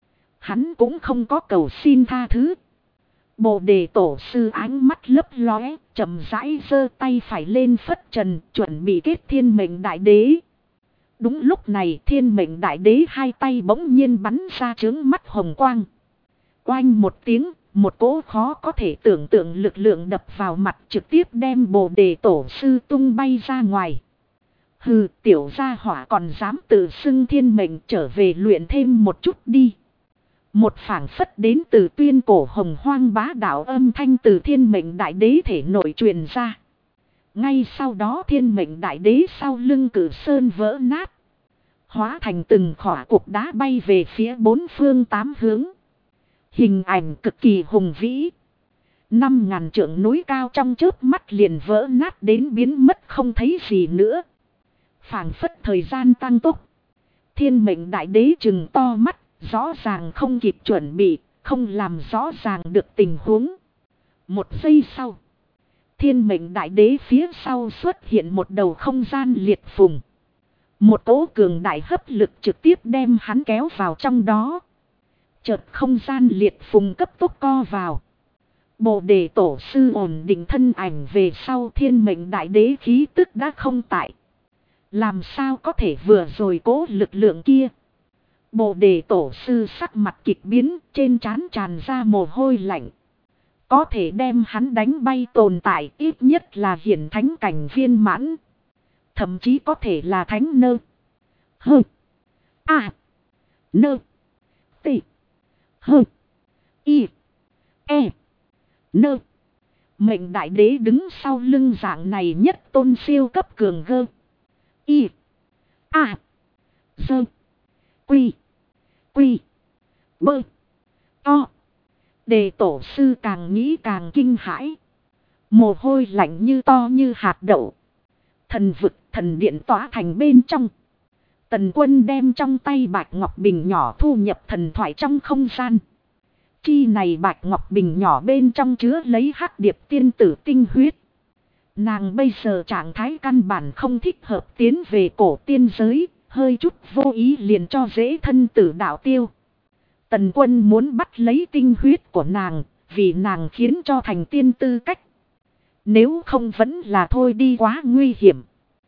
Hắn cũng không có cầu xin tha thứ. Bồ đề tổ sư ánh mắt lấp lóe, chậm rãi giơ tay phải lên phất trần, chuẩn bị kết thiên mệnh đại đế. Đúng lúc này thiên mệnh đại đế hai tay bỗng nhiên bắn ra chướng mắt hồng quang. Oanh một tiếng, một cỗ khó có thể tưởng tượng lực lượng đập vào mặt, trực tiếp đem bồ đề tổ sư tung bay ra ngoài. Hừ, tiểu gia hỏa còn dám tự xưng thiên mệnh, trở về luyện thêm một chút đi. Một phảng phất đến từ tuyên cổ hồng hoang bá đạo âm thanh từ thiên mệnh đại đế thể nội truyền ra. Ngay sau đó thiên mệnh đại đế sau lưng cử sơn vỡ nát. Hóa thành từng khỏa cục đá bay về phía bốn phương tám hướng. Hình ảnh cực kỳ hùng vĩ. 5.000 trượng núi cao trong chớp mắt liền vỡ nát đến biến mất không thấy gì nữa. Phảng phất thời gian tăng tốc. Thiên mệnh đại đế trừng to mắt, rõ ràng không kịp chuẩn bị, không làm rõ ràng được tình huống. Một giây sau, thiên mệnh đại đế phía sau xuất hiện một đầu không gian liệt phùng. Một cỗ cường đại hấp lực trực tiếp đem hắn kéo vào trong đó. Chợt không gian liệt phùng cấp tốc co vào. Bồ đề tổ sư ổn định thân ảnh về sau, thiên mệnh đại đế khí tức đã không tại. Làm sao có thể vừa rồi cố lực lượng kia. Bồ đề tổ sư sắc mặt kịch biến, trên trán tràn ra mồ hôi lạnh. Có thể đem hắn đánh bay tồn tại ít nhất là hiển thánh cảnh viên mãn. Thậm chí có thể là thánh nơ. Hơ. A. Nơ. T. Hơ. Y. E. Nơ. Mệnh đại đế đứng sau lưng dạng này nhất tôn siêu cấp cường gơ. Y. A. Dơ. Quy. Quy. Bơ. To. Đề tổ sư càng nghĩ càng kinh hãi. Mồ hôi lạnh như to như hạt đậu. Thần vực thần điện tỏa thành bên trong. Tần Quân đem trong tay bạch ngọc bình nhỏ thu nhập thần thoại trong không gian. Chi này bạch ngọc bình nhỏ bên trong chứa lấy hắc điệp tiên tử tinh huyết. Nàng bây giờ trạng thái căn bản không thích hợp tiến về cổ tiên giới, hơi chút vô ý liền cho dễ thân tử đạo tiêu. Tần Quân muốn bắt lấy tinh huyết của nàng, vì nàng khiến cho thành tiên tư cách. Nếu không vẫn là thôi đi, quá nguy hiểm.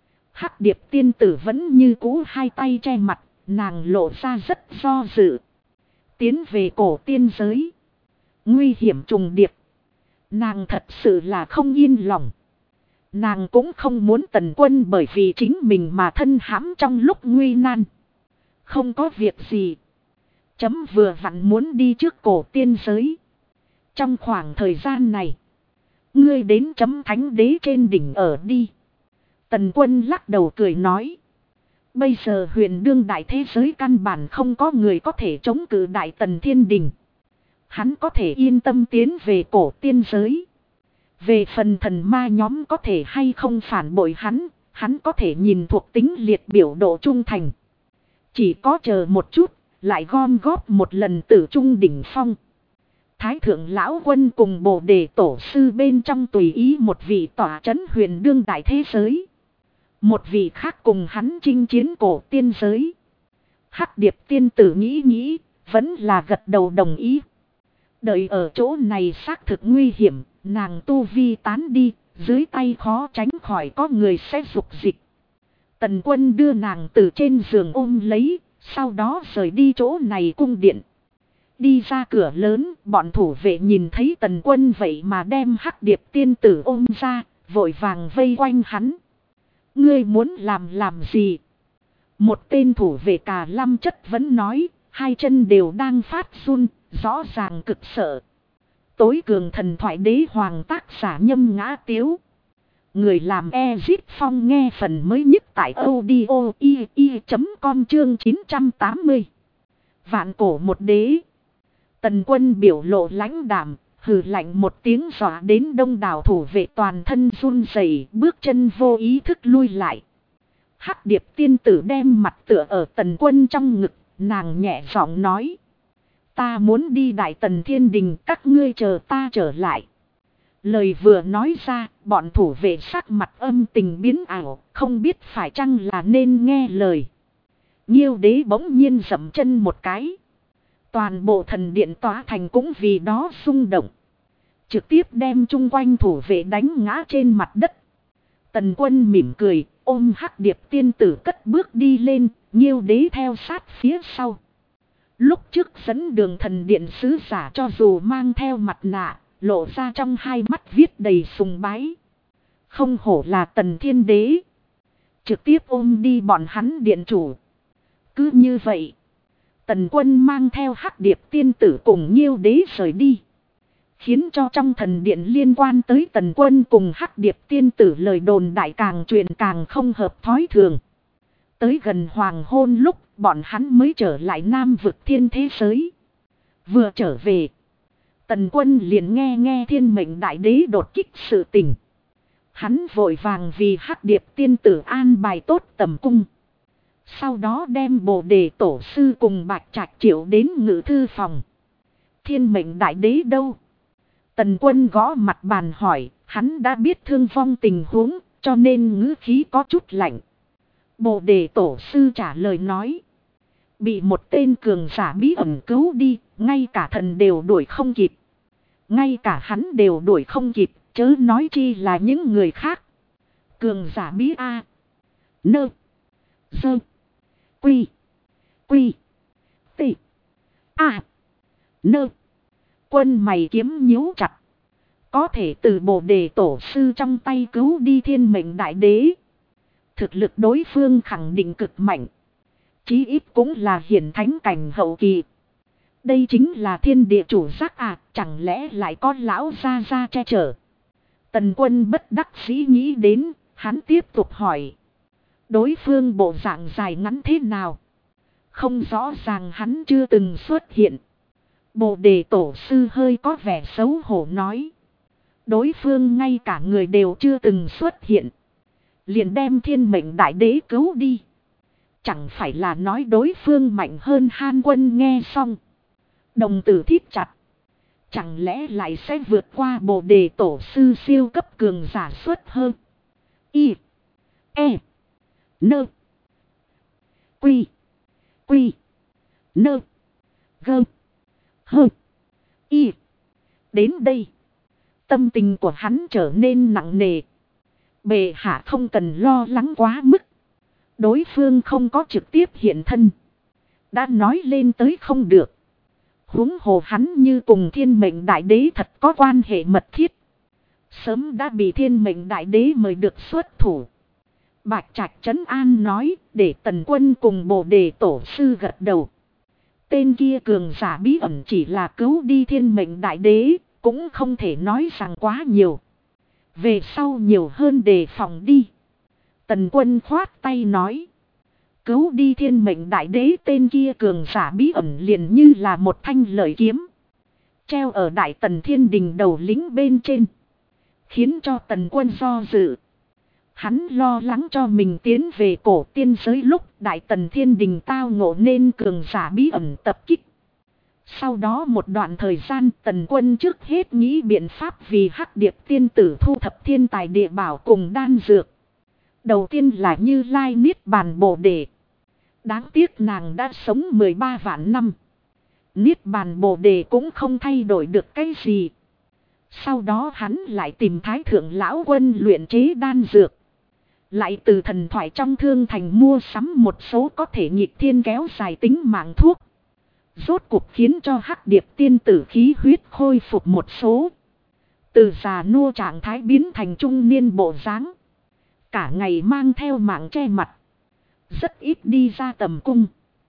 Hắc điệp tiên tử vẫn như cũ hai tay che mặt, nàng lộ ra rất do dự. Tiến về cổ tiên giới. Nguy hiểm trùng điệp. Nàng thật sự là không yên lòng. Nàng cũng không muốn Tần Quân bởi vì chính mình mà thân hãm trong lúc nguy nan. Không có việc gì. Chấm vừa vặn muốn đi trước cổ tiên giới. Trong khoảng thời gian này, ngươi đến chấm thánh đế trên đỉnh ở đi. Tần Quân lắc đầu cười nói. Bây giờ huyền đương đại thế giới căn bản không có người có thể chống cự đại tần thiên đình. Hắn có thể yên tâm tiến về cổ tiên giới. Về phần thần ma nhóm có thể hay không phản bội hắn có thể nhìn thuộc tính liệt biểu độ trung thành. Chỉ có chờ một chút, lại gom góp một lần tử trung đỉnh phong. Thái thượng lão quân cùng bồ đề tổ sư bên trong tùy ý một vị tỏa chấn huyền đương đại thế giới. Một vị khác cùng hắn chinh chiến cổ tiên giới. Hắc điệp tiên tử nghĩ, vẫn là gật đầu đồng ý. Đợi ở chỗ này xác thực nguy hiểm, nàng tu vi tán đi, dưới tay khó tránh khỏi có người sẽ dục dịch. Tần Quân đưa nàng từ trên giường ôm lấy, sau đó rời đi chỗ này cung điện. Đi ra cửa lớn, bọn thủ vệ nhìn thấy Tần Quân vậy mà đem hắc điệp tiên tử ôm ra, vội vàng vây quanh hắn. Ngươi muốn làm gì? Một tên thủ vệ Cà Lâm chất vẫn nói, hai chân đều đang phát run, rõ ràng cực sợ. Tối cường thần thoại đế hoàng tác giả Nhâm Ngã Tiếu. Người làm Ezit Phong nghe phần mới nhất tại audio.com chương 980. Vạn cổ một đế. Tần Quân biểu lộ lãnh đạm, hừ lạnh một tiếng dọa đến đông đảo thủ vệ toàn thân run rẩy, bước chân vô ý thức lui lại. Hắc điệp tiên tử đem mặt tựa ở Tần Quân trong ngực, nàng nhẹ giọng nói. Ta muốn đi Đại Tần Thiên Đình, các ngươi chờ ta trở lại. Lời vừa nói ra, bọn thủ vệ sắc mặt âm tình biến ảo, không biết phải chăng là nên nghe lời. Nhiêu đế bỗng nhiên dậm chân một cái. Toàn bộ thần điện tòa thành cũng vì đó rung động. Trực tiếp đem chung quanh thủ vệ đánh ngã trên mặt đất. Tần Quân mỉm cười, ôm Hắc Điệp tiên tử cất bước đi lên, Nhiêu Đế theo sát phía sau. Lúc trước dẫn đường thần điện sứ giả cho dù mang theo mặt nạ, lộ ra trong hai mắt viết đầy sùng bái. Không hổ là Tần Thiên Đế. Trực tiếp ôm đi bọn hắn điện chủ. Cứ như vậy, Tần Quân mang theo Hắc Điệp tiên tử cùng Nhiêu Đế rời đi. Khiến cho trong thần điện liên quan tới Tần Quân cùng Hắc Điệp tiên tử lời đồn đại càng truyền càng không hợp thói thường. Tới gần hoàng hôn lúc bọn hắn mới trở lại Nam vực thiên thế giới. Vừa trở về, Tần Quân liền nghe Thiên Mệnh Đại Đế đột kích sự tình. Hắn vội vàng vì Hắc Điệp tiên tử an bài tốt tầm cung. Sau đó đem Bồ Đề tổ sư cùng Bạch Trạch Triệu đến ngự thư phòng. Thiên Mệnh Đại Đế đâu? Tần Quân gõ mặt bàn hỏi, hắn đã biết thương vong tình huống, cho nên ngữ khí có chút lạnh. Bồ Đề tổ sư trả lời nói. Bị một tên cường giả bí ẩn cứu đi, ngay cả thần đều đuổi không kịp. Ngay cả hắn đều đuổi không kịp, chớ nói chi là những người khác. Cường giả bí A. Nơ. Sơ. Quy. Quy. Tị. A. Nơ. Quân mày kiếm nhíu chặt. Có thể từ Bồ Đề tổ sư trong tay cứu đi Thiên Mệnh Đại Đế. Thực lực đối phương khẳng định cực mạnh. Chí ít cũng là hiển thánh cảnh hậu kỳ. Đây chính là thiên địa chủ giác à, chẳng lẽ lại có lão gia gia che chở. Tần Quân bất đắc dĩ nghĩ đến, hắn tiếp tục hỏi. Đối phương bộ dạng dài ngắn thế nào? Không rõ ràng, hắn chưa từng xuất hiện. Bồ Đề tổ sư hơi có vẻ xấu hổ nói. Đối phương ngay cả người đều chưa từng xuất hiện. Liền đem Thiên Mệnh Đại Đế cứu đi. Chẳng phải là nói đối phương mạnh hơn Han Quân. Nghe xong, đồng tử thít chặt. Chẳng lẽ lại sẽ vượt qua Bồ Đề tổ sư siêu cấp cường giả xuất hơn. Y. E. Nơ. Quy. Quy. Nơ. Gơ. Hơ. Y. Đến đây, tâm tình của hắn trở nên nặng nề. Bệ hạ không cần lo lắng quá mức. Đối phương không có trực tiếp hiện thân. Đã nói lên tới không được. Huống hồ hắn như cùng Thiên Mệnh Đại Đế thật có quan hệ mật thiết. Sớm đã bị Thiên Mệnh Đại Đế mời được xuất thủ. Bạch Trạch trấn an nói, để Tần Quân cùng Bồ Đề tổ sư gật đầu. Tên kia cường giả bí ẩn chỉ là cứu đi Thiên Mệnh Đại Đế, cũng không thể nói rằng quá nhiều. Về sau nhiều hơn đề phòng đi. Tần Quân khoát tay nói. Cứu đi Thiên Mệnh Đại Đế, tên kia cường giả bí ẩn liền như là một thanh lợi kiếm. Treo ở Đại Tần Thiên Đình đầu lính bên trên. Khiến cho Tần Quân do dự. Hắn lo lắng cho mình tiến về cổ tiên giới lúc Đại Tần Thiên Đình tao ngộ nên cường giả bí ẩn tập kích. Sau đó một đoạn thời gian Tần Quân trước hết nghĩ biện pháp vì Hắc Điệp tiên tử thu thập thiên tài địa bảo cùng đan dược. Đầu tiên là Như Lai Niết Bàn Bồ Đề. Đáng tiếc nàng đã sống 13 vạn năm. Niết Bàn Bồ Đề cũng không thay đổi được cái gì. Sau đó hắn lại tìm Thái Thượng Lão Quân luyện chế đan dược. Lại từ thần thoại trong thương thành mua sắm một số có thể nghịch thiên kéo dài tính mạng thuốc. Rốt cuộc khiến cho Hắc Điệp tiên tử khí huyết khôi phục một số. Từ già nua trạng thái biến thành trung niên bộ dáng. Cả ngày mang theo mạng che mặt. Rất ít đi ra tầm cung.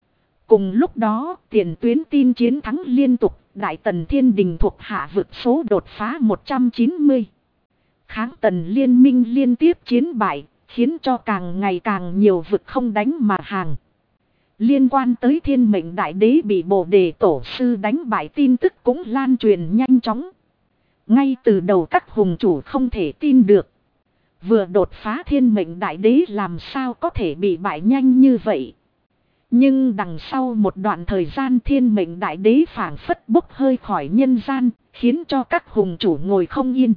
Cùng lúc đó tiền tuyến tin chiến thắng liên tục. Đại Tần Thiên Đình thuộc hạ vực số đột phá 190. Kháng Tần liên minh liên tiếp chiến bại. Khiến cho càng ngày càng nhiều vực không đánh mà hàng. Liên quan tới Thiên Mệnh Đại Đế bị Bồ Đề tổ sư đánh bại tin tức cũng lan truyền nhanh chóng. Ngay từ đầu các hùng chủ không thể tin được. Vừa đột phá Thiên Mệnh Đại Đế làm sao có thể bị bại nhanh như vậy. Nhưng đằng sau một đoạn thời gian Thiên Mệnh Đại Đế phảng phất bốc hơi khỏi nhân gian, khiến cho các hùng chủ ngồi không yên.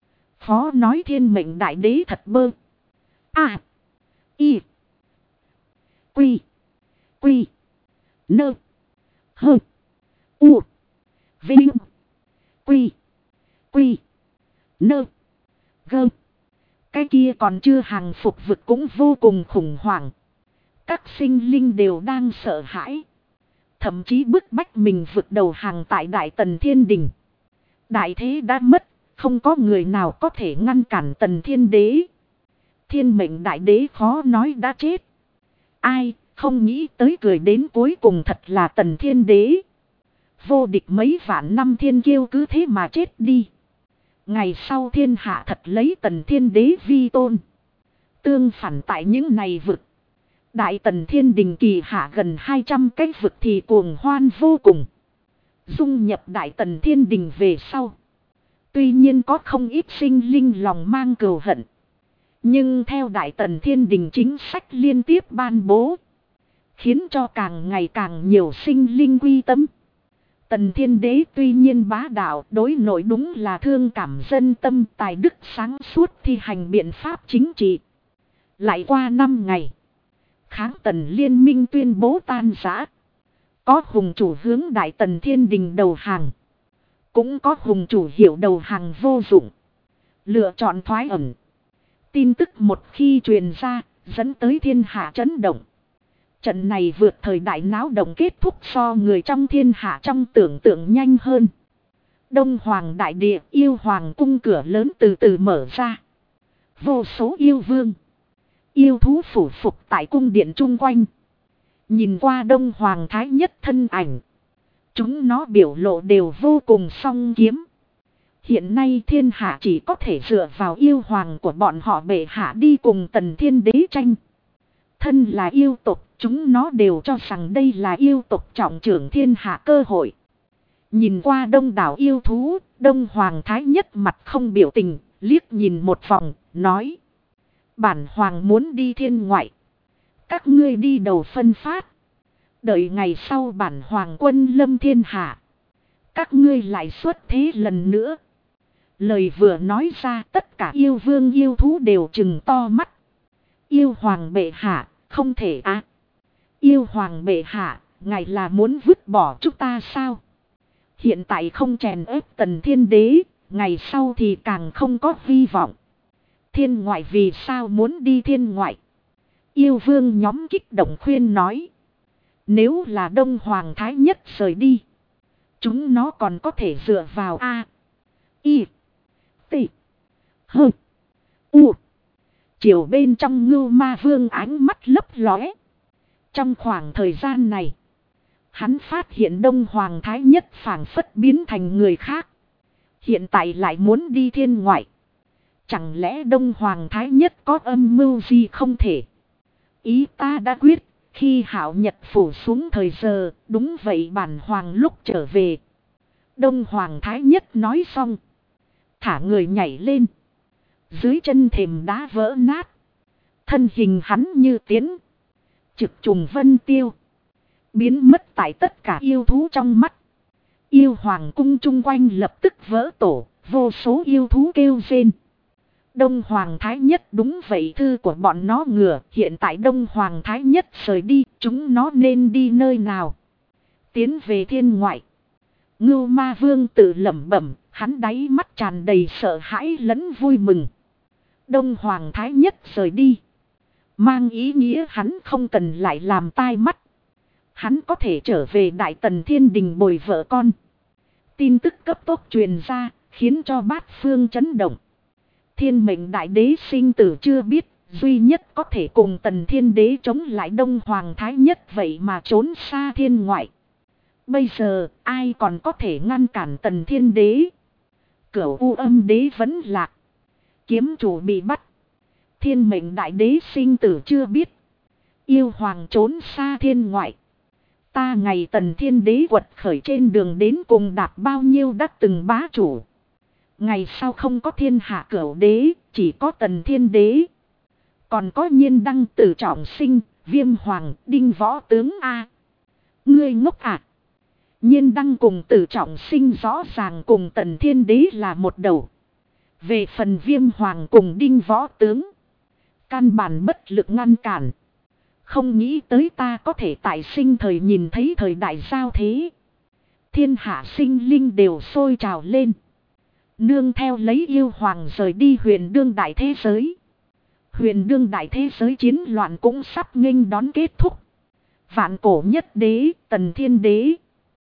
Phó nói Thiên Mệnh Đại Đế thật bơ. A. I. Quy. Quy. Nơ. Hơ. U. Vinh. Quy. Quy. Nơ. Gơ. Cái kia còn chưa hàng phục vực cũng vô cùng khủng hoảng. Các sinh linh đều đang sợ hãi. Thậm chí bức bách mình vượt đầu hàng tại Đại Tần Thiên Đình. Đại thế đã mất, không có người nào có thể ngăn cản Tần Thiên Đế. Thiên mệnh đại đế khó nói đã chết. Ai không nghĩ tới cười đến cuối cùng thật là Tần Thiên Đế. Vô địch mấy vạn năm thiên kiêu cứ thế mà chết đi. Ngày sau thiên hạ thật lấy Tần Thiên Đế vi tôn. Tương phản tại những này vực. Đại Tần Thiên Đình kỳ hạ gần 200 cái vực thì cuồng hoan vô cùng. Dung nhập Đại Tần Thiên Đình về sau. Tuy nhiên có không ít sinh linh lòng mang cừu hận. Nhưng theo Đại Tần Thiên Đình chính sách liên tiếp ban bố. Khiến cho càng ngày càng nhiều sinh linh quy tâm. Tần Thiên Đế tuy nhiên bá đạo đối nội đúng là thương cảm dân tâm tài đức sáng suốt thi hành biện pháp chính trị. Lại qua 5 ngày. Kháng Tần liên minh tuyên bố tan rã. Có hùng chủ hướng Đại Tần Thiên Đình đầu hàng. Cũng có hùng chủ hiểu đầu hàng vô dụng. Lựa chọn thoái ẩn. Tin tức một khi truyền ra, dẫn tới thiên hạ chấn động. Trận này vượt thời đại náo động kết thúc so người trong thiên hạ trong tưởng tượng nhanh hơn. Đông Hoàng đại địa yêu hoàng cung cửa lớn từ từ mở ra. Vô số yêu vương. Yêu thú phủ phục tại cung điện chung quanh. Nhìn qua Đông Hoàng thái nhất thân ảnh. Chúng nó biểu lộ đều vô cùng song kiếm. Hiện nay thiên hạ chỉ có thể dựa vào yêu hoàng của bọn họ bệ hạ đi cùng Tần Thiên Đế tranh. Thân là yêu tộc, chúng nó đều cho rằng đây là yêu tộc trọng trưởng thiên hạ cơ hội. Nhìn qua đông đảo yêu thú, Đông Hoàng thái nhất mặt không biểu tình, liếc nhìn một vòng, nói. Bản hoàng muốn đi thiên ngoại. Các ngươi đi đầu phân phát. Đợi ngày sau bản hoàng quân lâm thiên hạ. Các ngươi lại xuất thế lần nữa. Lời vừa nói ra tất cả yêu vương yêu thú đều trừng to mắt. Yêu hoàng bệ hạ, không thể á. Yêu hoàng bệ hạ, ngài là muốn vứt bỏ chúng ta sao? Hiện tại không chèn ép Tần Thiên Đế, ngày sau thì càng không có hy vọng. Thiên ngoại vì sao muốn đi thiên ngoại? Yêu vương nhóm kích động khuyên nói. Nếu là Đông Hoàng thái nhất rời đi. Chúng nó còn có thể dựa vào A. I. T. H. U. Chiều bên trong Ngưu Ma Vương ánh mắt lấp lóe. Trong khoảng thời gian này. Hắn phát hiện Đông Hoàng thái nhất phảng phất biến thành người khác. Hiện tại lại muốn đi thiên ngoại. Chẳng lẽ Đông Hoàng thái nhất có âm mưu gì không thể? Ý ta đã quyết. Khi Hạo Nhật phủ xuống thời giờ, đúng vậy bản hoàng lúc trở về. Đông Hoàng thái nhất nói xong. Thả người nhảy lên. Dưới chân thềm đá vỡ nát. Thân hình hắn như tiến. Trực trùng vân tiêu. Biến mất tại tất cả yêu thú trong mắt. Yêu hoàng cung chung quanh lập tức vỡ tổ. Vô số yêu thú kêu rên. Đông Hoàng thái nhất đúng vậy thư của bọn nó ngừa. Hiện tại Đông Hoàng thái nhất rời đi. Chúng nó nên đi nơi nào? Tiến về thiên ngoại. Ngưu Ma Vương tự lẩm bẩm. Hắn đáy mắt tràn đầy sợ hãi lẫn vui mừng. Đông Hoàng thái nhất rời đi. Mang ý nghĩa hắn không cần lại làm tai mắt. Hắn có thể trở về Đại Tần Thiên Đình bồi vợ con. Tin tức cấp tốc truyền ra, khiến cho bát phương chấn động. Thiên mệnh đại đế sinh tử chưa biết, duy nhất có thể cùng Tần Thiên Đế chống lại Đông Hoàng thái nhất vậy mà trốn xa thiên ngoại. Bây giờ, ai còn có thể ngăn cản Tần Thiên Đế? Cửu U Âm Đế vẫn lạc. Kiếm chủ bị bắt. Thiên mệnh đại đế sinh tử chưa biết. Yêu hoàng trốn xa thiên ngoại. Ta ngày Tần Thiên Đế quật khởi trên đường đến cùng đạp bao nhiêu đã từng bá chủ. Ngày sau không có thiên hạ cửu đế, chỉ có Tần Thiên Đế. Còn có Nhiên Đăng Tử Trọng Sinh, Viêm Hoàng, Đinh Võ Tướng A. Ngươi ngốc ạ. Nhiên Đăng cùng Tử Trọng Sinh rõ ràng cùng Tần Thiên Đế là một đầu. Về phần Viêm Hoàng cùng Đinh Võ Tướng. Căn bản bất lực ngăn cản. Không nghĩ tới ta có thể tại sinh thời nhìn thấy thời đại giao thế. thiên hạ sinh linh đều sôi trào lên. Nương theo lấy yêu hoàng rời đi huyền đương đại thế giới. Huyền đương đại thế giới chiến loạn cũng sắp nghênh đón kết thúc. Vạn cổ nhất đế, Tần Thiên Đế,